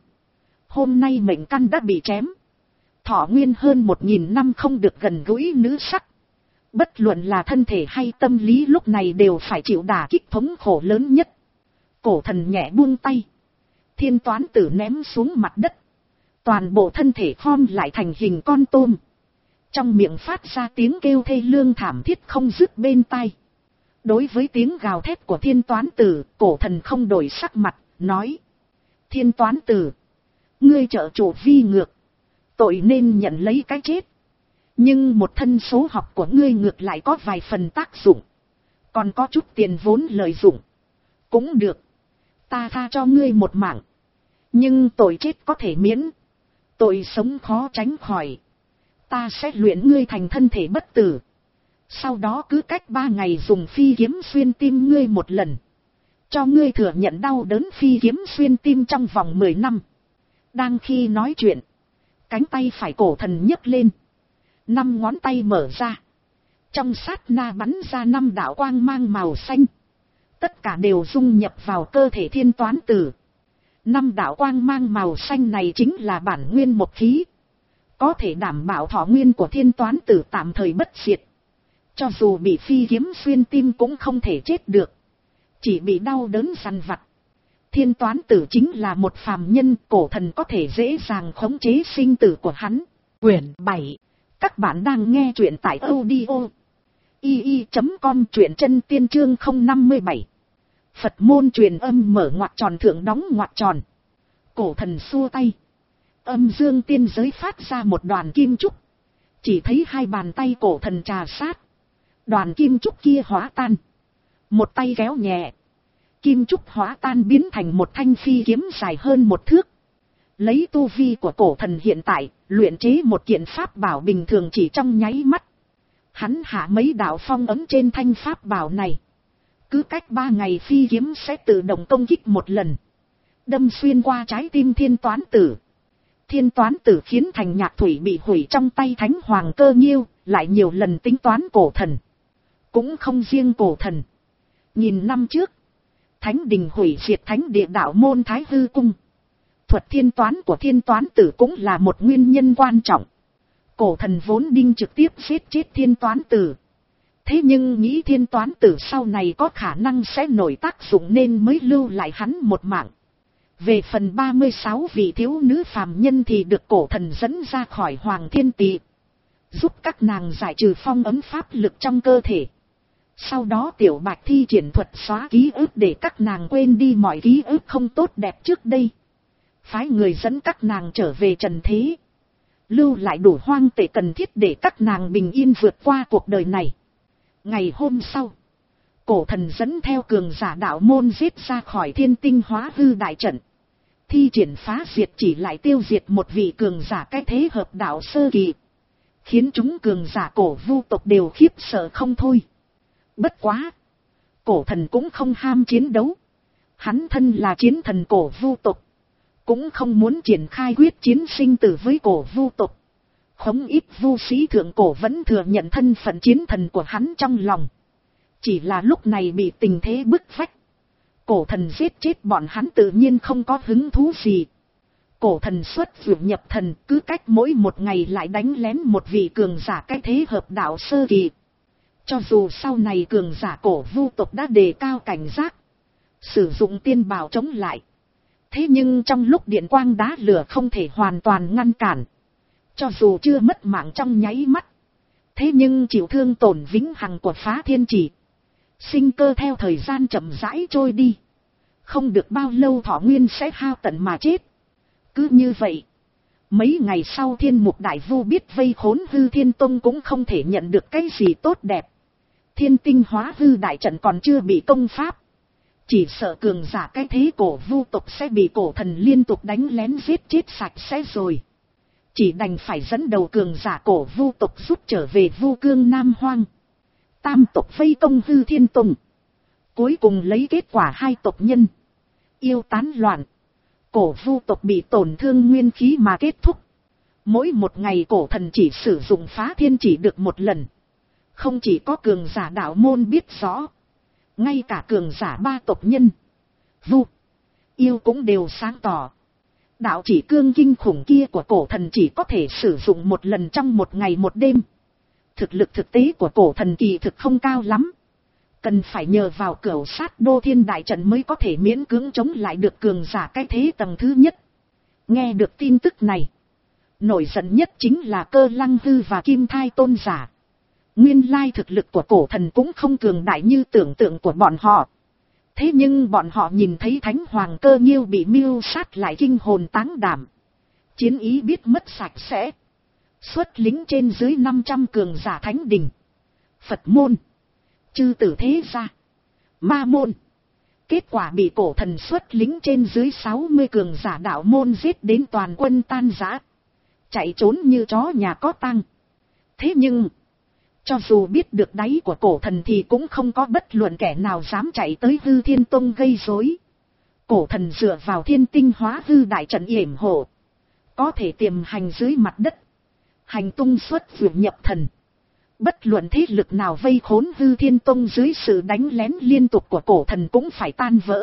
Hôm nay mệnh căn đã bị chém. Thọ nguyên hơn một nghìn năm không được gần gũi nữ sắc. Bất luận là thân thể hay tâm lý lúc này đều phải chịu đả kích thống khổ lớn nhất. Cổ thần nhẹ buông tay. Thiên toán tử ném xuống mặt đất. Toàn bộ thân thể form lại thành hình con tôm. Trong miệng phát ra tiếng kêu thê lương thảm thiết không dứt bên tai. Đối với tiếng gào thét của thiên toán tử, cổ thần không đổi sắc mặt, nói. Thiên toán tử. Ngươi trợ chủ vi ngược. Tội nên nhận lấy cái chết. Nhưng một thân số học của ngươi ngược lại có vài phần tác dụng. Còn có chút tiền vốn lợi dụng. Cũng được. Ta tha cho ngươi một mạng. Nhưng tội chết có thể miễn. Tội sống khó tránh khỏi. Ta sẽ luyện ngươi thành thân thể bất tử. Sau đó cứ cách ba ngày dùng phi kiếm xuyên tim ngươi một lần. Cho ngươi thừa nhận đau đớn phi kiếm xuyên tim trong vòng mười năm. Đang khi nói chuyện. Cánh tay phải cổ thần nhấc lên. Năm ngón tay mở ra. Trong sát na bắn ra năm đạo quang mang màu xanh. Tất cả đều dung nhập vào cơ thể thiên toán tử. Năm đạo quang mang màu xanh này chính là bản nguyên một khí. Có thể đảm bảo thọ nguyên của thiên toán tử tạm thời bất diệt. Cho dù bị phi kiếm xuyên tim cũng không thể chết được. chỉ bị đau đớn dằn vặt. Thiên Toán Tử chính là một phàm nhân, cổ thần có thể dễ dàng khống chế sinh tử của hắn. Quyển bảy. Các bạn đang nghe truyện tại audio i i chấm com, truyện chân tiên chương không năm bảy. Phật môn truyền âm mở ngoặc tròn thượng đóng ngoặc tròn. Cổ thần xua tay. Âm dương tiên giới phát ra một đoàn kim trúc. Chỉ thấy hai bàn tay cổ thần trà sát. Đoàn kim trúc kia hóa tan. Một tay kéo nhẹ. Kim trúc hóa tan biến thành một thanh phi kiếm dài hơn một thước. Lấy tu vi của cổ thần hiện tại, luyện chế một kiện pháp bảo bình thường chỉ trong nháy mắt. Hắn hạ mấy đạo phong ấm trên thanh pháp bảo này. Cứ cách ba ngày phi kiếm sẽ tự động công kích một lần. Đâm xuyên qua trái tim Thiên Toán Tử. Thiên Toán Tử khiến thành nhạc thủy bị hủy trong tay Thánh Hoàng Cơ Nhiêu, lại nhiều lần tính toán cổ thần. Cũng không riêng cổ thần. Nhìn năm trước, Thánh Đình hủy diệt Thánh Địa Đạo môn Thái Hư Cung. Thuật thiên toán của Thiên Toán Tử cũng là một nguyên nhân quan trọng. Cổ thần vốn định trực tiếp giết chết Thiên Toán Tử. Thế nhưng nghĩ Thiên Toán Tử sau này có khả năng sẽ nổi tác dụng nên mới lưu lại hắn một mạng. Về phần ba mươi sáu vị thiếu nữ phàm nhân thì được cổ thần dẫn ra khỏi Hoàng Thiên Tỵ. Giúp các nàng giải trừ phong ấm pháp lực trong cơ thể. Sau đó Tiểu Bạch thi triển thuật xóa ký ức để các nàng quên đi mọi ký ức không tốt đẹp trước đây. Phái người dẫn các nàng trở về trần thế. Lưu lại đủ hoang tệ cần thiết để các nàng bình yên vượt qua cuộc đời này. Ngày hôm sau, cổ thần dẫn theo cường giả đạo môn giết ra khỏi Thiên Tinh Hóa Hư đại trận. Thi triển phá diệt chỉ lại tiêu diệt một vị cường giả cái thế hợp đạo sơ kỳ. Khiến chúng cường giả cổ vu tộc đều khiếp sợ không thôi. Bất quá, cổ thần cũng không ham chiến đấu. Hắn thân là chiến thần cổ vu tộc, cũng không muốn triển khai quyết chiến sinh tử với cổ vu tộc. Không ít vu sĩ thượng cổ vẫn thừa nhận thân phận chiến thần của hắn trong lòng. Chỉ là lúc này bị tình thế bức bách. Cổ thần giết chết bọn hắn tự nhiên không có hứng thú gì. Cổ thần xuất vượt nhập thần, cứ cách mỗi một ngày lại đánh lén một vị cường giả cái thế hợp đạo sơ kỳ. Cho dù sau này cường giả cổ vu tộc đã đề cao cảnh giác, sử dụng tiên bảo chống lại. Thế nhưng trong lúc điện quang đá lửa không thể hoàn toàn ngăn cản. Cho dù chưa mất mạng trong nháy mắt, thế nhưng chịu thương tổn vĩnh hằng của phá thiên chỉ. Sinh cơ theo thời gian chậm rãi trôi đi. Không được bao lâu thọ nguyên sẽ hao tận mà chết. Cứ như vậy, mấy ngày sau Thiên Mục Đại Vu biết vây khốn Hư Thiên Tông cũng không thể nhận được cái gì tốt đẹp. Thiên Tinh Hóa Hư đại trận còn chưa bị công pháp. Chỉ sợ cường giả cái thế cổ vu tộc sẽ bị cổ thần liên tục đánh lén giết chết sạch sẽ rồi. Chỉ đành phải dẫn đầu cường giả cổ vu tộc rút trở về Vu Cương Nam Hoang. Tam tộc vây công Hư Thiên Tông. Cuối cùng lấy kết quả hai tộc nhân yêu tán loạn. Cổ vu tộc bị tổn thương nguyên khí mà kết thúc. Mỗi một ngày cổ thần chỉ sử dụng phá thiên chỉ được một lần. Không chỉ có cường giả đạo môn biết rõ. Ngay cả cường giả ba tộc nhân, vu, yêu cũng đều sáng tỏ. Đạo chỉ cương kinh khủng kia của cổ thần chỉ có thể sử dụng một lần trong một ngày một đêm. Thực lực thực tế của cổ thần kỳ thực không cao lắm. Cần phải nhờ vào cửu sát đô thiên đại trận mới có thể miễn cưỡng chống lại được cường giả cái thế tầng thứ nhất. Nghe được tin tức này, nổi giận nhất chính là Cơ Lăng Hư và Kim Thai Tôn giả. Nguyên lai thực lực của cổ thần cũng không cường đại như tưởng tượng của bọn họ. Thế nhưng bọn họ nhìn thấy Thánh Hoàng Cơ Nhiêu bị mưu sát lại kinh hồn táng đảm. Chiến ý biết mất sạch sẽ. Xuất lính trên dưới năm trăm cường giả Thánh Đình, Phật môn, chư tử thế gia, ma môn. Kết quả bị cổ thần xuất lính trên dưới sáu mươi cường giả đạo môn giết đến toàn quân tan rã. Chạy trốn như chó nhà có tang. Thế nhưng, cho dù biết được đáy của cổ thần thì cũng không có bất luận kẻ nào dám chạy tới Hư Thiên Tông gây rối. Cổ thần dựa vào Thiên Tinh Hóa Hư đại trận yểm hộ, có thể tiềm hành dưới mặt đất, hành tung xuất vượt nhập thần. Bất luận thế lực nào vây khốn Hư Thiên Tông dưới sự đánh lén liên tục của cổ thần cũng phải tan vỡ.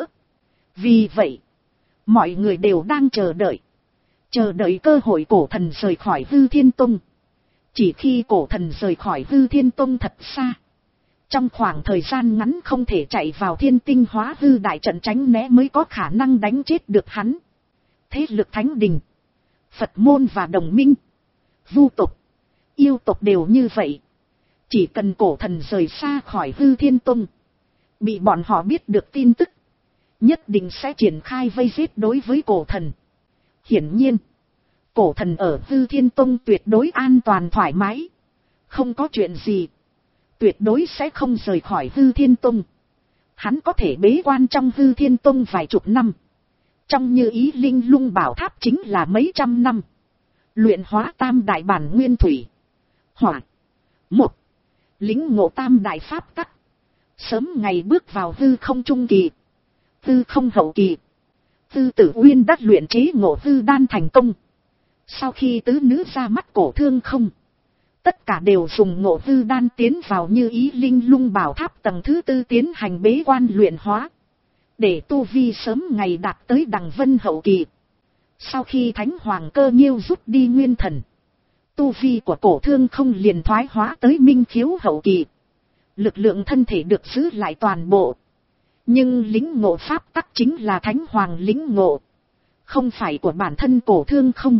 Vì vậy, mọi người đều đang chờ đợi. Chờ đợi cơ hội cổ thần rời khỏi Hư Thiên Tông. Chỉ khi cổ thần rời khỏi Hư Thiên Tông thật xa, Trong khoảng thời gian ngắn không thể chạy vào thiên tinh hóa hư đại trận tránh né mới có khả năng đánh chết được hắn. Thế lực thánh đình, Phật môn và đồng minh, vu tộc, yêu tộc đều như vậy. Chỉ cần cổ thần rời xa khỏi hư thiên tông, bị bọn họ biết được tin tức, nhất định sẽ triển khai vây giết đối với cổ thần. Hiển nhiên, cổ thần ở hư thiên tông tuyệt đối an toàn thoải mái, không có chuyện gì, tuyệt đối sẽ không rời khỏi hư thiên tông. Hắn có thể bế quan trong hư thiên tông vài chục năm, trong Như Ý Linh Lung Bảo Tháp chính là mấy trăm năm, luyện hóa tam đại bản nguyên thủy, hỏa, một, lĩnh ngộ tam đại pháp tắc, sớm ngày bước vào hư không trung kỳ, hư không hậu kỳ. Tư Tử Uyên đã luyện chế ngộ hư đan thành công. Sau khi tứ nữ ra mắt Cổ Thương Không, tất cả đều dùng ngộ hư đan tiến vào Như Ý Linh Lung Bảo Tháp tầng thứ tư tiến hành bế quan luyện hóa, để tu vi sớm ngày đạt tới đằng vân hậu kỳ. Sau khi Thánh Hoàng Cơ Nhiêu rút đi nguyên thần, tu vi của Cổ Thương Không liền thoái hóa tới minh khiếu hậu kỳ. Lực lượng thân thể được giữ lại toàn bộ, nhưng lĩnh ngộ pháp tắc chính là Thánh Hoàng lĩnh ngộ, không phải của bản thân Cổ Thương Không.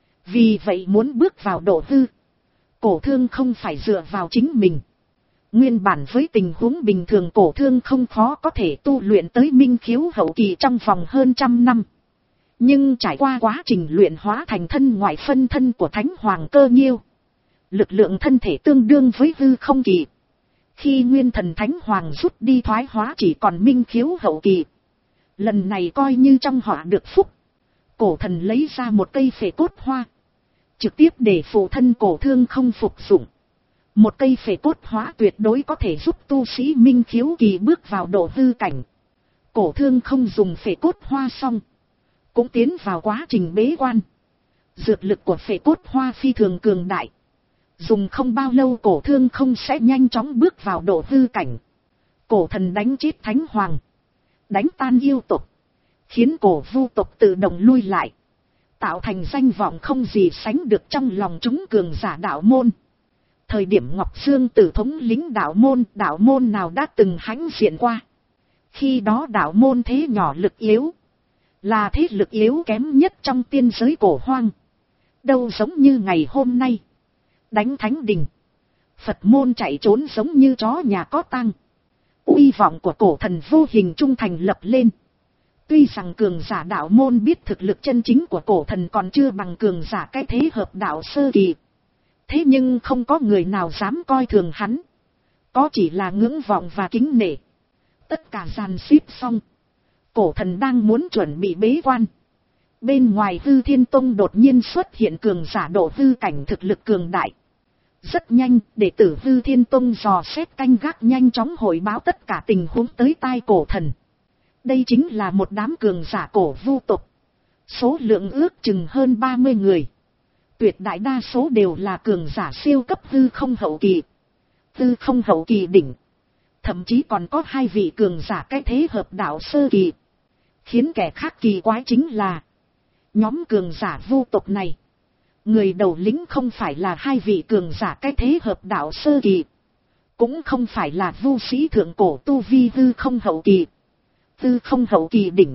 Vì vậy muốn bước vào độ hư, Cổ Thương Không phải dựa vào chính mình. Nguyên bản với tình huống bình thường Cổ Thương Không khó có thể tu luyện tới minh khiếu hậu kỳ trong vòng hơn trăm năm. Nhưng trải qua quá trình luyện hóa thành thân ngoại phân thân của Thánh Hoàng Cơ Nhiêu, lực lượng thân thể tương đương với hư không kỳ. Khi nguyên thần Thánh Hoàng rút đi thoái hóa chỉ còn minh khiếu hậu kỳ. Lần này coi như trong họ được phúc. Cổ thần lấy ra một cây phệ cốt hoa, trực tiếp để phụ thân Cổ Thương Không phục dụng. Một cây phệ cốt hóa tuyệt đối có thể giúp tu sĩ minh khiếu kỳ bước vào độ hư cảnh. Cổ Thương Không dùng phệ cốt hoa xong, cũng tiến vào quá trình bế quan. Dược lực của phệ cốt hoa phi thường cường đại, dùng không bao lâu Cổ Thương Không sẽ nhanh chóng bước vào độ hư cảnh. Cổ thần đánh chết Thánh Hoàng, đánh tan yêu tộc, khiến cổ vu tộc tự động lui lại, tạo thành danh vọng không gì sánh được trong lòng chúng cường giả đạo môn. Thời điểm Ngọc Dương Tử thống lĩnh đạo môn, đạo môn nào đã từng hãnh diện qua. Khi đó đạo môn thế nhỏ lực yếu, là thế lực yếu kém nhất trong tiên giới cổ hoang. Đâu giống như ngày hôm nay, đánh thánh đình, Phật môn chạy trốn giống như chó nhà có tang. Uy vọng của cổ thần vô hình trung thành lập lên. Tuy rằng cường giả đạo môn biết thực lực chân chính của cổ thần còn chưa bằng cường giả cái thế hợp đạo sơ kỳ, thế nhưng không có người nào dám coi thường hắn, có chỉ là ngưỡng vọng và kính nể. Tất cả dàn xếp xong, cổ thần đang muốn chuẩn bị bế quan. Bên ngoài hư thiên tông đột nhiên xuất hiện cường giả độ hư cảnh thực lực cường đại. Rất nhanh, đệ tử hư thiên tông dò xét canh gác nhanh chóng hội báo tất cả tình huống tới tai cổ thần. Đây chính là một đám cường giả cổ vu tộc, số lượng ước chừng hơn ba mươi người. Tuyệt đại đa số đều là cường giả siêu cấp hư không hậu kỳ, hư không hậu kỳ đỉnh, thậm chí còn có hai vị cường giả cái thế hợp đạo sơ kỳ. Khiến kẻ khác kỳ quái chính là, nhóm cường giả vu tộc này, người đầu lĩnh không phải là hai vị cường giả cái thế hợp đạo sơ kỳ, cũng không phải là vu sĩ thượng cổ tu vi hư không hậu kỳ, hư không hậu kỳ đỉnh,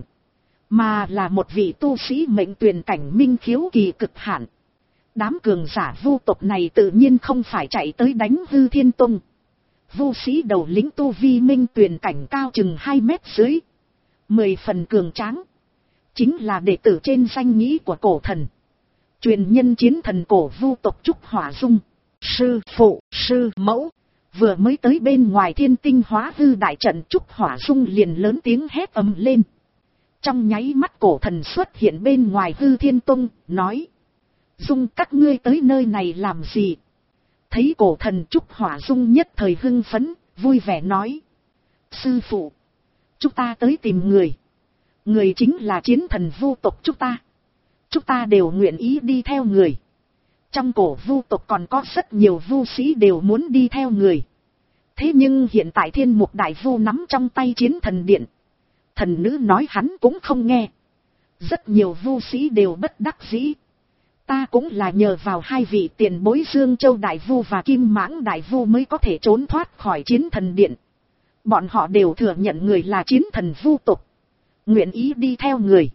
mà là một vị tu sĩ mệnh tuyền cảnh minh khiếu kỳ cực hạn. Đám cường giả vu tộc này tự nhiên không phải chạy tới đánh hư thiên tông. Vu sĩ đầu lĩnh tu vi minh tuyền cảnh cao chừng hai mét dưới, mười phần cường tráng, chính là đệ tử trên danh nghĩa của cổ thần, truyền nhân chiến thần cổ vu tộc Trúc Hỏa Dung. Sư phụ, sư mẫu. Vừa mới tới bên ngoài thiên tinh hóa hư đại trận, Trúc Hỏa Dung liền lớn tiếng hét ầm lên. Trong nháy mắt cổ thần xuất hiện bên ngoài hư thiên tông, nói: Dung, các ngươi tới nơi này làm gì? Thấy cổ thần, Trúc Hỏa Dung nhất thời hưng phấn, vui vẻ nói: Sư phụ, chúng ta tới tìm người. Người chính là chiến thần vu tộc chúng ta. Chúng ta đều nguyện ý đi theo người. Trong cổ vu tộc còn có rất nhiều vu sĩ đều muốn đi theo người. Thế nhưng hiện tại thiên mục đại vu nắm trong tay chiến thần điện. Thần nữ nói hắn cũng không nghe. Rất nhiều vu sĩ đều bất đắc dĩ. Ta cũng là nhờ vào hai vị tiền bối Dương Châu Đại Vu và Kim Mãng Đại Vu mới có thể trốn thoát khỏi chiến thần điện. Bọn họ đều thừa nhận người là chiến thần vu tộc, nguyện ý đi theo người.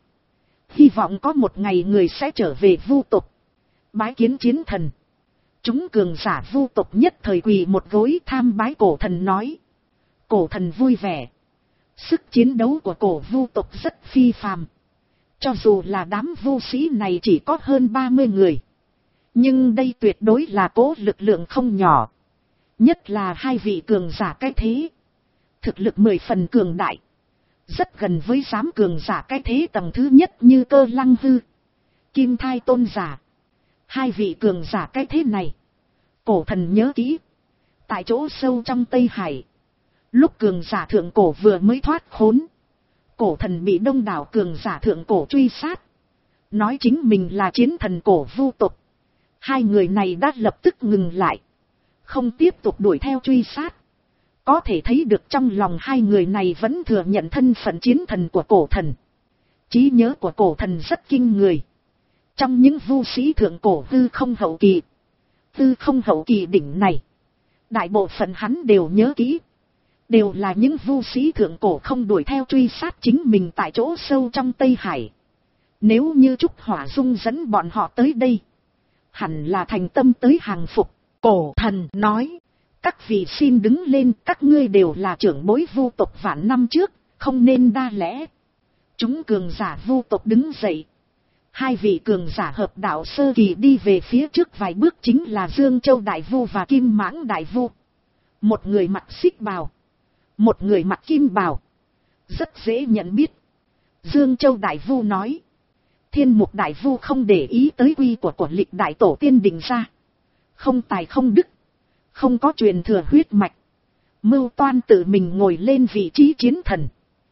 Hy vọng có một ngày người sẽ trở về vu tộc, bái kiến chiến thần. Chúng cường giả vu tộc nhất thời quỳ một gối tham bái cổ thần nói. Cổ thần vui vẻ. Sức chiến đấu của cổ vu tộc rất phi phàm. Cho dù là đám vu sĩ này chỉ có hơn ba mươi người, nhưng đây tuyệt đối là cố lực lượng không nhỏ. Nhất là hai vị cường giả cái thế, thực lực mười phần cường đại, rất gần với giám cường giả cái thế tầng thứ nhất như Cơ Lăng Hư, Kim Thai Tôn giả. Hai vị cường giả cái thế này, cổ thần nhớ kỹ. Tại chỗ sâu trong Tây Hải, lúc cường giả thượng cổ vừa mới thoát khốn, cổ thần bị đông đảo cường giả thượng cổ truy sát, nói chính mình là chiến thần cổ vu tộc. Hai người này đã lập tức ngừng lại, không tiếp tục đuổi theo truy sát. Có thể thấy được trong lòng hai người này vẫn thừa nhận thân phận chiến thần của cổ thần. Trí nhớ của cổ thần rất kinh người. Trong những vu sĩ thượng cổ hư không hậu kỳ, hư không hậu kỳ đỉnh này, đại bộ phận hắn đều nhớ kỹ. Đều là những vu sĩ thượng cổ không đuổi theo truy sát chính mình tại chỗ sâu trong Tây Hải. Nếu như Trúc Hỏa Dung dẫn bọn họ tới đây, hẳn là thành tâm tới hàng phục. Cổ thần nói, các vị xin đứng lên, các ngươi đều là trưởng bối vu tộc vạn năm trước, không nên đa lẽ. Chúng cường giả vu tộc đứng dậy. Hai vị cường giả hợp đạo sơ kỳ đi về phía trước vài bước chính là Dương Châu Đại Vu và Kim Mãng Đại Vu. Một người mặc xích bào, một người mặc kim bào, rất dễ nhận biết. Dương Châu Đại Vu nói, Thiên Mục Đại Vu không để ý tới quy của của lịch đại tổ tiên định ra, không tài không đức, không có truyền thừa huyết mạch, mưu toan tự mình ngồi lên vị trí chiến thần.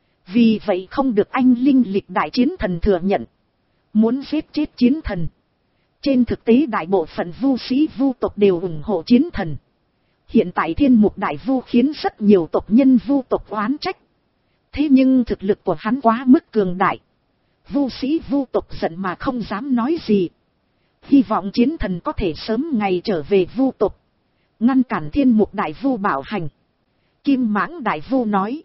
Vì vậy không được anh linh lịch đại chiến thần thừa nhận, muốn giết chết chiến thần. Trên thực tế đại bộ phận vu sĩ vu tộc đều ủng hộ chiến thần. Hiện tại Thiên Mục Đại Vu khiến rất nhiều tộc nhân vu tộc oán trách. Thế nhưng thực lực của hắn quá mức cường đại, vu sĩ vu tộc giận mà không dám nói gì. Hy vọng chiến thần có thể sớm ngày trở về vu tộc, ngăn cản Thiên Mục Đại Vu bảo hành. Kim Mãng Đại Vu nói,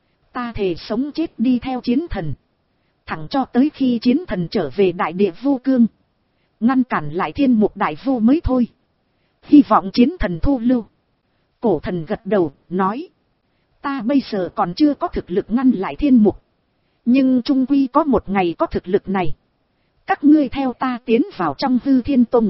ta thề sống chết đi theo chiến thần, thẳng cho tới khi chiến thần trở về đại địa vu cương, ngăn cản lại Thiên Mục Đại Vu mới thôi. Hy vọng chiến thần thu lưu. Cổ thần gật đầu, nói, ta bây giờ còn chưa có thực lực ngăn lại thiên mục, nhưng trung quy có một ngày có thực lực này. Các ngươi theo ta tiến vào trong Hư Thiên Tông.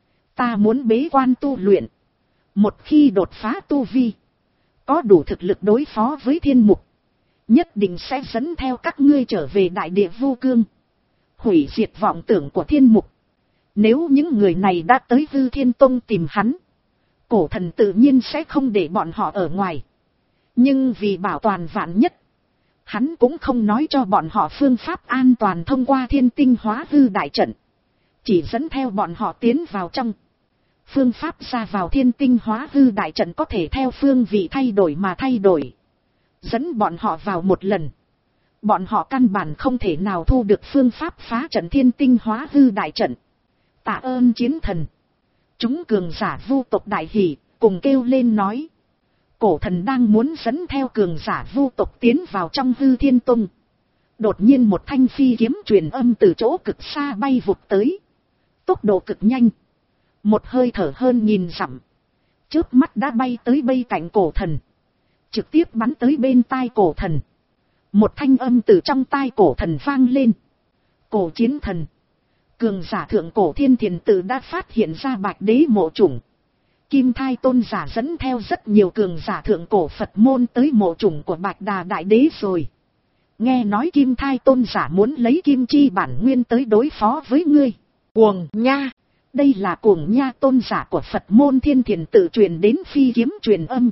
Ta muốn bế quan tu luyện. Một khi đột phá tu vi, có đủ thực lực đối phó với thiên mục, nhất định sẽ dẫn theo các ngươi trở về đại địa vô cương, hủy diệt vọng tưởng của thiên mục. Nếu những người này đã tới Hư Thiên Tông tìm hắn, cổ thần tự nhiên sẽ không để bọn họ ở ngoài. Nhưng vì bảo toàn vạn nhất, hắn cũng không nói cho bọn họ phương pháp an toàn thông qua Thiên Tinh Hóa Hư đại trận, chỉ dẫn theo bọn họ tiến vào trong. Phương pháp ra vào Thiên Tinh Hóa Hư đại trận có thể theo phương vị thay đổi mà thay đổi. Dẫn bọn họ vào một lần, bọn họ căn bản không thể nào thu được phương pháp phá trận Thiên Tinh Hóa Hư đại trận. Tạ ơn chiến thần. Chúng cường giả vu tộc đại hỉ, cùng kêu lên nói. Cổ thần đang muốn dẫn theo cường giả vu tộc tiến vào trong Hư Thiên Tông. Đột nhiên một thanh phi kiếm truyền âm từ chỗ cực xa bay vụt tới. Tốc độ cực nhanh. Một hơi thở hơn nghìn dặm. Chớp mắt đã bay tới bên cạnh cổ thần. Trực tiếp bắn tới bên tai cổ thần. Một thanh âm từ trong tai cổ thần vang lên. Cổ chiến thần. Cường giả thượng cổ Thiên Thiền Tự đã phát hiện ra Bạch Đế mộ chủng. Kim Thai Tôn giả dẫn theo rất nhiều cường giả thượng cổ Phật môn tới mộ chủng của Bạch Đà Đại Đế rồi. Nghe nói Kim Thai Tôn giả muốn lấy Kim Chi bản nguyên tới đối phó với ngươi. Cuồng nha! Đây là cuồng nha tôn giả của Phật môn Thiên Thiền Tự truyền đến phi kiếm truyền âm.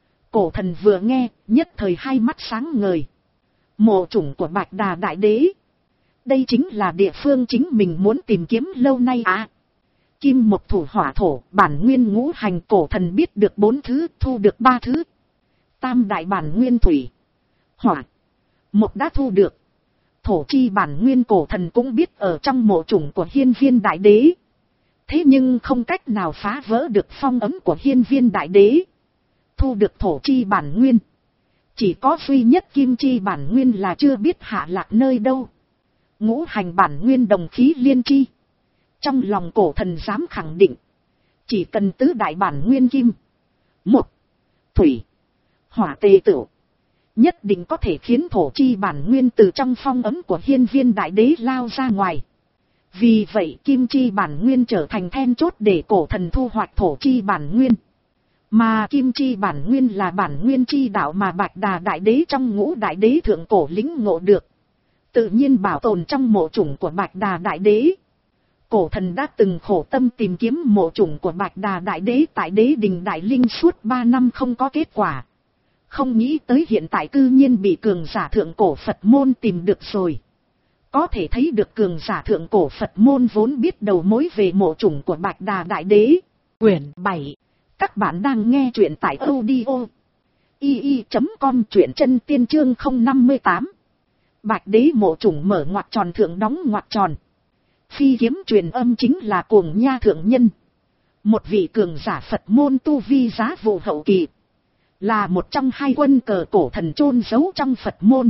Cổ thần vừa nghe, nhất thời hai mắt sáng ngời. Mộ chủng của Bạch Đà Đại Đế. Đây chính là địa phương chính mình muốn tìm kiếm lâu nay à. Kim một thủ hỏa thổ, bản nguyên ngũ hành, cổ thần biết được bốn thứ, thu được ba thứ. Tam đại bản nguyên thủy, hỏa, một đã thu được. Thổ chi bản nguyên cổ thần cũng biết ở trong mộ chủng của Hiên Viên Đại Đế. Thế nhưng không cách nào phá vỡ được phong ấn của hiên viên đại đế. Thu được thổ chi bản nguyên. Chỉ có duy nhất kim chi bản nguyên là chưa biết hạ lạc nơi đâu. Ngũ hành bản nguyên đồng khí liên chi. Trong lòng cổ thần dám khẳng định. Chỉ cần tứ đại bản nguyên kim. Một. Thủy. Hỏa tề tửu. Nhất định có thể khiến thổ chi bản nguyên từ trong phong ấn của hiên viên đại đế lao ra ngoài. Vì vậy kim chi bản nguyên trở thành then chốt để cổ thần thu hoạch thổ chi bản nguyên. Mà kim chi bản nguyên là bản nguyên chi đạo mà Bạch Đà đại đế trong ngũ đại đế thượng cổ lĩnh ngộ được. Tự nhiên bảo tồn trong mộ chủng của Bạch Đà đại đế. Cổ thần đã từng khổ tâm tìm kiếm mộ chủng của Bạch Đà đại đế tại đế đình Đại Linh suốt ba năm không có kết quả. Không nghĩ tới hiện tại cư nhiên bị cường giả thượng cổ Phật môn tìm được rồi. Có thể thấy được cường giả thượng cổ Phật môn vốn biết đầu mối về mộ chủng của Bạch Đà đại đế. Quyển bảy. Các bạn đang nghe truyện tại audio i i chấm com, truyện chân tiên chương không năm tám. Bạch đế mộ chủng mở ngoặc tròn thượng đóng ngoặc tròn. Phi kiếm truyền âm chính là Cuồng Nha thượng nhân. Một vị cường giả Phật môn tu vi giá vụ hậu kỳ. Là một trong hai quân cờ cổ thần chôn giấu trong Phật môn.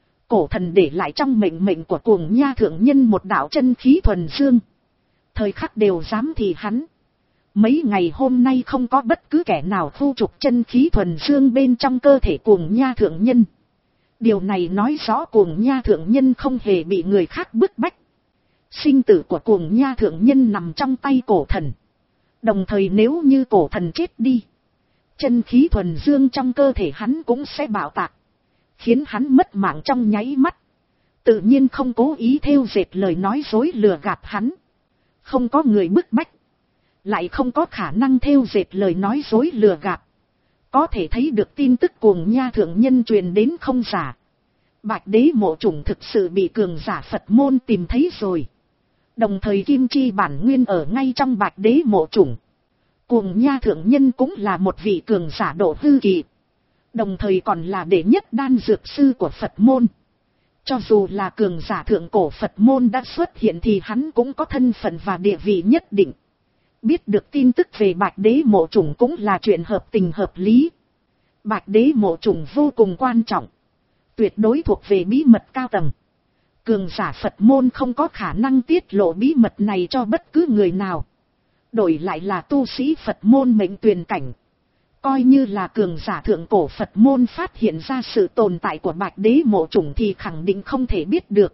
Cổ thần để lại trong mệnh mệnh của Cuồng Nha thượng nhân một đạo chân khí thuần dương. Thời khắc đều dám thì hắn. Mấy ngày hôm nay không có bất cứ kẻ nào thu trục chân khí thuần dương bên trong cơ thể Cuồng Nha thượng nhân. Điều này nói rõ Cuồng Nha thượng nhân không hề bị người khác bức bách. Sinh tử của Cuồng Nha thượng nhân nằm trong tay cổ thần. Đồng thời nếu như cổ thần chết đi, chân khí thuần dương trong cơ thể hắn cũng sẽ bạo tạc, khiến hắn mất mạng trong nháy mắt. Tự nhiên không cố ý thêu dệt lời nói dối lừa gạt hắn. Không có người bức bách, lại không có khả năng thêu dệt lời nói dối lừa gạt. Có thể thấy được tin tức Cuồng Nha thượng nhân truyền đến không giả. Bạch đế mộ chủng thực sự bị cường giả Phật môn tìm thấy rồi. Đồng thời kim chi bản nguyên ở ngay trong Bạch đế mộ chủng. Cuồng Nha thượng nhân cũng là một vị cường giả độ hư kỳ. Đồng thời còn là đệ nhất đan dược sư của Phật môn. Cho dù là cường giả thượng cổ Phật môn đã xuất hiện thì hắn cũng có thân phận và địa vị nhất định. Biết được tin tức về Bạch đế mộ chủng cũng là chuyện hợp tình hợp lý. Bạch đế mộ chủng vô cùng quan trọng. Tuyệt đối thuộc về bí mật cao tầng. Cường giả Phật môn không có khả năng tiết lộ bí mật này cho bất cứ người nào. Đổi lại là tu sĩ Phật môn mệnh tuyền cảnh. Coi như là cường giả thượng cổ Phật môn phát hiện ra sự tồn tại của Bạch đế mộ chủng thì khẳng định không thể biết được.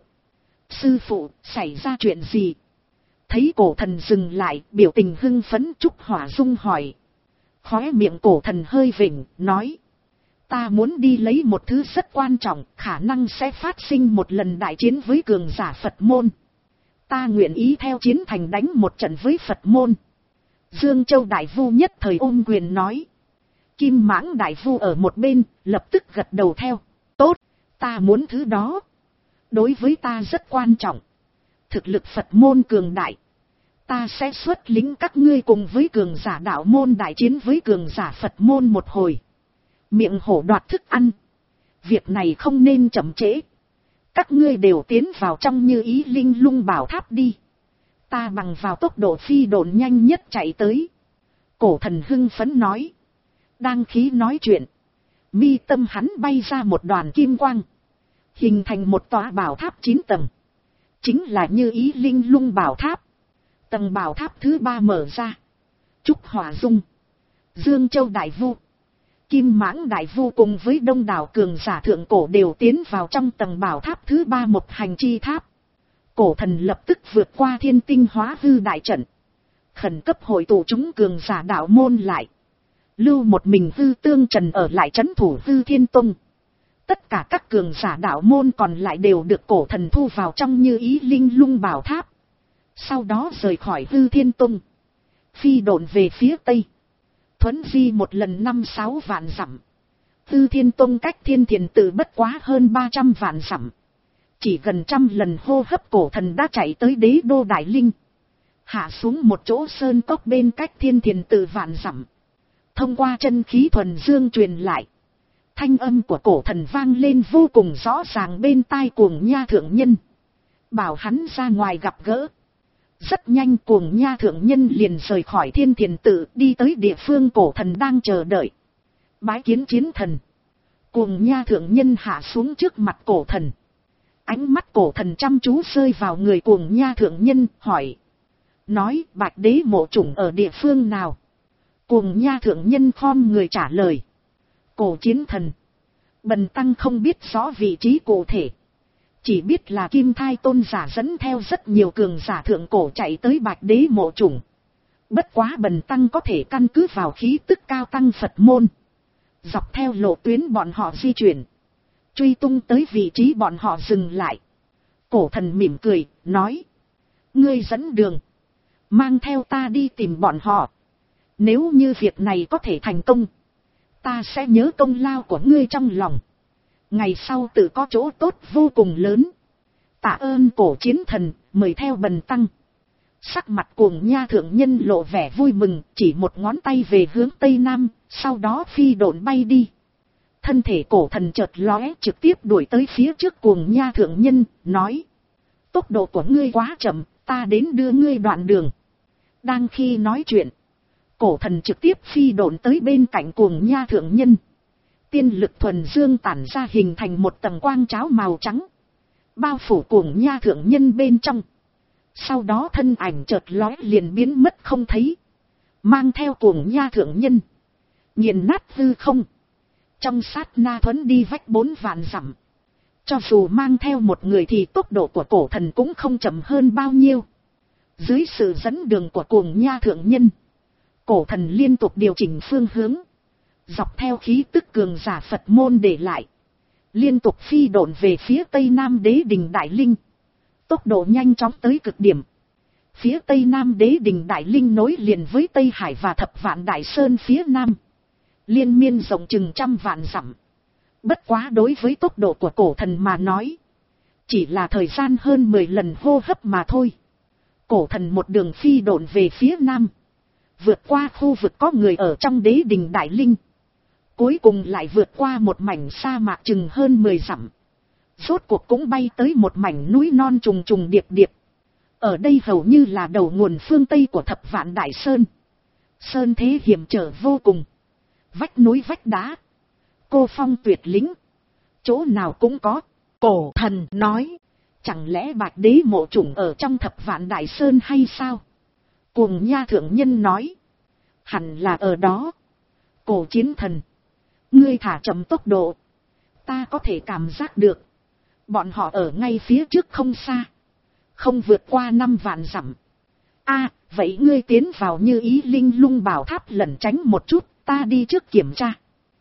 Sư phụ, xảy ra chuyện gì? Thấy cổ thần dừng lại, biểu tình hưng phấn, Trúc Hỏa Dung hỏi. Khóe miệng cổ thần hơi vểnh, nói. Ta muốn đi lấy một thứ rất quan trọng, khả năng sẽ phát sinh một lần đại chiến với cường giả Phật môn. Ta nguyện ý theo chiến thành đánh một trận với Phật môn. Dương Châu Đại Vu nhất thời ôm quyền nói. Kim Mãng Đại Vu ở một bên, lập tức gật đầu theo. Tốt, ta muốn thứ đó. Đối với ta rất quan trọng. Thực lực Phật môn cường đại. Ta sẽ xuất lính các ngươi cùng với cường giả đạo môn đại chiến với cường giả Phật môn một hồi. Miệng hổ đoạt thức ăn. Việc này không nên chậm trễ. Các ngươi đều tiến vào trong Như Ý Linh Lung Bảo Tháp đi. Ta bằng vào tốc độ phi độn nhanh nhất chạy tới. Cổ thần hưng phấn nói. Đang khí nói chuyện. Mi tâm hắn bay ra một đoàn kim quang. Hình thành một tòa bảo tháp chín tầng. Chính là Như Ý Linh Lung Bảo Tháp. Tầng bảo tháp thứ ba mở ra. Trúc Hỏa Dung, Dương Châu Đại Vu, Kim Mãng Đại Vu cùng với đông đảo cường giả thượng cổ đều tiến vào trong tầng bảo tháp thứ ba một hành chi tháp. Cổ thần lập tức vượt qua thiên tinh hóa hư đại trận. Khẩn cấp hội tụ chúng cường giả đạo môn lại. Lưu một mình hư tương trần ở lại trấn thủ hư thiên tông. Tất cả các cường giả đạo môn còn lại đều được cổ thần thu vào trong Như Ý Linh Lung Bảo Tháp. Sau đó rời khỏi hư thiên tông. Phi độn về phía tây. Thuấn di một lần năm sáu vạn dặm. Hư thiên tông cách thiên thiền tự bất quá hơn ba trăm vạn dặm. Chỉ gần trăm lần hô hấp cổ thần đã chạy tới đế đô Đại Linh. Hạ xuống một chỗ sơn cốc bên cách thiên thiền tự vạn dặm. Thông qua chân khí thuần dương truyền lại. Thanh âm của cổ thần vang lên vô cùng rõ ràng bên tai Cuồng Nha thượng nhân. Bảo hắn ra ngoài gặp gỡ. Rất nhanh Cuồng Nha thượng nhân liền rời khỏi Thiên Thiền tự đi tới địa phương cổ thần đang chờ đợi. Bái kiến chiến thần. Cuồng Nha thượng nhân hạ xuống trước mặt cổ thần. Ánh mắt cổ thần chăm chú rơi vào người Cuồng Nha thượng nhân, hỏi. Nói Bạch Đế mộ chủng ở địa phương nào? Cuồng Nha thượng nhân khom người trả lời. Cổ chiến thần. Bần tăng không biết rõ vị trí cụ thể. Chỉ biết là Kim Thai tôn giả dẫn theo rất nhiều cường giả thượng cổ chạy tới Bạch Đế mộ chủng. Bất quá bần tăng có thể căn cứ vào khí tức cao tăng Phật môn. Dọc theo lộ tuyến bọn họ di chuyển. Truy tung tới vị trí bọn họ dừng lại. Cổ thần mỉm cười, nói. Ngươi dẫn đường. Mang theo ta đi tìm bọn họ. Nếu như việc này có thể thành công. Ta sẽ nhớ công lao của ngươi trong lòng. Ngày sau tự có chỗ tốt vô cùng lớn. Tạ ơn cổ chiến thần, mời theo bần tăng. Sắc mặt Cuồng Nha thượng nhân lộ vẻ vui mừng, chỉ một ngón tay về hướng tây nam, sau đó phi độn bay đi. Thân thể cổ thần chợt lóe trực tiếp đuổi tới phía trước Cuồng Nha thượng nhân, nói. Tốc độ của ngươi quá chậm, ta đến đưa ngươi đoạn đường. Đang khi nói chuyện, cổ thần trực tiếp phi độn tới bên cạnh Cuồng Nha thượng nhân. Tiên lực thuần dương tản ra hình thành một tầng quang cháo màu trắng. Bao phủ Cuồng Nha thượng nhân bên trong. Sau đó thân ảnh chợt lóe liền biến mất không thấy. Mang theo Cuồng Nha thượng nhân. Nghiền nát hư không. Trong sát na thuấn đi vách bốn vạn dặm. Cho dù mang theo một người thì tốc độ của cổ thần cũng không chậm hơn bao nhiêu. Dưới sự dẫn đường của Cuồng Nha thượng nhân. Cổ thần liên tục điều chỉnh phương hướng. Dọc theo khí tức cường giả Phật môn để lại. Liên tục phi độn về phía tây nam đế đình Đại Linh. Tốc độ nhanh chóng tới cực điểm. Phía tây nam đế đình Đại Linh nối liền với Tây Hải và Thập Vạn Đại Sơn phía nam. Liên miên rộng chừng trăm vạn dặm. Bất quá đối với tốc độ của cổ thần mà nói. Chỉ là thời gian hơn mười lần hô hấp mà thôi. Cổ thần một đường phi độn về phía nam. Vượt qua khu vực có người ở trong đế đình Đại Linh. Cuối cùng lại vượt qua một mảnh sa mạc chừng hơn mười dặm. Rốt cuộc cũng bay tới một mảnh núi non trùng trùng điệp điệp. Ở đây hầu như là đầu nguồn phương Tây của Thập Vạn Đại Sơn. Sơn thế hiểm trở vô cùng. Vách núi vách đá. Cô phong tuyệt lính. Chỗ nào cũng có. Cổ thần nói. Chẳng lẽ Bạch Đế mộ chủng ở trong Thập Vạn Đại Sơn hay sao? Cuồng Nha thượng nhân nói. Hẳn là ở đó. Cổ chiến thần. Ngươi thả chậm tốc độ. Ta có thể cảm giác được. Bọn họ ở ngay phía trước không xa. Không vượt qua năm vạn dặm. A, vậy ngươi tiến vào Như Ý Linh Lung bảo tháp lẩn tránh một chút. Ta đi trước kiểm tra.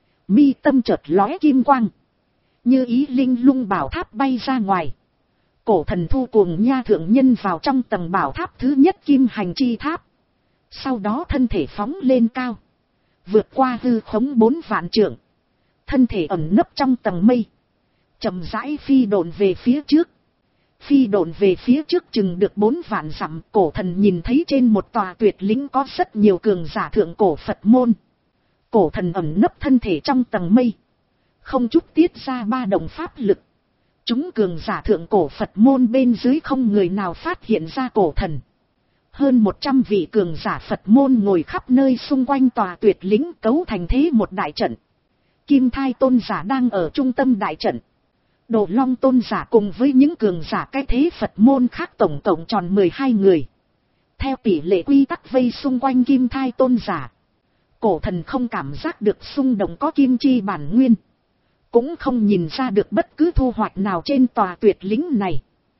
Mi tâm chợt lóe kim quang. Như Ý Linh Lung bảo tháp bay ra ngoài. Cổ thần thu Cuồng Nha thượng nhân vào trong tầng bảo tháp thứ nhất Kim Hành Chi Tháp. Sau đó thân thể phóng lên cao. Vượt qua hư khống bốn vạn trượng. Thân thể ẩn nấp trong tầng mây. Chậm rãi phi độn về phía trước. Phi độn về phía trước chừng được bốn vạn dặm. Cổ thần nhìn thấy trên một tòa tuyệt lĩnh có rất nhiều cường giả thượng cổ Phật môn. Cổ thần ẩn nấp thân thể trong tầng mây. Không chút tiết ra ba động pháp lực. Chúng cường giả thượng cổ Phật môn bên dưới không người nào phát hiện ra cổ thần. Hơn một trăm vị cường giả Phật môn ngồi khắp nơi xung quanh tòa tuyệt lĩnh cấu thành thế một đại trận. Kim Thai tôn giả đang ở trung tâm đại trận. Đồ Long tôn giả cùng với những cường giả cái thế Phật môn khác tổng cộng tròn mười hai người. Theo tỷ lệ quy tắc vây xung quanh Kim Thai tôn giả. Cổ thần không cảm giác được xung động có kim chi bản nguyên. Cũng không nhìn ra được bất cứ thu hoạch nào trên tòa tuyệt lĩnh này.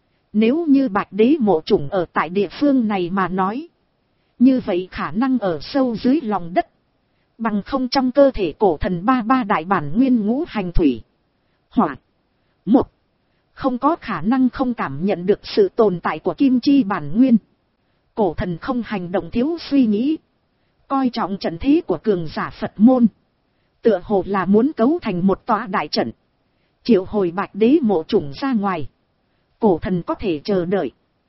Nếu như Bạch Đế mộ chủng ở tại địa phương này mà nói. Như vậy khả năng ở sâu dưới lòng đất. Bằng không trong cơ thể cổ thần ba ba đại bản nguyên ngũ hành thủy. Hỏa. Một. Không có khả năng không cảm nhận được sự tồn tại của kim chi bản nguyên. Cổ thần không hành động thiếu suy nghĩ. Coi trọng trận thế của cường giả Phật môn. Tựa hồ là muốn cấu thành một tòa đại trận. Triệu hồi Bạch Đế mộ chủng ra ngoài. Cổ thần có thể chờ đợi.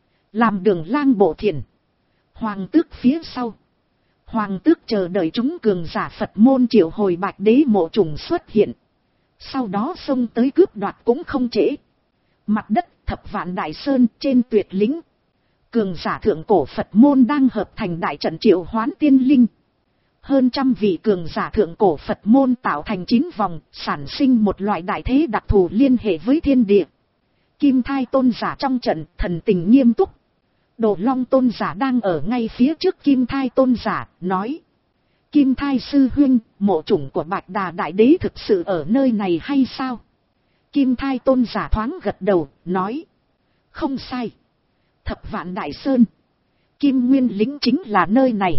Làm đường lang bộ thiền. Hoàng tước phía sau. Hoàng tước chờ đợi chúng cường giả Phật môn triệu hồi Bạch Đế mộ chủng xuất hiện. Sau đó xông tới cướp đoạt cũng không trễ. Mặt đất Thập Vạn Đại Sơn trên tuyệt lĩnh. Cường giả thượng cổ Phật môn đang hợp thành đại trận triệu hoán tiên linh. Hơn trăm vị cường giả thượng cổ Phật môn tạo thành chín vòng, sản sinh một loại đại thế đặc thù liên hệ với thiên địa. Kim Thai tôn giả trong trận, thần tình nghiêm túc. Đồ Long tôn giả đang ở ngay phía trước Kim Thai tôn giả, nói. Kim Thai sư huynh, mộ chủng của Bạch Đà Đại Đế thực sự ở nơi này hay sao? Kim Thai tôn giả thoáng gật đầu, nói. Không sai. Thập Vạn Đại Sơn. Kim Nguyên Lĩnh chính là nơi này.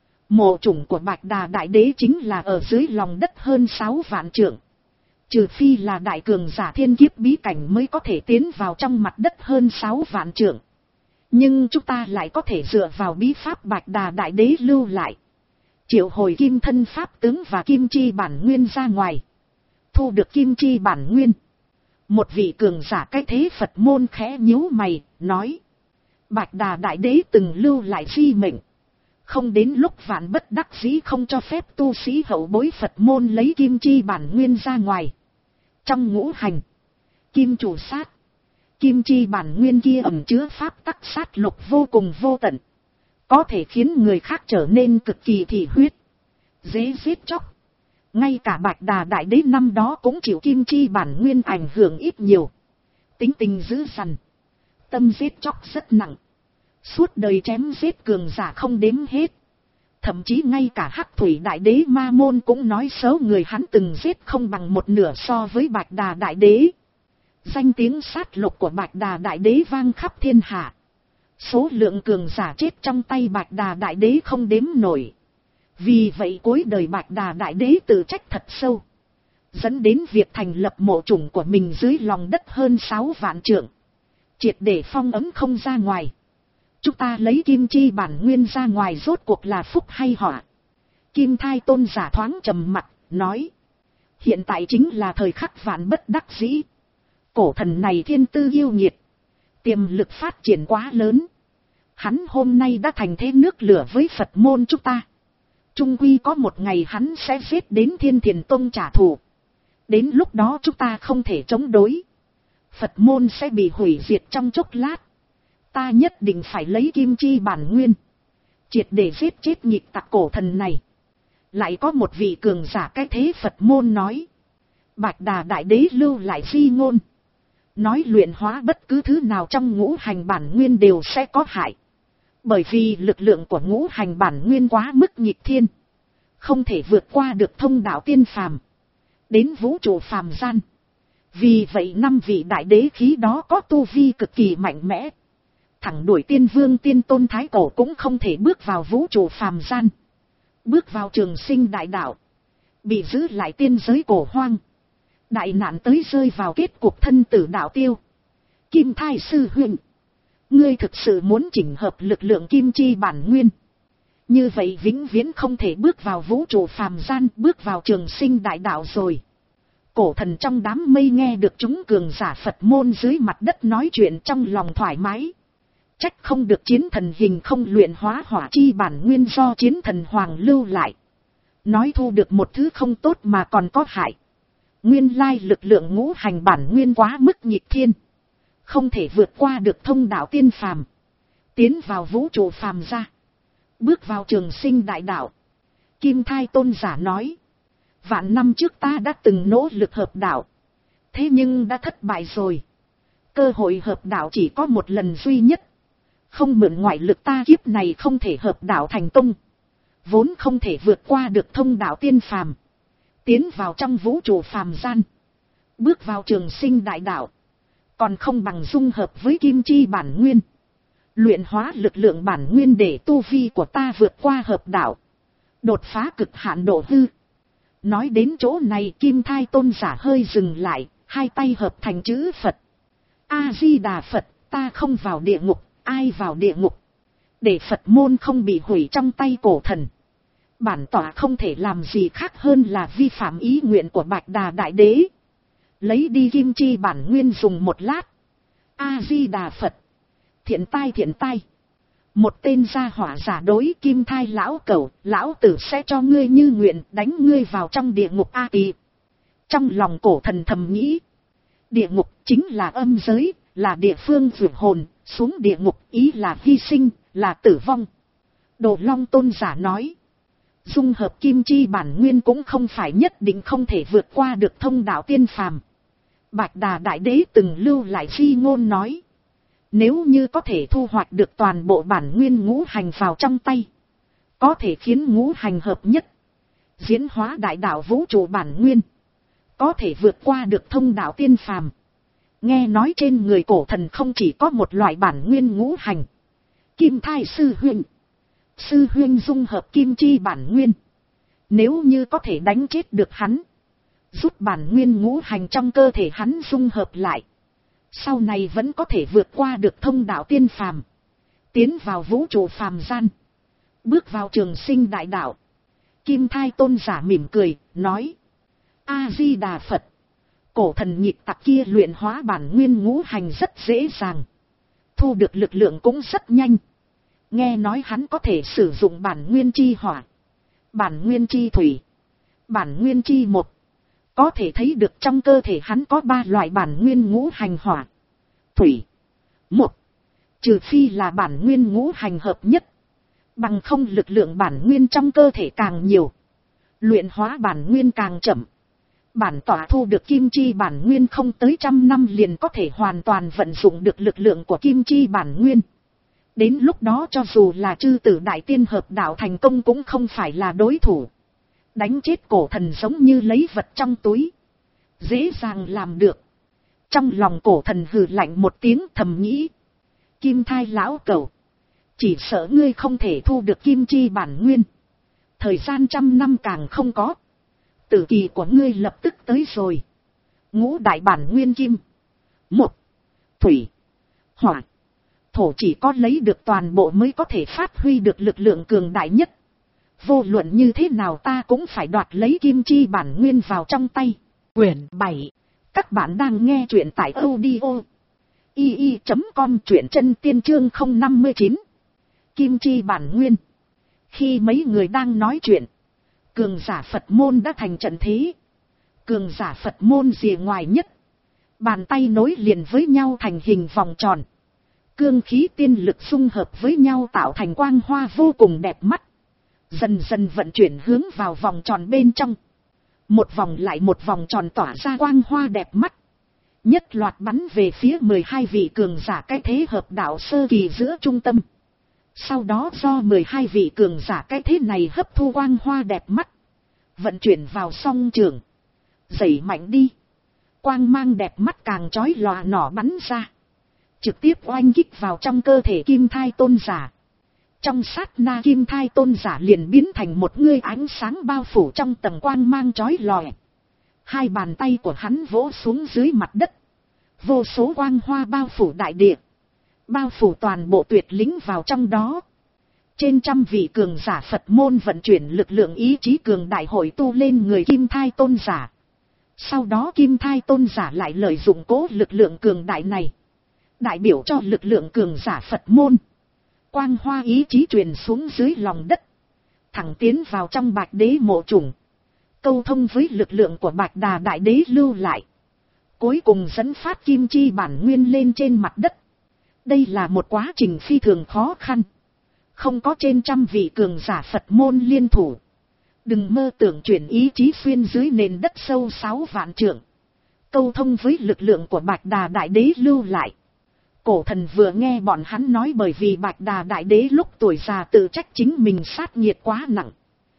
Mộ chủng của Bạch Đà Đại Đế chính là ở dưới lòng đất hơn sáu vạn trượng. Trừ phi là đại cường giả thiên kiếp bí cảnh mới có thể tiến vào trong mặt đất hơn sáu vạn trượng. Nhưng chúng ta lại có thể dựa vào bí pháp Bạch Đà Đại Đế lưu lại. Triệu hồi kim thân pháp tướng và kim chi bản nguyên ra ngoài. Thu được kim chi bản nguyên. Một vị cường giả cái thế Phật môn khẽ nhíu mày, nói. Bạch Đà Đại Đế từng lưu lại di mệnh. Không đến lúc vạn bất đắc dĩ không cho phép tu sĩ hậu bối Phật môn lấy kim chi bản nguyên ra ngoài. Trong ngũ hành, kim chủ sát, kim chi bản nguyên kia ẩn chứa pháp tắc sát lục vô cùng vô tận. Có thể khiến người khác trở nên cực kỳ thị huyết, dễ giết chóc. Ngay cả Bạch Đà Đại Đế năm đó cũng chịu kim chi bản nguyên ảnh hưởng ít nhiều. Tính tình dữ dằn, tâm giết chóc rất nặng. Suốt đời chém giết cường giả không đếm hết. Thậm chí ngay cả Hắc Thủy Đại Đế Ma Môn cũng nói số người hắn từng giết không bằng một nửa so với Bạch Đà Đại Đế. Danh tiếng sát lục của Bạch Đà Đại Đế vang khắp thiên hạ. Số lượng cường giả chết trong tay Bạch Đà Đại Đế không đếm nổi. Vì vậy cuối đời Bạch Đà Đại Đế tự trách thật sâu. Dẫn đến việc thành lập mộ chủng của mình dưới lòng đất hơn sáu vạn trượng. Triệt để phong ấn không ra ngoài. Chúng ta lấy kim chi bản nguyên ra ngoài rốt cuộc là phúc hay họa? Kim Thai tôn giả thoáng trầm mặt, nói. Hiện tại chính là thời khắc vạn bất đắc dĩ. Cổ thần này thiên tư yêu nghiệt. Tiềm lực phát triển quá lớn. Hắn hôm nay đã thành thế nước lửa với Phật môn chúng ta. Trung quy có một ngày hắn sẽ giết đến Thiên Thiền Tông trả thù. Đến lúc đó chúng ta không thể chống đối. Phật môn sẽ bị hủy diệt trong chốc lát. Ta nhất định phải lấy kim chi bản nguyên. Triệt để giết chết nhịp tặc cổ thần này. Lại có một vị cường giả cái thế Phật môn nói. Bạch Đà Đại Đế lưu lại di ngôn. Nói luyện hóa bất cứ thứ nào trong ngũ hành bản nguyên đều sẽ có hại. Bởi vì lực lượng của ngũ hành bản nguyên quá mức nghịch thiên. Không thể vượt qua được thông đạo tiên phàm. Đến vũ trụ phàm gian. Vì vậy năm vị đại đế khí đó có tu vi cực kỳ mạnh mẽ. Thẳng đuổi tiên vương tiên tôn thái cổ cũng không thể bước vào vũ trụ phàm gian. Bước vào trường sinh đại đạo. Bị giữ lại tiên giới cổ hoang. Đại nạn tới rơi vào kết cục thân tử đạo tiêu. Kim Thai sư huynh. Ngươi thực sự muốn chỉnh hợp lực lượng kim chi bản nguyên. Như vậy vĩnh viễn không thể bước vào vũ trụ phàm gian, bước vào trường sinh đại đạo rồi. Cổ thần trong đám mây nghe được chúng cường giả Phật môn dưới mặt đất nói chuyện trong lòng thoải mái. Trách không được chiến thần hình không luyện hóa hỏa chi bản nguyên do chiến thần hoàng lưu lại. Nói thu được một thứ không tốt mà còn có hại. Nguyên lai lực lượng ngũ hành bản nguyên quá mức nghịch thiên. Không thể vượt qua được thông đạo tiên phàm. Tiến vào vũ trụ phàm ra. Bước vào trường sinh đại đạo. Kim Thai tôn giả nói. Vạn năm trước ta đã từng nỗ lực hợp đạo. Thế nhưng đã thất bại rồi. Cơ hội hợp đạo chỉ có một lần duy nhất. Không mượn ngoại lực ta kiếp này không thể hợp đạo thành công. Vốn không thể vượt qua được thông đạo tiên phàm. Tiến vào trong vũ trụ phàm gian. Bước vào trường sinh đại đạo. Còn không bằng dung hợp với kim chi bản nguyên. Luyện hóa lực lượng bản nguyên để tu vi của ta vượt qua hợp đạo. Đột phá cực hạn độ hư. Nói đến chỗ này Kim Thai tôn giả hơi dừng lại. Hai tay hợp thành chữ Phật. A-di-đà Phật, ta không vào địa ngục, ai vào địa ngục. Để Phật môn không bị hủy trong tay cổ thần. Bản tỏa không thể làm gì khác hơn là vi phạm ý nguyện của Bạch Đà Đại Đế. Lấy đi kim chi bản nguyên dùng một lát. A-di-đà Phật. Thiện tai thiện tai. Một tên gia hỏa giả đối Kim Thai lão cẩu, lão tử sẽ cho ngươi như nguyện đánh ngươi vào trong địa ngục A Kỳ. Trong lòng cổ thần thầm nghĩ. Địa ngục chính là âm giới, là địa phương vượt hồn, xuống địa ngục, ý là hy sinh, là tử vong. Đồ Long tôn giả nói, dung hợp kim chi bản nguyên cũng không phải nhất định không thể vượt qua được thông đạo tiên phàm. Bạch Đà Đại Đế từng lưu lại di ngôn nói, nếu như có thể thu hoạch được toàn bộ bản nguyên ngũ hành vào trong tay, có thể khiến ngũ hành hợp nhất, diễn hóa đại đạo vũ trụ bản nguyên, có thể vượt qua được thông đạo tiên phàm. Nghe nói trên người cổ thần không chỉ có một loại bản nguyên ngũ hành. Kim Thai sư huynh, sư huynh dung hợp kim chi bản nguyên, nếu như có thể đánh chết được hắn, giúp bản nguyên ngũ hành trong cơ thể hắn dung hợp lại, sau này vẫn có thể vượt qua được thông đạo tiên phàm, tiến vào vũ trụ phàm gian, bước vào trường sinh đại đạo. Kim Thai tôn giả mỉm cười, nói, A-di-đà Phật, cổ thần nhịp tặc kia luyện hóa bản nguyên ngũ hành rất dễ dàng, thu được lực lượng cũng rất nhanh. Nghe nói hắn có thể sử dụng bản nguyên chi hỏa, bản nguyên chi thủy, bản nguyên chi một, có thể thấy được trong cơ thể hắn có ba loại bản nguyên ngũ hành hỏa, thủy, một, trừ phi là bản nguyên ngũ hành hợp nhất, bằng không lực lượng bản nguyên trong cơ thể càng nhiều, luyện hóa bản nguyên càng chậm. Bản tỏa thu được kim chi bản nguyên không tới trăm năm liền có thể hoàn toàn vận dụng được lực lượng của kim chi bản nguyên. Đến lúc đó cho dù là chư tử đại tiên hợp đạo thành công cũng không phải là đối thủ. Đánh chết cổ thần giống như lấy vật trong túi, dễ dàng làm được. Trong lòng cổ thần hừ lạnh một tiếng, thầm nghĩ, Kim Thai lão cẩu, chỉ sợ ngươi không thể thu được kim chi bản nguyên, thời gian trăm năm càng không có, tử kỳ của ngươi lập tức tới rồi. Ngũ đại bản nguyên kim, một, thủy, hỏa, thổ chỉ có lấy được toàn bộ mới có thể phát huy được lực lượng cường đại nhất. Vô luận như thế nào ta cũng phải đoạt lấy kim chi bản nguyên vào trong tay. Quyển bảy. Các bạn đang nghe truyện tại audio i i chấm com, truyện chân tiên chương không năm chín. Kim chi bản nguyên. Khi mấy người đang nói chuyện, cường giả Phật môn đã thành trận thế. Cường giả Phật môn rìa ngoài nhất, bàn tay nối liền với nhau thành hình vòng tròn. Cương khí tiên lực xung hợp với nhau tạo thành quang hoa vô cùng đẹp mắt. Dần dần vận chuyển hướng vào vòng tròn bên trong. Một vòng lại một vòng tròn tỏa ra quang hoa đẹp mắt. Nhất loạt bắn về phía mười hai vị cường giả cái thế hợp đạo sơ kỳ giữa trung tâm. Sau đó do mười hai vị cường giả cái thế này hấp thu quang hoa đẹp mắt, vận chuyển vào song trường. Dậy mạnh đi. Quang mang đẹp mắt càng chói lòa nỏ bắn ra, trực tiếp oanh kích vào trong cơ thể Kim Thai tôn giả. Trong sát na Kim Thai tôn giả liền biến thành một ngươi ánh sáng bao phủ trong tầng quang mang chói lòa. Hai bàn tay của hắn vỗ xuống dưới mặt đất. Vô số quang hoa bao phủ đại địa, bao phủ toàn bộ tuyệt lính vào trong đó. Trên trăm vị cường giả Phật môn vận chuyển lực lượng ý chí cường đại hội tu lên người Kim Thai tôn giả. Sau đó Kim Thai tôn giả lại lợi dụng cố lực lượng cường đại này, đại biểu cho lực lượng cường giả Phật môn. Quang hoa ý chí truyền xuống dưới lòng đất, thẳng tiến vào trong Bạch Đế mộ chủng, câu thông với lực lượng của Bạch Đà Đại Đế lưu lại, cuối cùng dẫn phát kim chi bản nguyên lên trên mặt đất. Đây là một quá trình phi thường khó khăn, không có trên trăm vị cường giả Phật môn liên thủ, đừng mơ tưởng chuyển ý chí xuyên dưới nền đất sâu sáu vạn trượng, câu thông với lực lượng của Bạch Đà Đại Đế lưu lại. Cổ thần vừa nghe bọn hắn nói bởi vì Bạch Đà Đại Đế lúc tuổi già tự trách chính mình sát nhiệt quá nặng,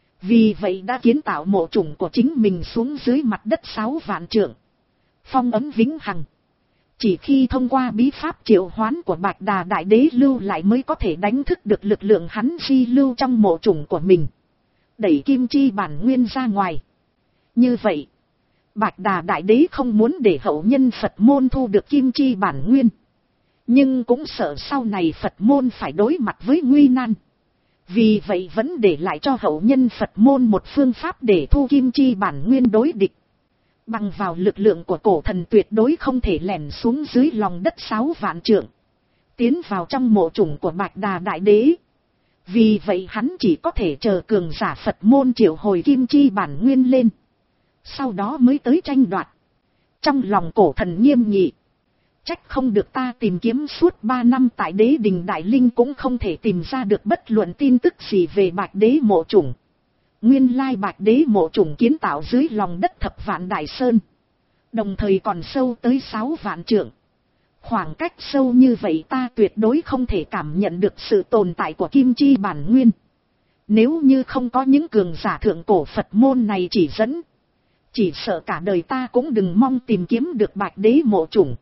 vì vậy đã kiến tạo mộ chủng của chính mình xuống dưới mặt đất sáu vạn trượng, phong ấn vĩnh hằng. Chỉ khi thông qua bí pháp triệu hoán của Bạch Đà Đại Đế lưu lại mới có thể đánh thức được lực lượng hắn di lưu trong mộ chủng của mình, đẩy kim chi bản nguyên ra ngoài. Như vậy, Bạch Đà Đại Đế không muốn để hậu nhân Phật môn thu được kim chi bản nguyên, nhưng cũng sợ sau này Phật môn phải đối mặt với nguy nan. Vì vậy vẫn để lại cho hậu nhân Phật môn một phương pháp để thu kim chi bản nguyên đối địch. Bằng vào lực lượng của cổ thần tuyệt đối không thể lẻn xuống dưới lòng đất sáu vạn trượng, tiến vào trong mộ chủng của Bạch Đà Đại Đế. Vì vậy hắn chỉ có thể chờ cường giả Phật môn triệu hồi kim chi bản nguyên lên, sau đó mới tới tranh đoạt. Trong lòng cổ thần nghiêm nghị, Trách không được ta tìm kiếm suốt ba năm tại đế đình Đại Linh cũng không thể tìm ra được bất luận tin tức gì về bạch đế mộ chủng. Nguyên lai bạch đế mộ chủng kiến tạo dưới lòng đất thập vạn đại sơn. Đồng thời còn sâu tới sáu vạn trượng. Khoảng cách sâu như vậy ta tuyệt đối không thể cảm nhận được sự tồn tại của kim chi bản nguyên. Nếu như không có những cường giả thượng cổ Phật môn này chỉ dẫn, chỉ sợ cả đời ta cũng đừng mong tìm kiếm được bạch đế mộ chủng.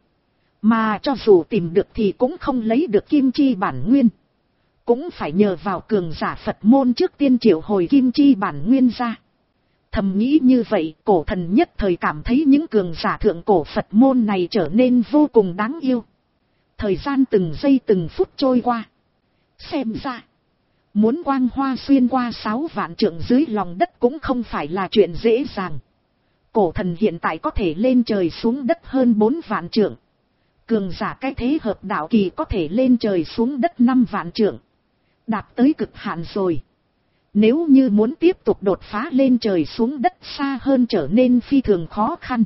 Mà cho dù tìm được thì cũng không lấy được kim chi bản nguyên. Cũng phải nhờ vào cường giả Phật môn trước tiên triệu hồi kim chi bản nguyên ra. Thầm nghĩ như vậy, cổ thần nhất thời cảm thấy những cường giả thượng cổ Phật môn này trở nên vô cùng đáng yêu. Thời gian từng giây từng phút trôi qua. Xem ra, muốn quang hoa xuyên qua sáu vạn trượng dưới lòng đất cũng không phải là chuyện dễ dàng. Cổ thần hiện tại có thể lên trời xuống đất hơn bốn vạn trượng. Cường giả cái thế hợp đạo kỳ có thể lên trời xuống đất năm vạn trượng. Đạt tới cực hạn rồi. Nếu như muốn tiếp tục đột phá lên trời xuống đất xa hơn trở nên phi thường khó khăn.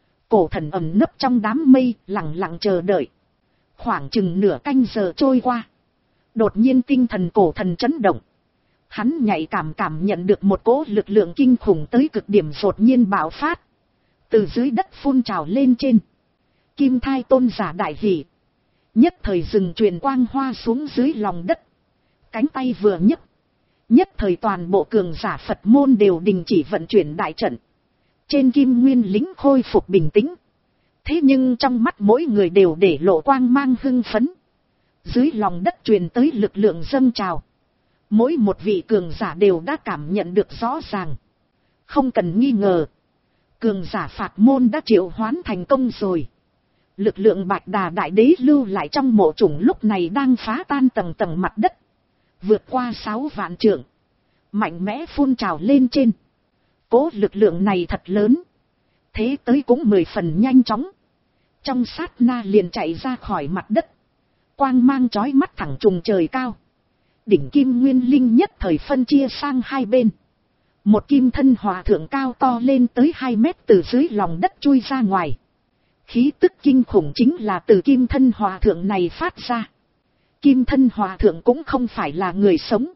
Cổ thần ẩn nấp trong đám mây, lặng lặng chờ đợi. Khoảng chừng nửa canh giờ trôi qua. Đột nhiên tinh thần cổ thần chấn động. Hắn nhạy cảm cảm nhận được một cỗ lực lượng kinh khủng tới cực điểm đột nhiên bạo phát. Từ dưới đất phun trào lên trên. Kim thai tôn giả đại hỷ. Nhất thời dừng truyền quang hoa xuống dưới lòng đất. Cánh tay vừa nhấc. Nhất thời toàn bộ cường giả Phật môn đều đình chỉ vận chuyển đại trận. Trên kim nguyên lính khôi phục bình tĩnh. Thế nhưng trong mắt mỗi người đều để lộ quang mang hưng phấn. Dưới lòng đất truyền tới lực lượng dâng trào. Mỗi một vị cường giả đều đã cảm nhận được rõ ràng. Không cần nghi ngờ. Cường giả Phật môn đã triệu hoán thành công rồi. Lực lượng bạch đà đại đế lưu lại trong mộ chủng lúc này đang phá tan tầng tầng mặt đất. Vượt qua sáu vạn trượng. Mạnh mẽ phun trào lên trên. Cố lực lượng này thật lớn. Thế tới cũng mười phần nhanh chóng. Trong sát na liền chạy ra khỏi mặt đất. Quang mang chói mắt thẳng trùng trời cao. Đỉnh kim nguyên linh nhất thời phân chia sang hai bên. Một kim thân hòa thượng cao to lên tới hai mét từ dưới lòng đất chui ra ngoài. Khí tức kinh khủng chính là từ kim thân hòa thượng này phát ra. Kim thân hòa thượng cũng không phải là người sống,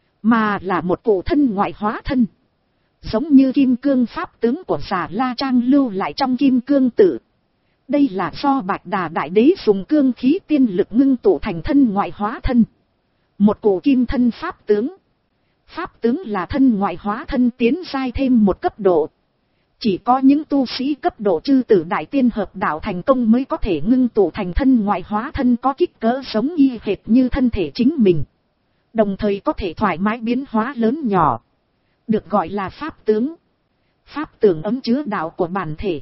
mà là một cổ thân ngoại hóa thân. Giống như kim cương pháp tướng của Già La Trang lưu lại trong kim cương tự. Đây là do bạch đà đại đế dùng cương khí tiên lực ngưng tụ thành thân ngoại hóa thân. Một cổ kim thân pháp tướng. Pháp tướng là thân ngoại hóa thân tiến giai thêm một cấp độ. Chỉ có những tu sĩ cấp độ chư tử đại tiên hợp đạo thành công mới có thể ngưng tụ thành thân ngoại hóa thân có kích cỡ giống y hệt như thân thể chính mình. Đồng thời có thể thoải mái biến hóa lớn nhỏ. Được gọi là pháp tướng. Pháp tướng ấm chứa đạo của bản thể.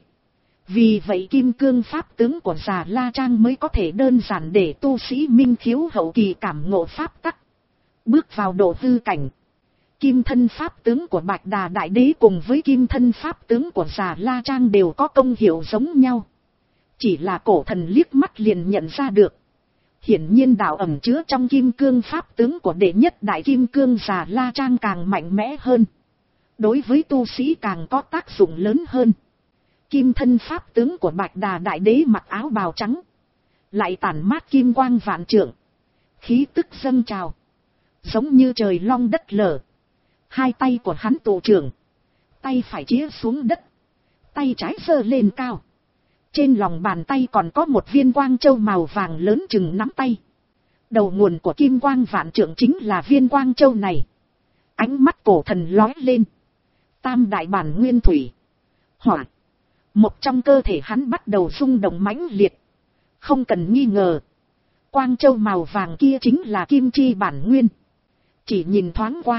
Vì vậy kim cương pháp tướng của Già La Trang mới có thể đơn giản để tu sĩ minh khiếu hậu kỳ cảm ngộ pháp tắc. Bước vào độ hư cảnh. Kim thân pháp tướng của Bạch Đà Đại Đế cùng với kim thân pháp tướng của Già La Trang đều có công hiệu giống nhau. Chỉ là cổ thần liếc mắt liền nhận ra được. Hiển nhiên đạo ẩn chứa trong kim cương pháp tướng của đệ nhất đại kim cương Già La Trang càng mạnh mẽ hơn. Đối với tu sĩ càng có tác dụng lớn hơn. Kim thân pháp tướng của Bạch Đà Đại Đế mặc áo bào trắng. Lại tản mát kim quang vạn trượng. Khí tức dâng trào. Giống như trời long đất lở. Hai tay của hắn tụ trưởng. Tay phải chĩa xuống đất. Tay trái giơ lên cao. Trên lòng bàn tay còn có một viên quang châu màu vàng lớn chừng nắm tay. Đầu nguồn của kim quang vạn trượng chính là viên quang châu này. Ánh mắt cổ thần lóe lên. Tam đại bản nguyên thủy. Hỏa. Một trong cơ thể hắn bắt đầu rung động mãnh liệt. Không cần nghi ngờ. Quang châu màu vàng kia chính là kim chi bản nguyên. Chỉ nhìn thoáng qua.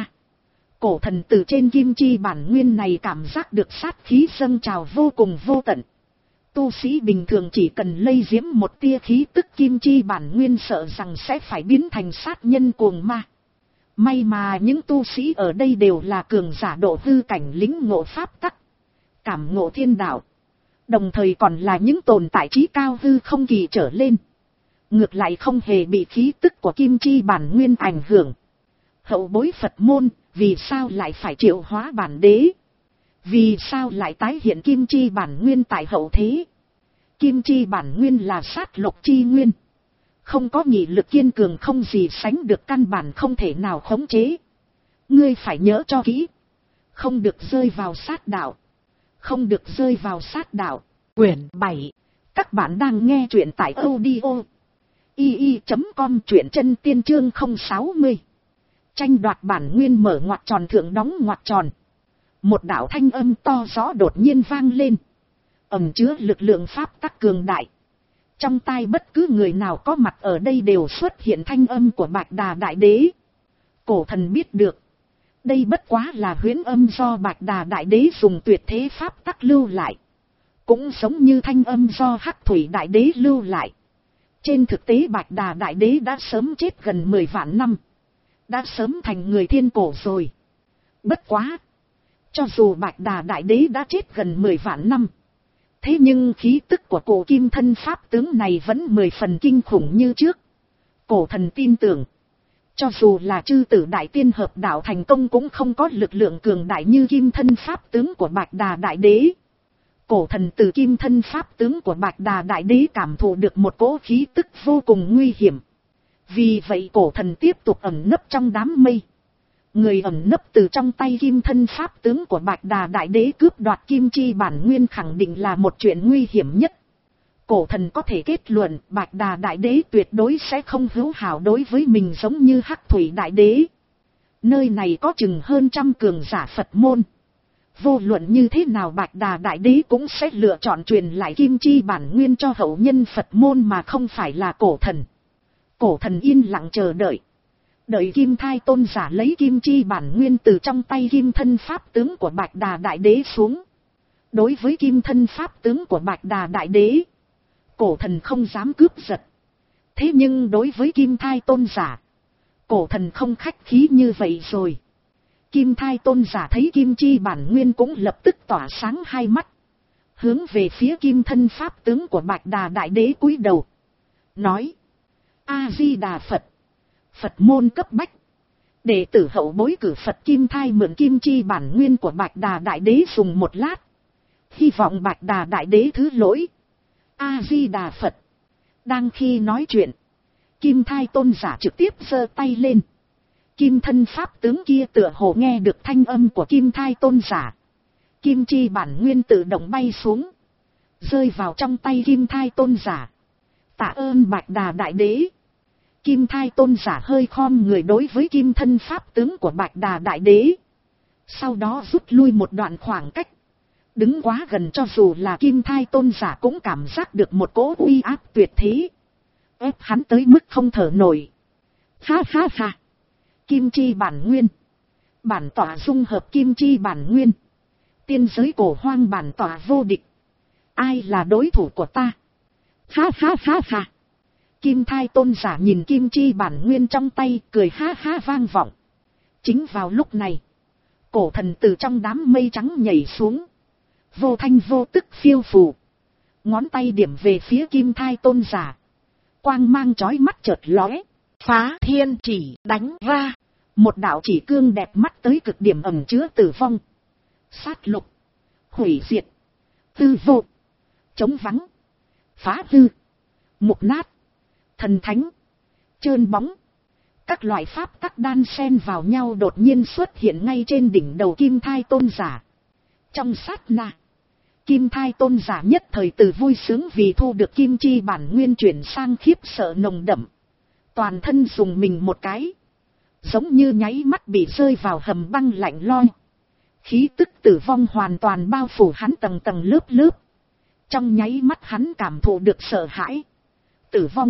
Cổ thần từ trên kim chi bản nguyên này cảm giác được sát khí dâng trào vô cùng vô tận. Tu sĩ bình thường chỉ cần lây diễm một tia khí tức kim chi bản nguyên sợ rằng sẽ phải biến thành sát nhân cuồng ma. May mà những tu sĩ ở đây đều là cường giả độ hư cảnh lĩnh ngộ pháp tắc. Cảm ngộ thiên đạo. Đồng thời còn là những tồn tại trí cao hư không kỳ trở lên. Ngược lại không hề bị khí tức của kim chi bản nguyên ảnh hưởng. Hậu bối Phật môn, vì sao lại phải triệu hóa bản đế? Vì sao lại tái hiện kim chi bản nguyên tại hậu thế? Kim chi bản nguyên là sát lục chi nguyên. Không có nghị lực kiên cường không gì sánh được, căn bản không thể nào khống chế. Ngươi phải nhớ cho kỹ. Không được rơi vào sát đạo. Không được rơi vào sát đạo. Quyển bảy. Các bạn đang nghe truyện tại audio i i chấm com, truyện chân tiên chương không sáu mươi. Tranh đoạt bản nguyên mở ngoặc tròn thượng đóng ngoặc tròn. Một đạo thanh âm to rõ đột nhiên vang lên. Ẩn chứa lực lượng pháp tắc cường đại. Trong tai bất cứ người nào có mặt ở đây đều xuất hiện thanh âm của Bạch Đà Đại Đế. Cổ thần biết được. Đây bất quá là huyễn âm do Bạch Đà Đại Đế dùng tuyệt thế pháp tắc lưu lại. Cũng giống như thanh âm do Hắc Thủy Đại Đế lưu lại. Trên thực tế Bạch Đà Đại Đế đã sớm chết gần mười vạn năm. Đã sớm thành người thiên cổ rồi. Bất quá. Cho dù Bạch Đà Đại Đế đã chết gần mười vạn năm. Thế nhưng khí tức của cổ kim thân pháp tướng này vẫn mười phần kinh khủng như trước. Cổ thần tin tưởng. Cho dù là chư tử đại tiên hợp đạo thành công cũng không có lực lượng cường đại như kim thân pháp tướng của Bạch Đà Đại Đế. Cổ thần từ kim thân pháp tướng của Bạch Đà Đại Đế cảm thụ được một cỗ khí tức vô cùng nguy hiểm. Vì vậy cổ thần tiếp tục ẩn nấp trong đám mây. Người ẩn nấp từ trong tay kim thân pháp tướng của Bạch Đà Đại Đế cướp đoạt kim chi bản nguyên khẳng định là một chuyện nguy hiểm nhất. Cổ thần có thể kết luận Bạch Đà Đại Đế tuyệt đối sẽ không hữu hảo đối với mình giống như Hắc Thủy Đại Đế. Nơi này có chừng hơn trăm cường giả Phật môn. Vô luận như thế nào Bạch Đà Đại Đế cũng sẽ lựa chọn truyền lại kim chi bản nguyên cho hậu nhân Phật môn mà không phải là cổ thần. Cổ thần yên lặng chờ đợi. Đợi Kim Thai Tôn giả lấy kim chi bản nguyên từ trong tay kim thân pháp tướng của Bạch Đà Đại Đế xuống. Đối với kim thân pháp tướng của Bạch Đà Đại Đế, cổ thần không dám cướp giật. Thế nhưng đối với Kim Thai Tôn giả, cổ thần không khách khí như vậy rồi. Kim Thai Tôn giả thấy kim chi bản nguyên cũng lập tức tỏa sáng hai mắt. Hướng về phía kim thân pháp tướng của Bạch Đà Đại Đế cúi đầu. Nói. A-di-đà Phật. Phật môn cấp bách. Đệ tử hậu bối cử Phật Kim Thai mượn kim chi bản nguyên của Bạch Đà Đại Đế dùng một lát. Hy vọng Bạch Đà Đại Đế thứ lỗi. A-di-đà Phật. Đang khi nói chuyện, Kim Thai Tôn giả trực tiếp giơ tay lên. Kim thân pháp tướng kia tựa hồ nghe được thanh âm của Kim Thai Tôn giả. Kim chi bản nguyên tự động bay xuống. Rơi vào trong tay Kim Thai Tôn giả. Tạ ơn Bạch Đà Đại Đế. Kim Thai Tôn giả hơi khom người đối với kim thân pháp tướng của Bạch Đà Đại Đế. Sau đó rút lui một đoạn khoảng cách. Đứng quá gần cho dù là Kim Thai Tôn giả cũng cảm giác được một cỗ uy áp tuyệt thế. Ép hắn tới mức không thở nổi. Ha ha ha. Kim chi bản nguyên. Bản tỏa dung hợp kim chi bản nguyên. Tiên giới cổ hoang bản tỏa vô địch. Ai là đối thủ của ta? Ha ha ha ha. Kim Thai Tôn giả nhìn kim chi bản nguyên trong tay cười ha ha vang vọng. Chính vào lúc này, cổ thần từ trong đám mây trắng nhảy xuống. Vô thanh vô tức phiêu phù. Ngón tay điểm về phía Kim Thai Tôn giả. Quang mang chói mắt chợt lóe. Phá thiên chỉ đánh ra. Một đạo chỉ cương đẹp mắt tới cực điểm ẩn chứa tử vong. Sát lục. Hủy diệt. Tư vô. Chống vắng. Phá hư. Mục nát. Thần thánh. Trơn bóng. Các loại pháp tắc đan xen vào nhau đột nhiên xuất hiện ngay trên đỉnh đầu Kim Thai Tôn giả. Trong sát na, Kim Thai Tôn giả nhất thời từ vui sướng vì thu được kim chi bản nguyên chuyển sang khiếp sợ nồng đậm. Toàn thân dùng mình một cái. Giống như nháy mắt bị rơi vào hầm băng lạnh loi. Khí tức tử vong hoàn toàn bao phủ hắn tầng tầng lớp lớp. Trong nháy mắt hắn cảm thụ được sợ hãi. Tử vong.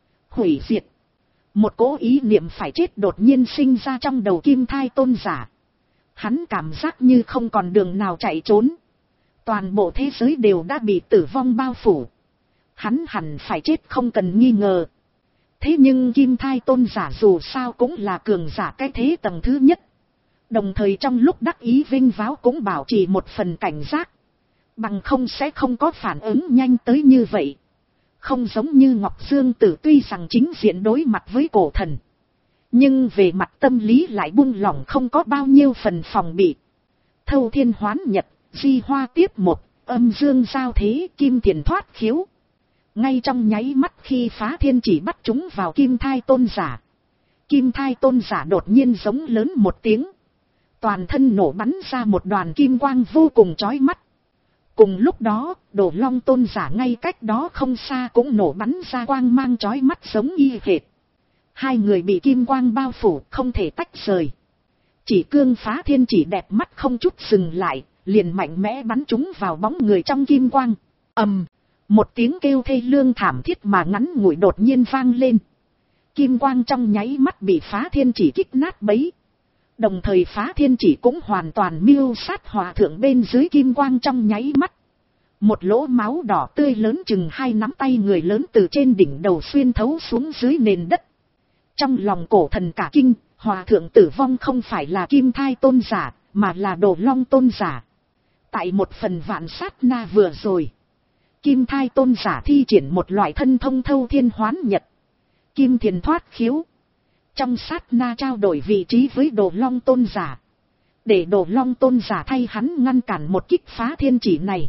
Hủy diệt. Một cố ý niệm phải chết đột nhiên sinh ra trong đầu Kim Thai Tôn giả. Hắn cảm giác như không còn đường nào chạy trốn. Toàn bộ thế giới đều đã bị tử vong bao phủ. Hắn hẳn phải chết không cần nghi ngờ. Thế nhưng Kim Thai Tôn giả dù sao cũng là cường giả cái thế tầng thứ nhất. Đồng thời trong lúc đắc ý vinh váo cũng bảo trì một phần cảnh giác. Bằng không sẽ không có phản ứng nhanh tới như vậy. Không giống như Ngọc Dương Tử tuy rằng chính diện đối mặt với cổ thần. Nhưng về mặt tâm lý lại buông lỏng không có bao nhiêu phần phòng bị. Thâu thiên hoán nhật, di hoa tiếp một, âm dương giao thế, kim thiền thoát khiếu. Ngay trong nháy mắt khi phá thiên chỉ bắt chúng vào kim thai tôn giả. Kim thai tôn giả đột nhiên giống lớn một tiếng. Toàn thân nổ bắn ra một đoàn kim quang vô cùng chói mắt. Cùng lúc đó, Đồ Long tôn giả ngay cách đó không xa cũng nổ bắn ra quang mang chói mắt giống y hệt. Hai người bị kim quang bao phủ, không thể tách rời. Chỉ cương phá thiên chỉ đẹp mắt không chút dừng lại, liền mạnh mẽ bắn chúng vào bóng người trong kim quang. Ầm, một tiếng kêu thê lương thảm thiết mà ngắn ngủi đột nhiên vang lên. Kim quang trong nháy mắt bị phá thiên chỉ kích nát bấy. Đồng thời phá thiên chỉ cũng hoàn toàn miêu sát hòa thượng bên dưới kim quang trong nháy mắt. Một lỗ máu đỏ tươi lớn chừng hai nắm tay người lớn từ trên đỉnh đầu xuyên thấu xuống dưới nền đất. Trong lòng cổ thần cả kinh, hòa thượng tử vong không phải là kim thai tôn giả, mà là Đồ Long tôn giả. Tại một phần vạn sát na vừa rồi, kim thai tôn giả thi triển một loại thân thông thâu thiên hoán nhật. Kim thiền thoát khiếu. Trong sát na trao đổi vị trí với Đồ Long tôn giả. Để Đồ Long tôn giả thay hắn ngăn cản một kích phá thiên chỉ này.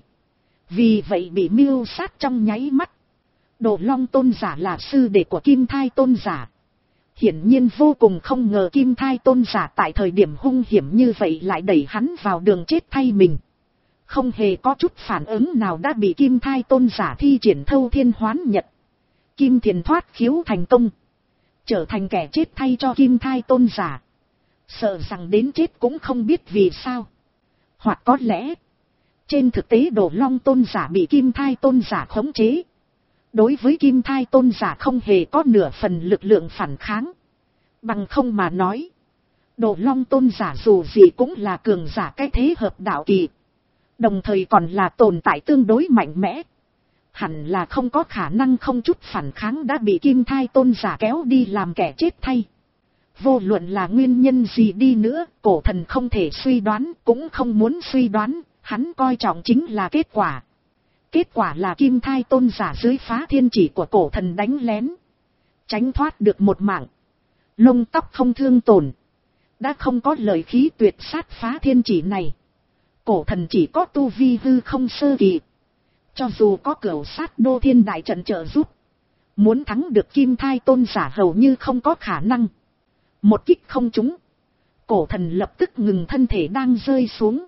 Vì vậy bị miêu sát trong nháy mắt. Đồ Long tôn giả là sư đệ của kim thai tôn giả. Hiển nhiên vô cùng không ngờ kim thai tôn giả tại thời điểm hung hiểm như vậy lại đẩy hắn vào đường chết thay mình. Không hề có chút phản ứng nào đã bị kim thai tôn giả thi triển thâu thiên hoán nhật. Kim thiền thoát khiếu thành công. Trở thành kẻ chết thay cho kim thai tôn giả. Sợ rằng đến chết cũng không biết vì sao. Hoặc có lẽ, trên thực tế Đồ Long tôn giả bị kim thai tôn giả khống chế. Đối với kim thai tôn giả không hề có nửa phần lực lượng phản kháng. Bằng không mà nói, Đồ Long tôn giả dù gì cũng là cường giả cái thế hợp đạo kỳ. Đồng thời còn là tồn tại tương đối mạnh mẽ. Hẳn là không có khả năng không chút phản kháng đã bị kim thai tôn giả kéo đi làm kẻ chết thay. Vô luận là nguyên nhân gì đi nữa, cổ thần không thể suy đoán, cũng không muốn suy đoán, hắn coi trọng chính là kết quả. Kết quả là kim thai tôn giả dưới phá thiên chỉ của cổ thần đánh lén. Tránh thoát được một mạng. Lông tóc không thương tổn. Đã không có lời khí tuyệt sát phá thiên chỉ này. Cổ thần chỉ có tu vi hư không sơ kỳ. Cho dù có cửu sát đô thiên đại trận trợ giúp, muốn thắng được kim thai tôn giả hầu như không có khả năng. Một kích không trúng, cổ thần lập tức ngừng thân thể đang rơi xuống.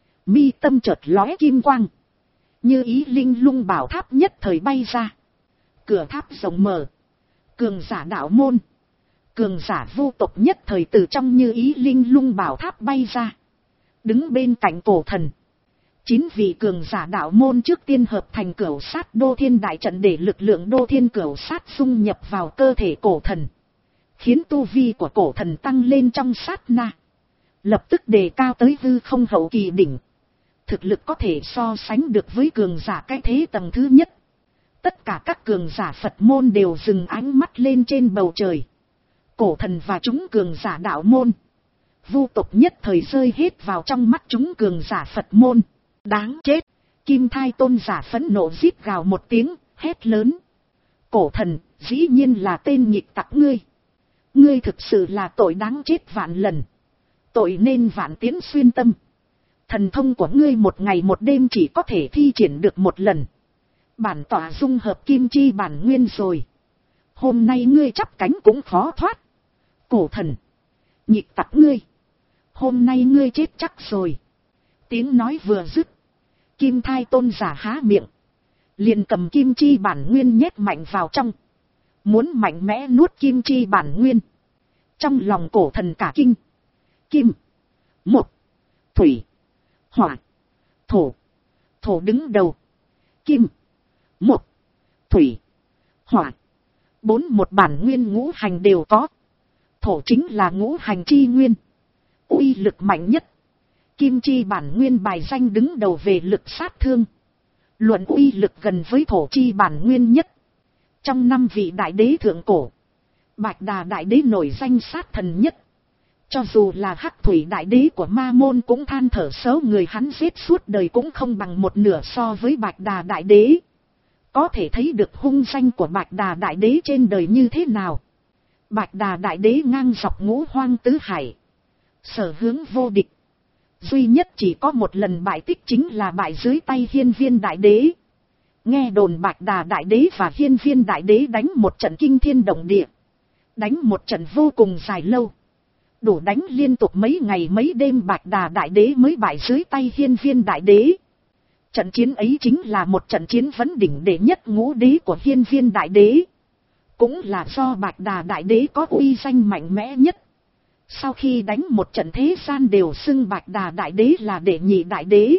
Mi tâm chợt lóe kim quang, như ý linh lung bảo tháp nhất thời bay ra. Cửa tháp rộng mở, cường giả đạo môn, cường giả vô tộc nhất thời từ trong như ý linh lung bảo tháp bay ra. Đứng bên cạnh cổ thần, chín vị cường giả đạo môn trước tiên hợp thành cửu sát đô thiên đại trận để lực lượng đô thiên cửu sát dung nhập vào cơ thể cổ thần. Khiến tu vi của cổ thần tăng lên trong sát na. Lập tức đề cao tới hư không hậu kỳ đỉnh. Thực lực có thể so sánh được với cường giả cái thế tầng thứ nhất. Tất cả các cường giả Phật môn đều dừng ánh mắt lên trên bầu trời. Cổ thần và chúng cường giả đạo môn, vu tộc nhất thời rơi hết vào trong mắt chúng cường giả Phật môn. Đáng chết! Kim thai tôn giả phẫn nộ rít gào một tiếng, hét lớn. Cổ thần, dĩ nhiên là tên nghịch tặc ngươi. Ngươi thực sự là tội đáng chết vạn lần. Tội nên vạn tiến xuyên tâm. Thần thông của ngươi một ngày một đêm chỉ có thể thi triển được một lần. Bản tỏa dung hợp kim chi bản nguyên rồi. Hôm nay ngươi chắp cánh cũng khó thoát. Cổ thần, nghịch tặc ngươi. Hôm nay ngươi chết chắc rồi. Tiếng nói vừa dứt, kim thai tôn giả há miệng, liền cầm kim chi bản nguyên nhét mạnh vào trong. Muốn mạnh mẽ nuốt kim chi bản nguyên. Trong lòng cổ thần cả kinh. Kim, một, thủy, hỏa, thổ. Thổ đứng đầu. Kim, một, thủy, hỏa. Bốn một bản nguyên ngũ hành đều có. Thổ chính là ngũ hành chi nguyên, uy lực mạnh nhất. Kim chi bản nguyên bài danh đứng đầu về lực sát thương. Luận uy lực gần với thổ chi bản nguyên nhất. Trong năm vị đại đế thượng cổ, Bạch Đà đại đế nổi danh sát thần nhất. Cho dù là Hắc Thủy đại đế của Ma môn cũng than thở xấu người hắn giết suốt đời cũng không bằng một nửa so với Bạch Đà đại đế. Có thể thấy được hung danh của Bạch Đà đại đế trên đời như thế nào. Bạch Đà đại đế ngang dọc ngũ hoang tứ hải, sở hướng vô địch, Duy nhất chỉ có một lần bại tích chính là bại dưới tay Hiên Viên Đại Đế. Nghe đồn Bạch Đà Đại Đế và Hiên Viên Đại Đế đánh một trận kinh thiên động địa. Đánh một trận vô cùng dài lâu. Đủ đánh liên tục mấy ngày mấy đêm Bạch Đà Đại Đế mới bại dưới tay Hiên Viên Đại Đế. Trận chiến ấy chính là một trận chiến vấn đỉnh đệ nhất ngũ đế của Hiên Viên Đại Đế. Cũng là do Bạch Đà Đại Đế có uy danh mạnh mẽ nhất. Sau khi đánh một trận thế gian đều xưng Bạch Đà Đại Đế là đệ nhị Đại Đế.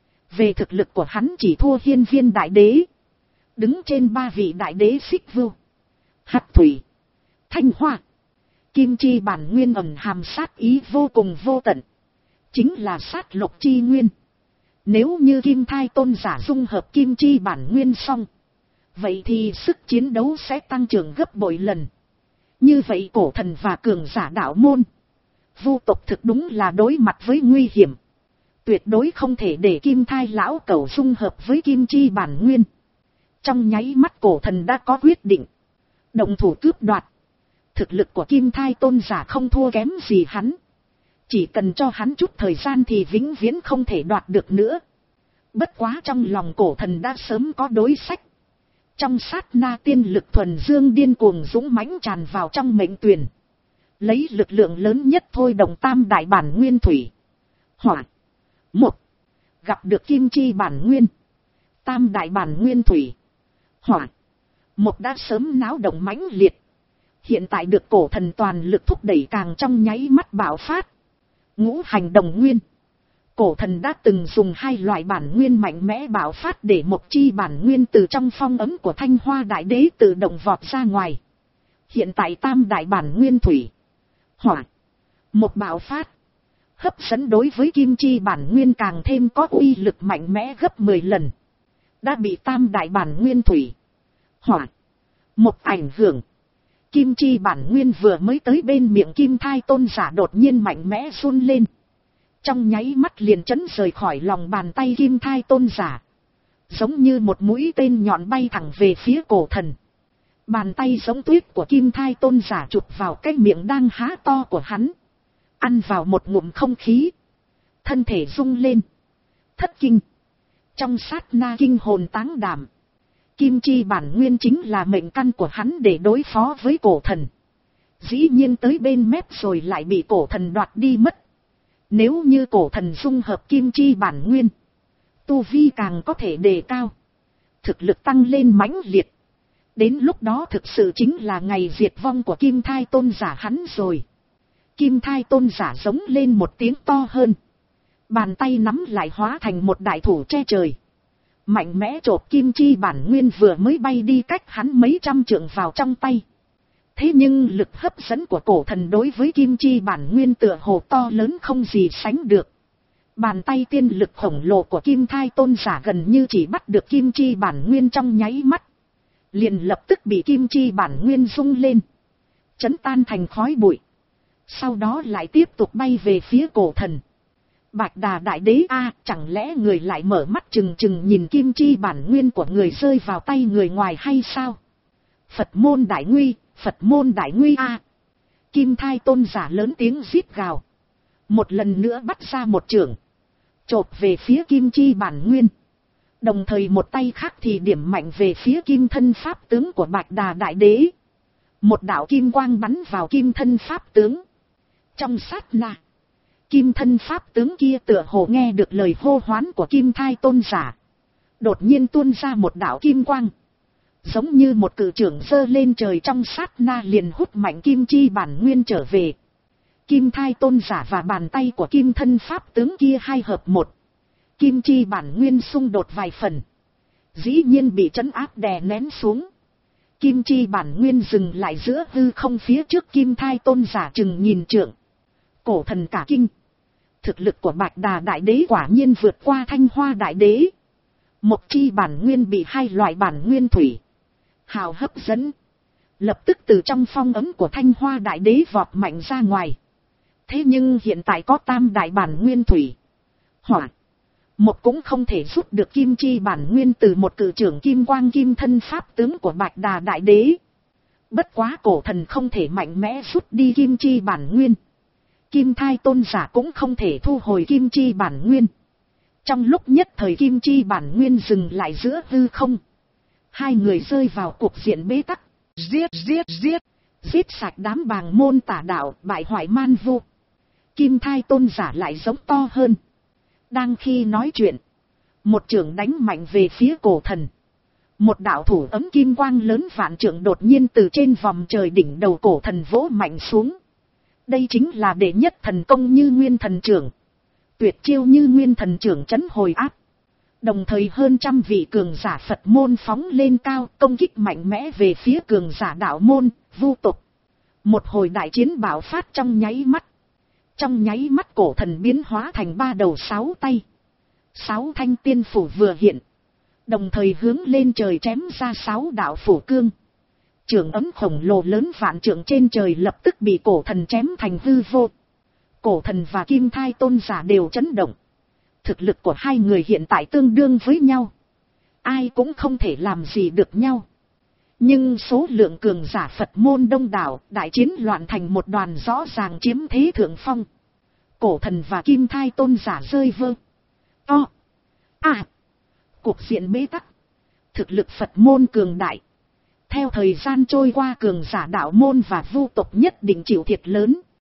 Về thực lực của hắn chỉ thua Hiên Viên Đại Đế. Đứng trên ba vị Đại Đế Xích Vưu, Hắc Thủy, Thanh Hoa. Kim chi bản nguyên ẩn hàm sát ý vô cùng vô tận. Chính là sát lục chi nguyên. Nếu như Kim Thai Tôn giả dung hợp kim chi bản nguyên xong, vậy thì sức chiến đấu sẽ tăng trưởng gấp bội lần. Như vậy cổ thần và cường giả đạo môn, vu tộc thực đúng là đối mặt với nguy hiểm. Tuyệt đối không thể để Kim Thai lão cẩu dung hợp với kim chi bản nguyên. Trong nháy mắt cổ thần đã có quyết định. Động thủ cướp đoạt. Thực lực của Kim Thai Tôn giả không thua kém gì hắn. Chỉ cần cho hắn chút thời gian thì vĩnh viễn không thể đoạt được nữa. Bất quá trong lòng cổ thần đã sớm có đối sách. Trong sát na tiên lực thuần dương điên cuồng dũng mãnh tràn vào trong mệnh tuyền. Lấy lực lượng lớn nhất thôi động tam đại bản nguyên thủy, hỏa, một. Gặp được kim chi bản nguyên, tam đại bản nguyên thủy, hỏa, một đã sớm náo động mãnh liệt. Hiện tại được cổ thần toàn lực thúc đẩy càng trong nháy mắt bạo phát. Ngũ hành đồng nguyên. Cổ thần đã từng dùng hai loại bản nguyên mạnh mẽ bạo phát để một chi bản nguyên từ trong phong ấm của Thanh Hoa Đại Đế tự động vọt ra ngoài. Hiện tại tam đại bản nguyên thủy, hỏa, một bạo phát. Hấp dẫn đối với kim chi bản nguyên càng thêm có uy lực mạnh mẽ gấp mười lần. Đã bị tam đại bản nguyên thủy, hỏa, một ảnh hưởng. Kim chi bản nguyên vừa mới tới bên miệng Kim Thai Tôn giả đột nhiên mạnh mẽ run lên. Trong nháy mắt liền chấn rời khỏi lòng bàn tay Kim Thai Tôn giả. Giống như một mũi tên nhọn bay thẳng về phía cổ thần. Bàn tay giống tuyết của Kim Thai Tôn giả chụp vào cái miệng đang há to của hắn. Ăn vào một ngụm không khí. Thân thể rung lên. Thất kinh. Trong sát na kinh hồn táng đảm. Kim chi bản nguyên chính là mệnh căn của hắn để đối phó với cổ thần. Dĩ nhiên tới bên mép rồi lại bị cổ thần đoạt đi mất. Nếu như cổ thần dung hợp kim chi bản nguyên, tu vi càng có thể đề cao. Thực lực tăng lên mãnh liệt. Đến lúc đó thực sự chính là ngày diệt vong của Kim Thai Tôn giả hắn rồi. Kim Thai Tôn giả giống lên một tiếng to hơn. Bàn tay nắm lại hóa thành một đại thủ che trời. Mạnh mẽ chộp kim chi bản nguyên vừa mới bay đi cách hắn mấy trăm trượng vào trong tay. Thế nhưng lực hấp dẫn của cổ thần đối với kim chi bản nguyên tựa hồ to lớn không gì sánh được. Bàn tay tiên lực khổng lồ của Kim Thai Tôn giả gần như chỉ bắt được kim chi bản nguyên trong nháy mắt. Liền lập tức bị kim chi bản nguyên rung lên. Chấn tan thành khói bụi. Sau đó lại tiếp tục bay về phía cổ thần. Bạch Đà Đại Đế a à, chẳng lẽ người lại mở mắt chừng chừng nhìn kim chi bản nguyên của người rơi vào tay người ngoài hay sao? Phật môn đại nguy, Phật môn đại nguy a à. Kim Thai Tôn giả lớn tiếng rít gào. Một lần nữa bắt ra một chưởng. Chộp về phía kim chi bản nguyên. Đồng thời một tay khác thì điểm mạnh về phía kim thân pháp tướng của Bạch Đà Đại Đế. Một đạo kim quang bắn vào kim thân pháp tướng. Trong sát na, kim thân pháp tướng kia tựa hồ nghe được lời hô hoán của Kim Thai Tôn giả. Đột nhiên tuôn ra một đạo kim quang. Giống như một cự trưởng giơ lên trời trong sát na liền hút mạnh kim chi bản nguyên trở về. Kim Thai Tôn giả và bàn tay của kim thân pháp tướng kia hai hợp một. Kim chi bản nguyên xung đột vài phần. Dĩ nhiên bị trấn áp đè nén xuống. Kim chi bản nguyên dừng lại giữa hư không phía trước Kim Thai Tôn giả chừng nhìn trượng. Cổ thần cả kinh. Thực lực của Bạch Đà Đại Đế quả nhiên vượt qua Thanh Hoa Đại Đế. Một chi bản nguyên bị hai loại bản nguyên thủy, hào hấp dẫn. Lập tức từ trong phong ấm của Thanh Hoa Đại Đế vọt mạnh ra ngoài. Thế nhưng hiện tại có tam đại bản nguyên thủy, hỏa, một cũng không thể rút được kim chi bản nguyên từ một cự trưởng kim quang kim thân pháp tướng của Bạch Đà Đại Đế. Bất quá cổ thần không thể mạnh mẽ rút đi kim chi bản nguyên. Kim thai tôn giả cũng không thể thu hồi kim chi bản nguyên. Trong lúc nhất thời kim chi bản nguyên dừng lại giữa hư không. Hai người rơi vào cuộc diện bế tắc. Giết giết giết. Giết sạch đám bàng môn tà đạo, bại hoại man vu. Kim thai tôn giả lại giống to hơn. Đang khi nói chuyện, một chưởng đánh mạnh về phía cổ thần. Một đạo thủ ấm kim quang lớn vạn trượng đột nhiên từ trên vòm trời đỉnh đầu cổ thần vỗ mạnh xuống. Đây chính là đệ nhất thần công Như Nguyên thần trưởng. Tuyệt chiêu Như Nguyên thần trưởng chấn hồi áp. Đồng thời hơn trăm vị cường giả Phật môn phóng lên cao, công kích mạnh mẽ về phía cường giả đạo môn, vu tục. Một hồi đại chiến bạo phát trong nháy mắt. Trong nháy mắt cổ thần biến hóa thành ba đầu sáu tay. Sáu thanh tiên phủ vừa hiện. Đồng thời hướng lên trời chém ra sáu đạo phủ cương. Trường ấm khổng lồ lớn vạn trượng trên trời lập tức bị cổ thần chém thành hư vô. Cổ thần và kim thai tôn giả đều chấn động. Thực lực của hai người hiện tại tương đương với nhau. Ai cũng không thể làm gì được nhau. Nhưng số lượng cường giả Phật môn đông đảo, đại chiến loạn thành một đoàn rõ ràng chiếm thế thượng phong. Cổ thần và kim thai tôn giả rơi vơ. To. À. Cuộc diện bế tắc. Thực lực Phật môn cường đại. Theo thời gian trôi qua cường giả đạo môn và vu tộc nhất định chịu thiệt lớn.